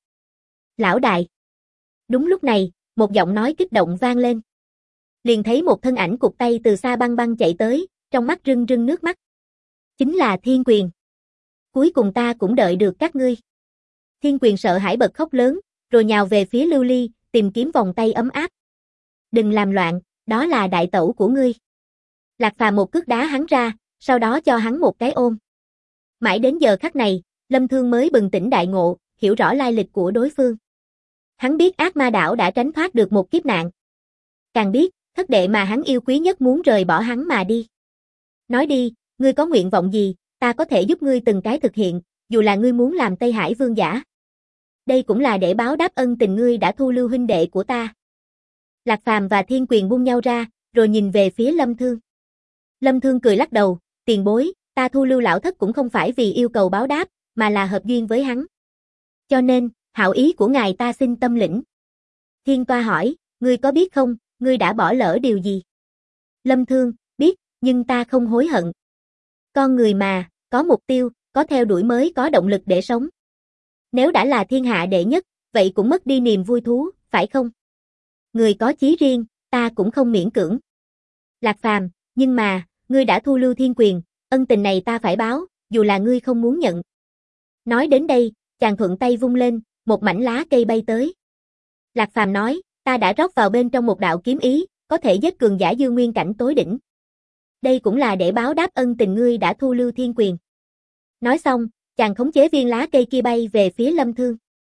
Lão đại. Đúng lúc này, một giọng nói kích động vang lên. Liền thấy một thân ảnh cụt tay từ xa băng băng chạy tới, trong mắt rưng rưng nước mắt. Chính là Thiên Quyền. Cuối cùng ta cũng đợi được các ngươi. Thiên Quyền sợ hãi bật khóc lớn, rồi nhào về phía Lưu Ly, tìm kiếm vòng tay ấm áp. Đừng làm loạn, đó là đại tẩu của ngươi. Lạc Phàm một cước đá hắn ra, sau đó cho hắn một cái ôm. Mãi đến giờ khắc này, Lâm Thương mới bừng tỉnh đại ngộ, hiểu rõ lai lịch của đối phương. Hắn biết ác ma đảo đã tránh thoát được một kiếp nạn. Càng biết, thất đệ mà hắn yêu quý nhất muốn rời bỏ hắn mà đi. Nói đi, ngươi có nguyện vọng gì, ta có thể giúp ngươi từng cái thực hiện, dù là ngươi muốn làm Tây Hải vương giả. Đây cũng là để báo đáp ân tình ngươi đã thu lưu huynh đệ của ta. Lạc Phàm và Thiên Quyền buông nhau ra, rồi nhìn về phía Lâm Thương. Lâm Thương cười lắc đầu, tiền bối, ta thu lưu lão thất cũng không phải vì yêu cầu báo đáp, mà là hợp duyên với hắn. Cho nên, hảo ý của ngài ta xin tâm lĩnh. Thiên Toa hỏi, ngươi có biết không, ngươi đã bỏ lỡ điều gì? Lâm Thương, biết, nhưng ta không hối hận. Con người mà, có mục tiêu, có theo đuổi mới có động lực để sống. Nếu đã là thiên hạ đệ nhất, vậy cũng mất đi niềm vui thú, phải không? Người có chí riêng, ta cũng không miễn cưỡng. Lạc Phàm, nhưng mà, ngươi đã thu lưu Thiên Quyền, ân tình này ta phải báo, dù là ngươi không muốn nhận. Nói đến đây, chàng thuận tay vung lên, một mảnh lá cây bay tới. Lạc Phàm nói, ta đã rót vào bên trong một đạo kiếm ý, có thể giết cường giả dương nguyên cảnh tối đỉnh. Đây cũng là để báo đáp ân tình ngươi đã thu lưu Thiên Quyền. Nói xong, chàng khống chế viên lá cây kia bay về phía Lâm Thương.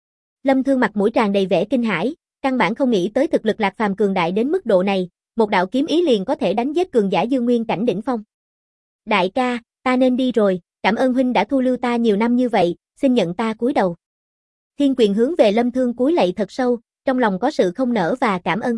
Lâm Thương mặt mũi tràn đầy vẻ kinh hãi, căn bản không nghĩ tới thực lực Lạc Phàm cường đại đến mức độ này, một đạo kiếm ý liền có thể đánh giết cường giả dương nguyên cảnh đỉnh phong. Đại ca, ta nên đi rồi, cảm ơn huynh đã thu lưu ta nhiều năm như vậy, xin nhận ta cúi đầu. Thiên Quyền hướng về Lâm Thương cúi lạy thật sâu, trong lòng có sự không nỡ và cảm ơn.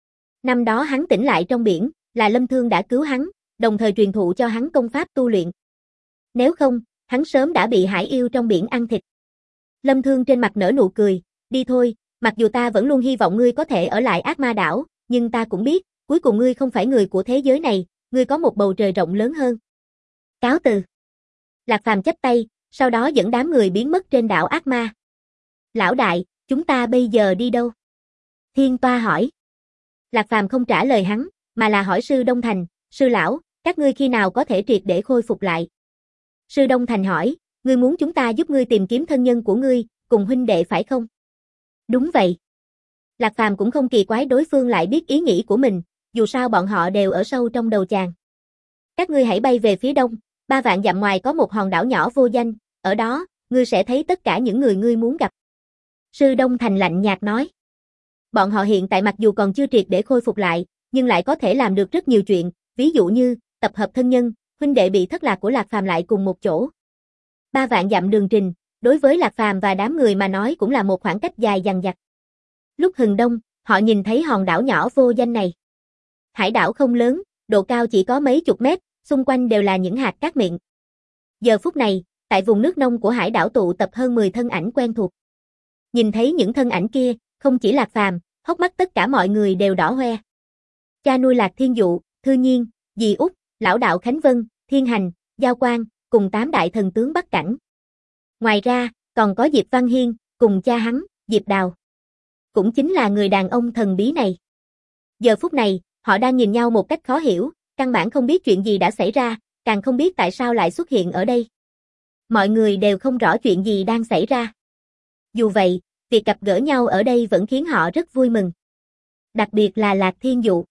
Năm đó hắn tỉnh lại trong biển, là Lâm Thương đã cứu hắn, đồng thời truyền thụ cho hắn công pháp tu luyện. Nếu không, hắn sớm đã bị hải yêu trong biển ăn thịt. Lâm Thương trên mặt nở nụ cười, đi thôi, mặc dù ta vẫn luôn hy vọng ngươi có thể ở lại ác ma đảo, nhưng ta cũng biết, cuối cùng ngươi không phải người của thế giới này, ngươi có một bầu trời rộng lớn hơn. Cáo từ. Lạc Phàm chắp tay, sau đó dẫn đám người biến mất trên đảo ác ma. Lão đại, chúng ta bây giờ đi đâu? Thiên Toa hỏi. Lạc Phàm không trả lời hắn, mà là hỏi Sư Đông Thành, sư lão, các ngươi khi nào có thể triệt để khôi phục lại? Sư Đông Thành hỏi, ngươi muốn chúng ta giúp ngươi tìm kiếm thân nhân của ngươi, cùng huynh đệ phải không? Đúng vậy. Lạc Phàm cũng không kỳ quái đối phương lại biết ý nghĩ của mình, dù sao bọn họ đều ở sâu trong đầu chàng. Các ngươi hãy bay về phía đông, ba vạn dặm ngoài có một hòn đảo nhỏ vô danh, ở đó, ngươi sẽ thấy tất cả những người ngươi muốn gặp. Sư Đông Thành lạnh nhạt nói. Bọn họ hiện tại mặc dù còn chưa triệt để khôi phục lại, nhưng lại có thể làm được rất nhiều chuyện, ví dụ như, tập hợp thân nhân, huynh đệ bị thất lạc của Lạc Phàm lại cùng một chỗ. Ba vạn dặm đường trình, đối với Lạc Phàm và đám người mà nói cũng là một khoảng cách dài dằng dặc. Lúc hừng đông, họ nhìn thấy hòn đảo nhỏ vô danh này. Hải đảo không lớn, độ cao chỉ có mấy chục mét, xung quanh đều là những hạt cát mịn. Giờ phút này, tại vùng nước nông của hải đảo tụ tập hơn mười thân ảnh quen thuộc. Nhìn thấy những thân ảnh kia, không chỉ Lạc Phàm, hốc mắt tất cả mọi người đều đỏ hoe. Cha nuôi Lạc Thiên Dụ, Thư Nhiên, dì Út, lão đạo Khánh Vân, Thiên Hành, Giao Quang, cùng tám đại thần tướng Bắc Cảnh. Ngoài ra, còn có Diệp Văn Hiên, cùng cha hắn, Diệp Đào. Cũng chính là người đàn ông thần bí này. Giờ phút này, họ đang nhìn nhau một cách khó hiểu, căn bản không biết chuyện gì đã xảy ra, càng không biết tại sao lại xuất hiện ở đây. Mọi người đều không rõ chuyện gì đang xảy ra. Dù vậy, việc gặp gỡ nhau ở đây vẫn khiến họ rất vui mừng. Đặc biệt là Lạc Thiên Dụ.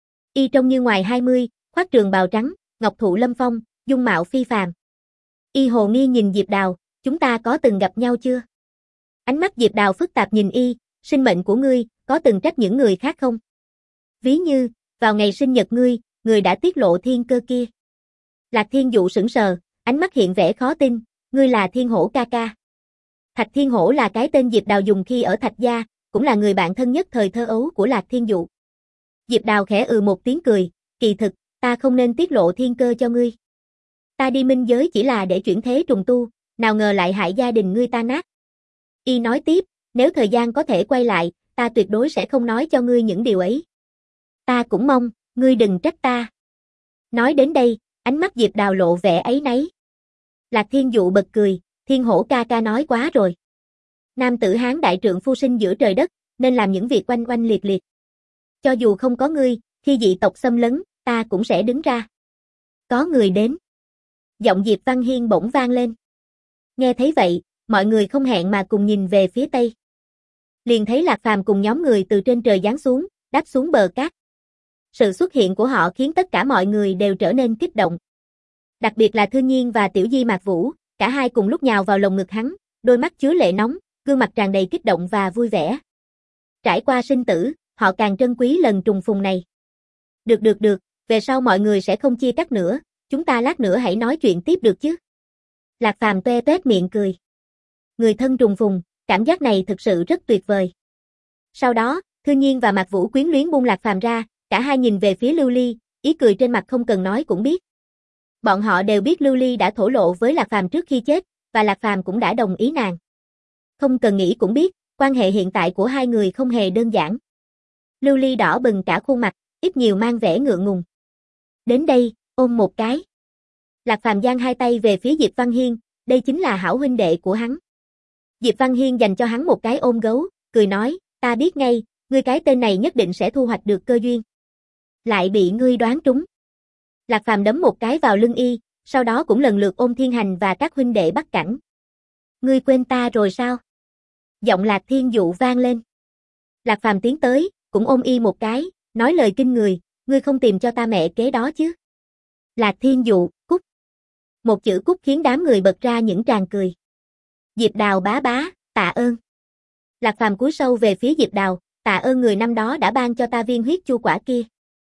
Y trông như ngoài hai mươi, khoác trường bào trắng, ngọc thụ lâm phong, dung mạo phi phàm. Y hồ nghi nhìn Diệp Đào, chúng ta có từng gặp nhau chưa? Ánh mắt Diệp Đào phức tạp nhìn y, sinh mệnh của ngươi, có từng trách những người khác không? Ví như, vào ngày sinh nhật ngươi, người đã tiết lộ thiên cơ kia. Lạc Thiên Dụ sững sờ, ánh mắt hiện vẻ khó tin, ngươi là Thiên Hổ ca ca. Thạch Thiên Hổ là cái tên Diệp Đào dùng khi ở Thạch gia, cũng là người bạn thân nhất thời thơ ấu của Lạc Thiên Dụ. Diệp Đào khẽ ừ một tiếng cười, kỳ thực, ta không nên tiết lộ thiên cơ cho ngươi. Ta đi minh giới chỉ là để chuyển thế trùng tu, nào ngờ lại hại gia đình ngươi tan nát. Y nói tiếp, nếu thời gian có thể quay lại, ta tuyệt đối sẽ không nói cho ngươi những điều ấy. Ta cũng mong, ngươi đừng trách ta. Nói đến đây, ánh mắt Diệp Đào lộ vẻ áy náy. Lạc Thiên Dụ bật cười, Thiên Hổ ca ca nói quá rồi. Nam tử Hán đại trượng phu sinh giữa trời đất, nên làm những việc oanh oanh liệt liệt. Cho dù không có ngươi, khi dị tộc xâm lấn, ta cũng sẽ đứng ra. Có người đến. Giọng Diệp Văn Hiên bỗng vang lên. Nghe thấy vậy, mọi người không hẹn mà cùng nhìn về phía tây. Liền thấy Lạc Phàm cùng nhóm người từ trên trời giáng xuống, đáp xuống bờ cát. Sự xuất hiện của họ khiến tất cả mọi người đều trở nên kích động. Đặc biệt là Thư Nhiên và Tiểu Di Mạc Vũ, cả hai cùng lúc nhào vào lồng ngực hắn, đôi mắt chứa lệ nóng, gương mặt tràn đầy kích động và vui vẻ. Trải qua sinh tử, họ càng trân quý lần trùng phùng này. Được được được, về sau mọi người sẽ không chia cắt nữa, chúng ta lát nữa hãy nói chuyện tiếp được chứ. Lạc Phàm toe toét miệng cười. Người thân trùng phùng, cảm giác này thực sự rất tuyệt vời. Sau đó, Thư Nhiên và Mạc Vũ quyến luyến buông Lạc Phàm ra, cả hai nhìn về phía Lưu Ly, ý cười trên mặt không cần nói cũng biết. Bọn họ đều biết Lưu Ly đã thổ lộ với Lạc Phàm trước khi chết, và Lạc Phàm cũng đã đồng ý nàng. Không cần nghĩ cũng biết, quan hệ hiện tại của hai người không hề đơn giản. Lưu Ly đỏ bừng cả khuôn mặt, ít nhiều mang vẻ ngượng ngùng. Đến đây, ôm một cái. Lạc Phàm giang hai tay về phía Diệp Văn Hiên, đây chính là hảo huynh đệ của hắn. Diệp Văn Hiên dành cho hắn một cái ôm gấu, cười nói, ta biết ngay, ngươi cái tên này nhất định sẽ thu hoạch được cơ duyên. Lại bị ngươi đoán trúng. Lạc Phàm đấm một cái vào lưng y, sau đó cũng lần lượt ôm Thiên Hành và các huynh đệ bắt cảnh. Ngươi quên ta rồi sao? Giọng Lạc Thiên Dụ vang lên. Lạc Phàm tiến tới, cũng ôm y một cái, nói lời kinh người, ngươi không tìm cho ta mẹ kế đó chứ? Lạc Thiên Dụ, cút. Một chữ cút khiến đám người bật ra những tràng cười. Diệp Đào bá bá, tạ ơn. Lạc Phàm cúi sâu về phía Diệp Đào, tạ ơn người năm đó đã ban cho ta viên huyết chu quả kia.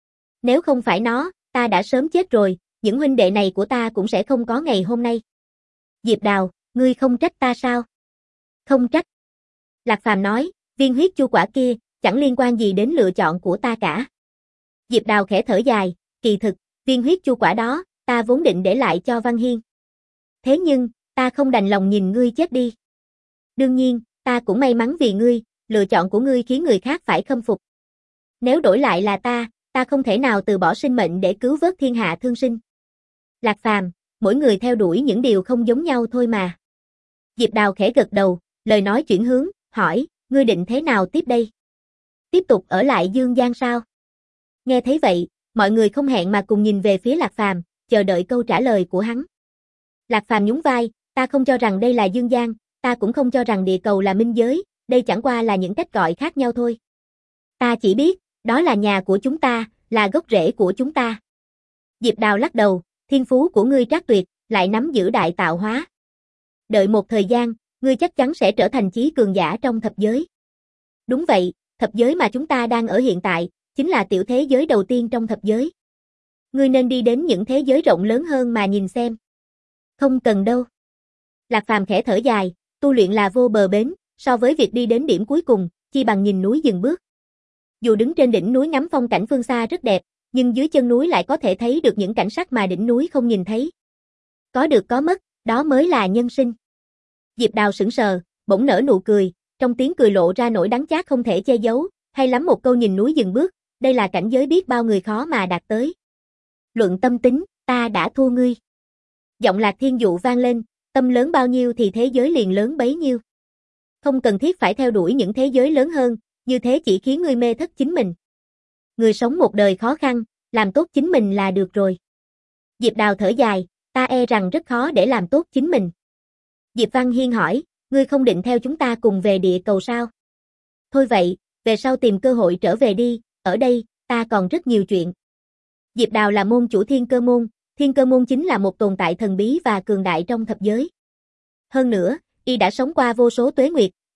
Nếu không phải nó, ta đã sớm chết rồi, những huynh đệ này của ta cũng sẽ không có ngày hôm nay. Diệp Đào, ngươi không trách ta sao? Không trách. Lạc Phàm nói, viên huyết chu quả kia, chẳng liên quan gì đến lựa chọn của ta cả. Diệp Đào khẽ thở dài, kỳ thực, viên huyết chu quả đó, ta vốn định để lại cho Văn Hiên. Thế nhưng, ta không đành lòng nhìn ngươi chết đi. Đương nhiên, ta cũng may mắn vì ngươi, lựa chọn của ngươi khiến người khác phải khâm phục. Nếu đổi lại là ta, ta không thể nào từ bỏ sinh mệnh để cứu vớt thiên hạ thương sinh. Lạc Phàm, mỗi người theo đuổi những điều không giống nhau thôi mà. Diệp Đào khẽ gật đầu, lời nói chuyển hướng, hỏi, ngươi định thế nào tiếp đây? Tiếp tục ở lại Dương Gian sao? Nghe thấy vậy, mọi người không hẹn mà cùng nhìn về phía Lạc Phàm, chờ đợi câu trả lời của hắn. Lạc Phàm nhún vai, ta không cho rằng đây là Dương Gian, ta cũng không cho rằng địa cầu là minh giới, đây chẳng qua là những cách gọi khác nhau thôi. Ta chỉ biết, đó là nhà của chúng ta, là gốc rễ của chúng ta. Diệp Đào lắc đầu, thiên phú của ngươi trác tuyệt, lại nắm giữ đại tạo hóa. Đợi một thời gian, ngươi chắc chắn sẽ trở thành chí cường giả trong thập giới. Đúng vậy, thập giới mà chúng ta đang ở hiện tại, chính là tiểu thế giới đầu tiên trong thập giới. Ngươi nên đi đến những thế giới rộng lớn hơn mà nhìn xem. Không cần đâu. Lạc Phàm khẽ thở dài, tu luyện là vô bờ bến, so với việc đi đến điểm cuối cùng, chi bằng nhìn núi dừng bước. Dù đứng trên đỉnh núi ngắm phong cảnh phương xa rất đẹp, nhưng dưới chân núi lại có thể thấy được những cảnh sắc mà đỉnh núi không nhìn thấy. Có được có mất, đó mới là nhân sinh. Diệp Đào sững sờ, bỗng nở nụ cười, trong tiếng cười lộ ra nỗi đắng chát không thể che giấu, hay lắm một câu nhìn núi dừng bước, đây là cảnh giới biết bao người khó mà đạt tới. Luận tâm tính, ta đã thua ngươi. Giọng Lạc Thiên Dụ vang lên, tâm lớn bao nhiêu thì thế giới liền lớn bấy nhiêu. Không cần thiết phải theo đuổi những thế giới lớn hơn, như thế chỉ khiến ngươi mê thất chính mình. Người sống một đời khó khăn, làm tốt chính mình là được rồi. Diệp Đào thở dài, ta e rằng rất khó để làm tốt chính mình. Diệp Văn Hiên hỏi, ngươi không định theo chúng ta cùng về địa cầu sao? Thôi vậy, về sau tìm cơ hội trở về đi, ở đây, ta còn rất nhiều chuyện. Diệp Đào là môn chủ Thiên Cơ Môn, Thiên Cơ Môn chính là một tồn tại thần bí và cường đại trong thập giới. Hơn nữa, y đã sống qua vô số tuế nguyệt,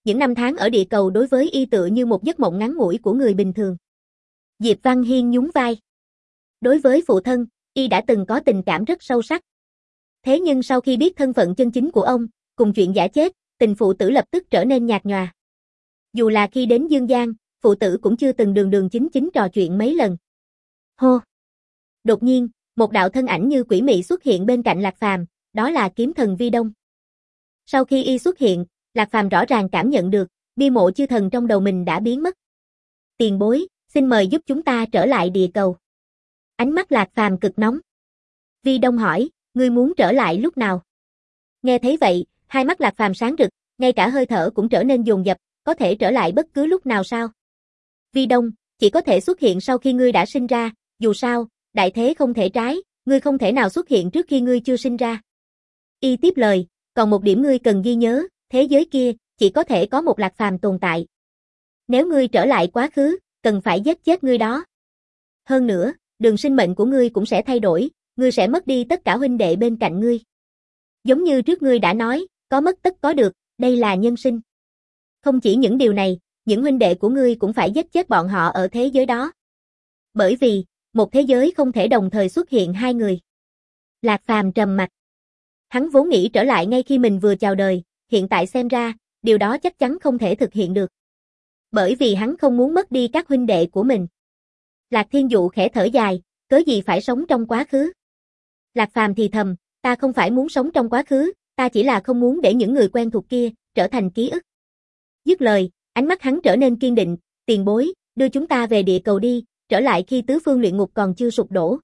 những năm tháng ở địa cầu đối với y tựa như một giấc mộng ngắn ngủi của người bình thường. Diệp Văn Hiên nhún vai. Đối với phụ thân, y đã từng có tình cảm rất sâu sắc. Thế nhưng sau khi biết thân phận chân chính của ông, cùng chuyện giả chết, tình phụ tử lập tức trở nên nhạt nhòa. Dù là khi đến Dương Giang, phụ tử cũng chưa từng đường đường chính chính trò chuyện mấy lần. Hô! Đột nhiên, một đạo thân ảnh như quỷ mị xuất hiện bên cạnh Lạc Phàm, đó là kiếm thần Vi Đông. Sau khi y xuất hiện, Lạc Phàm rõ ràng cảm nhận được, bia mộ chư thần trong đầu mình đã biến mất. Tiền bối, xin mời giúp chúng ta trở lại địa cầu. Ánh mắt Lạc Phàm cực nóng. Vi Đông hỏi, ngươi muốn trở lại lúc nào? Nghe thấy vậy, hai mắt Lạc Phàm sáng rực, ngay cả hơi thở cũng trở nên dồn dập, có thể trở lại bất cứ lúc nào sao? Vi Đông, chỉ có thể xuất hiện sau khi ngươi đã sinh ra, dù sao, đại thế không thể trái, ngươi không thể nào xuất hiện trước khi ngươi chưa sinh ra. Y tiếp lời, còn một điểm ngươi cần ghi nhớ, thế giới kia, chỉ có thể có một Lạc Phàm tồn tại. Nếu ngươi trở lại quá khứ, cần phải giết chết ngươi đó. Hơn nữa, đường sinh mệnh của ngươi cũng sẽ thay đổi, ngươi sẽ mất đi tất cả huynh đệ bên cạnh ngươi. Giống như trước ngươi đã nói, có mất tất có được, đây là nhân sinh. Không chỉ những điều này, những huynh đệ của ngươi cũng phải giết chết bọn họ ở thế giới đó. Bởi vì, một thế giới không thể đồng thời xuất hiện hai người. Lạc Phàm trầm mặt. Hắn vốn nghĩ trở lại ngay khi mình vừa chào đời, hiện tại xem ra, điều đó chắc chắn không thể thực hiện được. Bởi vì hắn không muốn mất đi các huynh đệ của mình. Lạc Thiên Dụ khẽ thở dài, cớ gì phải sống trong quá khứ. Lạc Phàm thì thầm, ta không phải muốn sống trong quá khứ, ta chỉ là không muốn để những người quen thuộc kia, trở thành ký ức. Dứt lời, ánh mắt hắn trở nên kiên định, tiền bối, đưa chúng ta về địa cầu đi, trở lại khi tứ phương luyện ngục còn chưa sụp đổ.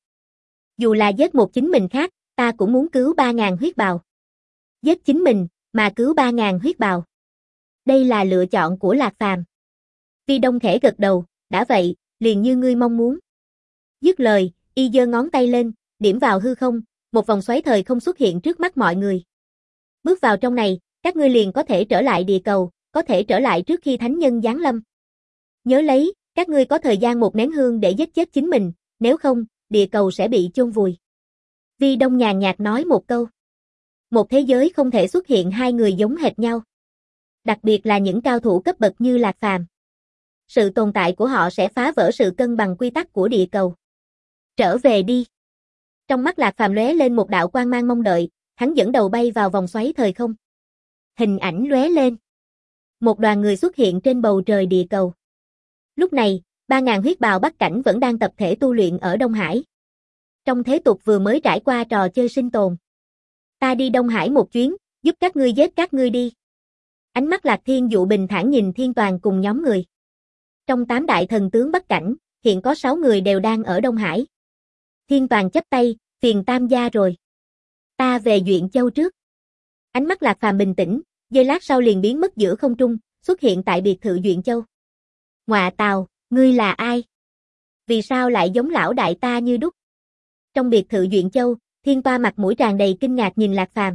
Dù là giết một chính mình khác, ta cũng muốn cứu ba ngàn huyết bào. Giết chính mình, mà cứu ba ngàn huyết bào. Đây là lựa chọn của Lạc Phàm. Vi Đông khẽ gật đầu, đã vậy, liền như ngươi mong muốn. Dứt lời, y giơ ngón tay lên, điểm vào hư không, một vòng xoáy thời không xuất hiện trước mắt mọi người. Bước vào trong này, các ngươi liền có thể trở lại địa cầu, có thể trở lại trước khi thánh nhân giáng lâm. Nhớ lấy, các ngươi có thời gian một nén hương để giết chết chính mình, nếu không, địa cầu sẽ bị chôn vùi. Vi Đông nhàn nhạt nói một câu. Một thế giới không thể xuất hiện hai người giống hệt nhau. Đặc biệt là những cao thủ cấp bậc như Lạc Phàm. Sự tồn tại của họ sẽ phá vỡ sự cân bằng quy tắc của địa cầu. Trở về đi. Trong mắt Lạc Phàm lóe lên một đạo quang mang mong đợi, hắn dẫn đầu bay vào vòng xoáy thời không. Hình ảnh lóe lên. Một đoàn người xuất hiện trên bầu trời địa cầu. Lúc này, ba ngàn huyết bào Bắc Cảnh vẫn đang tập thể tu luyện ở Đông Hải. Trong thế tục vừa mới trải qua trò chơi sinh tồn. Ta đi Đông Hải một chuyến, giúp các ngươi giết các ngươi đi. Ánh mắt Lạc Thiên Dụ bình thản nhìn Thiên Toàn cùng nhóm người. Trong tám đại thần tướng Bắc Cảnh, hiện có sáu người đều đang ở Đông Hải. Thiên Toàn chắp tay, phiền tam gia rồi. Ta về Duyện Châu trước. Ánh mắt Lạc Phàm bình tĩnh, giây lát sau liền biến mất giữa không trung, xuất hiện tại biệt thự Duyện Châu. Ngọa tào, ngươi là ai? Vì sao lại giống lão đại ta như đúc? Trong biệt thự Duyện Châu, Thiên Toa mặt mũi tràn đầy kinh ngạc nhìn Lạc Phàm.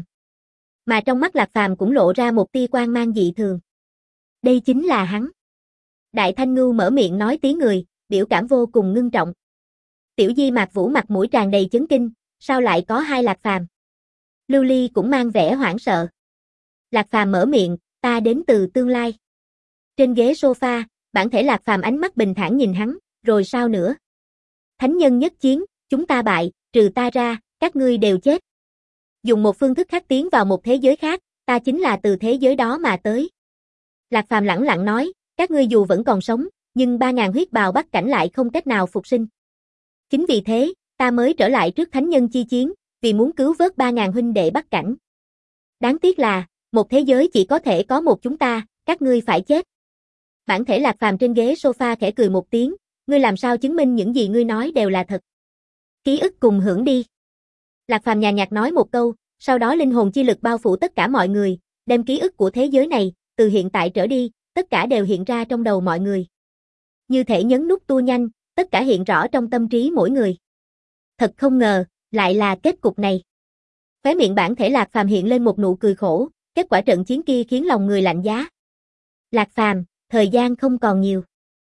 Mà trong mắt Lạc Phàm cũng lộ ra một tia quang mang dị thường. Đây chính là hắn. Đại Thanh Ngưu mở miệng nói tiếng người, biểu cảm vô cùng ngưng trọng. Tiểu Di Mạc Vũ mặt mũi tràn đầy chấn kinh, sao lại có hai Lạc Phàm? Lưu Ly cũng mang vẻ hoảng sợ. Lạc Phàm mở miệng, ta đến từ tương lai. Trên ghế sofa, bản thể Lạc Phàm ánh mắt bình thản nhìn hắn, rồi sao nữa? Thánh nhân nhất chiến, chúng ta bại, trừ ta ra, các ngươi đều chết. Dùng một phương thức khác tiến vào một thế giới khác, ta chính là từ thế giới đó mà tới. Lạc Phàm lẳng lặng nói, các ngươi dù vẫn còn sống, nhưng ba ngàn huyết bào Bắc Cảnh lại không cách nào phục sinh. Chính vì thế, ta mới trở lại trước thánh nhân chi chiến, vì muốn cứu vớt ba ngàn huynh đệ Bắc Cảnh. Đáng tiếc là, một thế giới chỉ có thể có một chúng ta, các ngươi phải chết. Bản thể Lạc Phàm trên ghế sofa khẽ cười một tiếng, ngươi làm sao chứng minh những gì ngươi nói đều là thật. Ký ức cùng hưởng đi. Lạc Phàm nhàn nhạt nói một câu, sau đó linh hồn chi lực bao phủ tất cả mọi người, đem ký ức của thế giới này, từ hiện tại trở đi, tất cả đều hiện ra trong đầu mọi người. Như thể nhấn nút tua nhanh, tất cả hiện rõ trong tâm trí mỗi người. Thật không ngờ, lại là kết cục này. Khóe miệng bản thể Lạc Phàm hiện lên một nụ cười khổ, kết quả trận chiến kia khiến lòng người lạnh giá. Lạc Phàm, thời gian không còn nhiều.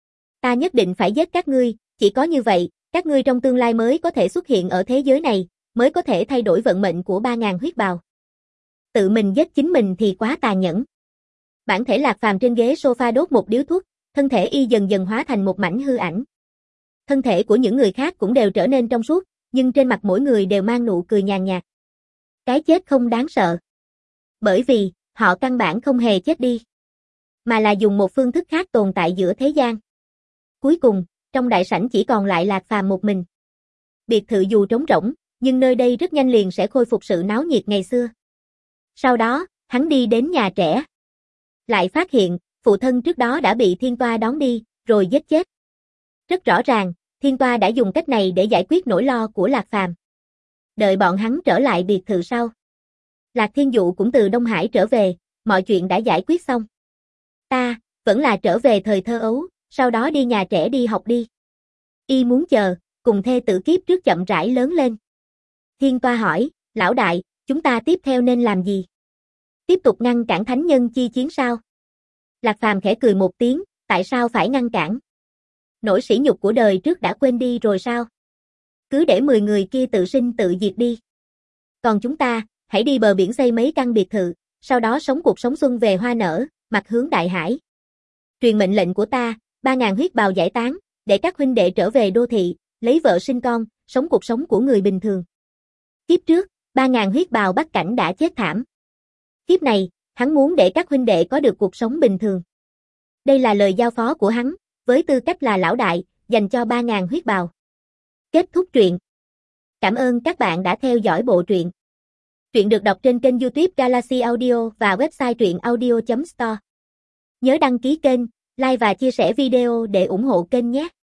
Ta nhất định phải giết các ngươi, chỉ có như vậy, các ngươi trong tương lai mới có thể xuất hiện ở thế giới này, mới có thể thay đổi vận mệnh của ba ngàn huyết bào. Tự mình giết chính mình thì quá tàn nhẫn. Bản thể Lạc Phàm trên ghế sofa đốt một điếu thuốc, thân thể y dần dần hóa thành một mảnh hư ảnh. Thân thể của những người khác cũng đều trở nên trong suốt, nhưng trên mặt mỗi người đều mang nụ cười nhàn nhạt. Cái chết không đáng sợ. Bởi vì, họ căn bản không hề chết đi, mà là dùng một phương thức khác tồn tại giữa thế gian. Cuối cùng, trong đại sảnh chỉ còn lại Lạc Phàm một mình. Biệt thự dù trống rỗng, nhưng nơi đây rất nhanh liền sẽ khôi phục sự náo nhiệt ngày xưa. Sau đó, hắn đi đến nhà trẻ. Lại phát hiện, phụ thân trước đó đã bị Thiên Toa đón đi, rồi giết chết. Rất rõ ràng, Thiên Toa đã dùng cách này để giải quyết nỗi lo của Lạc Phàm. Đợi bọn hắn trở lại biệt thự sau. Lạc Thiên Dụ cũng từ Đông Hải trở về, mọi chuyện đã giải quyết xong. Ta, vẫn là trở về thời thơ ấu, sau đó đi nhà trẻ đi học đi. Y muốn chờ, cùng thê tử kiếp trước chậm rãi lớn lên. Thiên Toa hỏi, lão đại, chúng ta tiếp theo nên làm gì? Tiếp tục ngăn cản thánh nhân chi chiến sao? Lạc Phàm khẽ cười một tiếng, tại sao phải ngăn cản? Nỗi sỉ nhục của đời trước đã quên đi rồi sao? Cứ để mười người kia tự sinh tự diệt đi. Còn chúng ta, hãy đi bờ biển xây mấy căn biệt thự, sau đó sống cuộc sống xuân về hoa nở, mặt hướng đại hải. Truyền mệnh lệnh của ta, ba ngàn huyết bào giải tán, để các huynh đệ trở về đô thị, lấy vợ sinh con, sống cuộc sống của người bình thường. Kiếp trước, ba ngàn huyết bào Bắc Cảnh đã chết thảm. Kiếp này, hắn muốn để các huynh đệ có được cuộc sống bình thường. Đây là lời giao phó của hắn, với tư cách là lão đại, dành cho ba ngàn huyết bào. Kết thúc truyện. Cảm ơn các bạn đã theo dõi bộ truyện. Truyện được đọc trên kênh YouTube Galaxy Audio và website truyện audio chấm store. Nhớ đăng ký kênh, like và chia sẻ video để ủng hộ kênh nhé.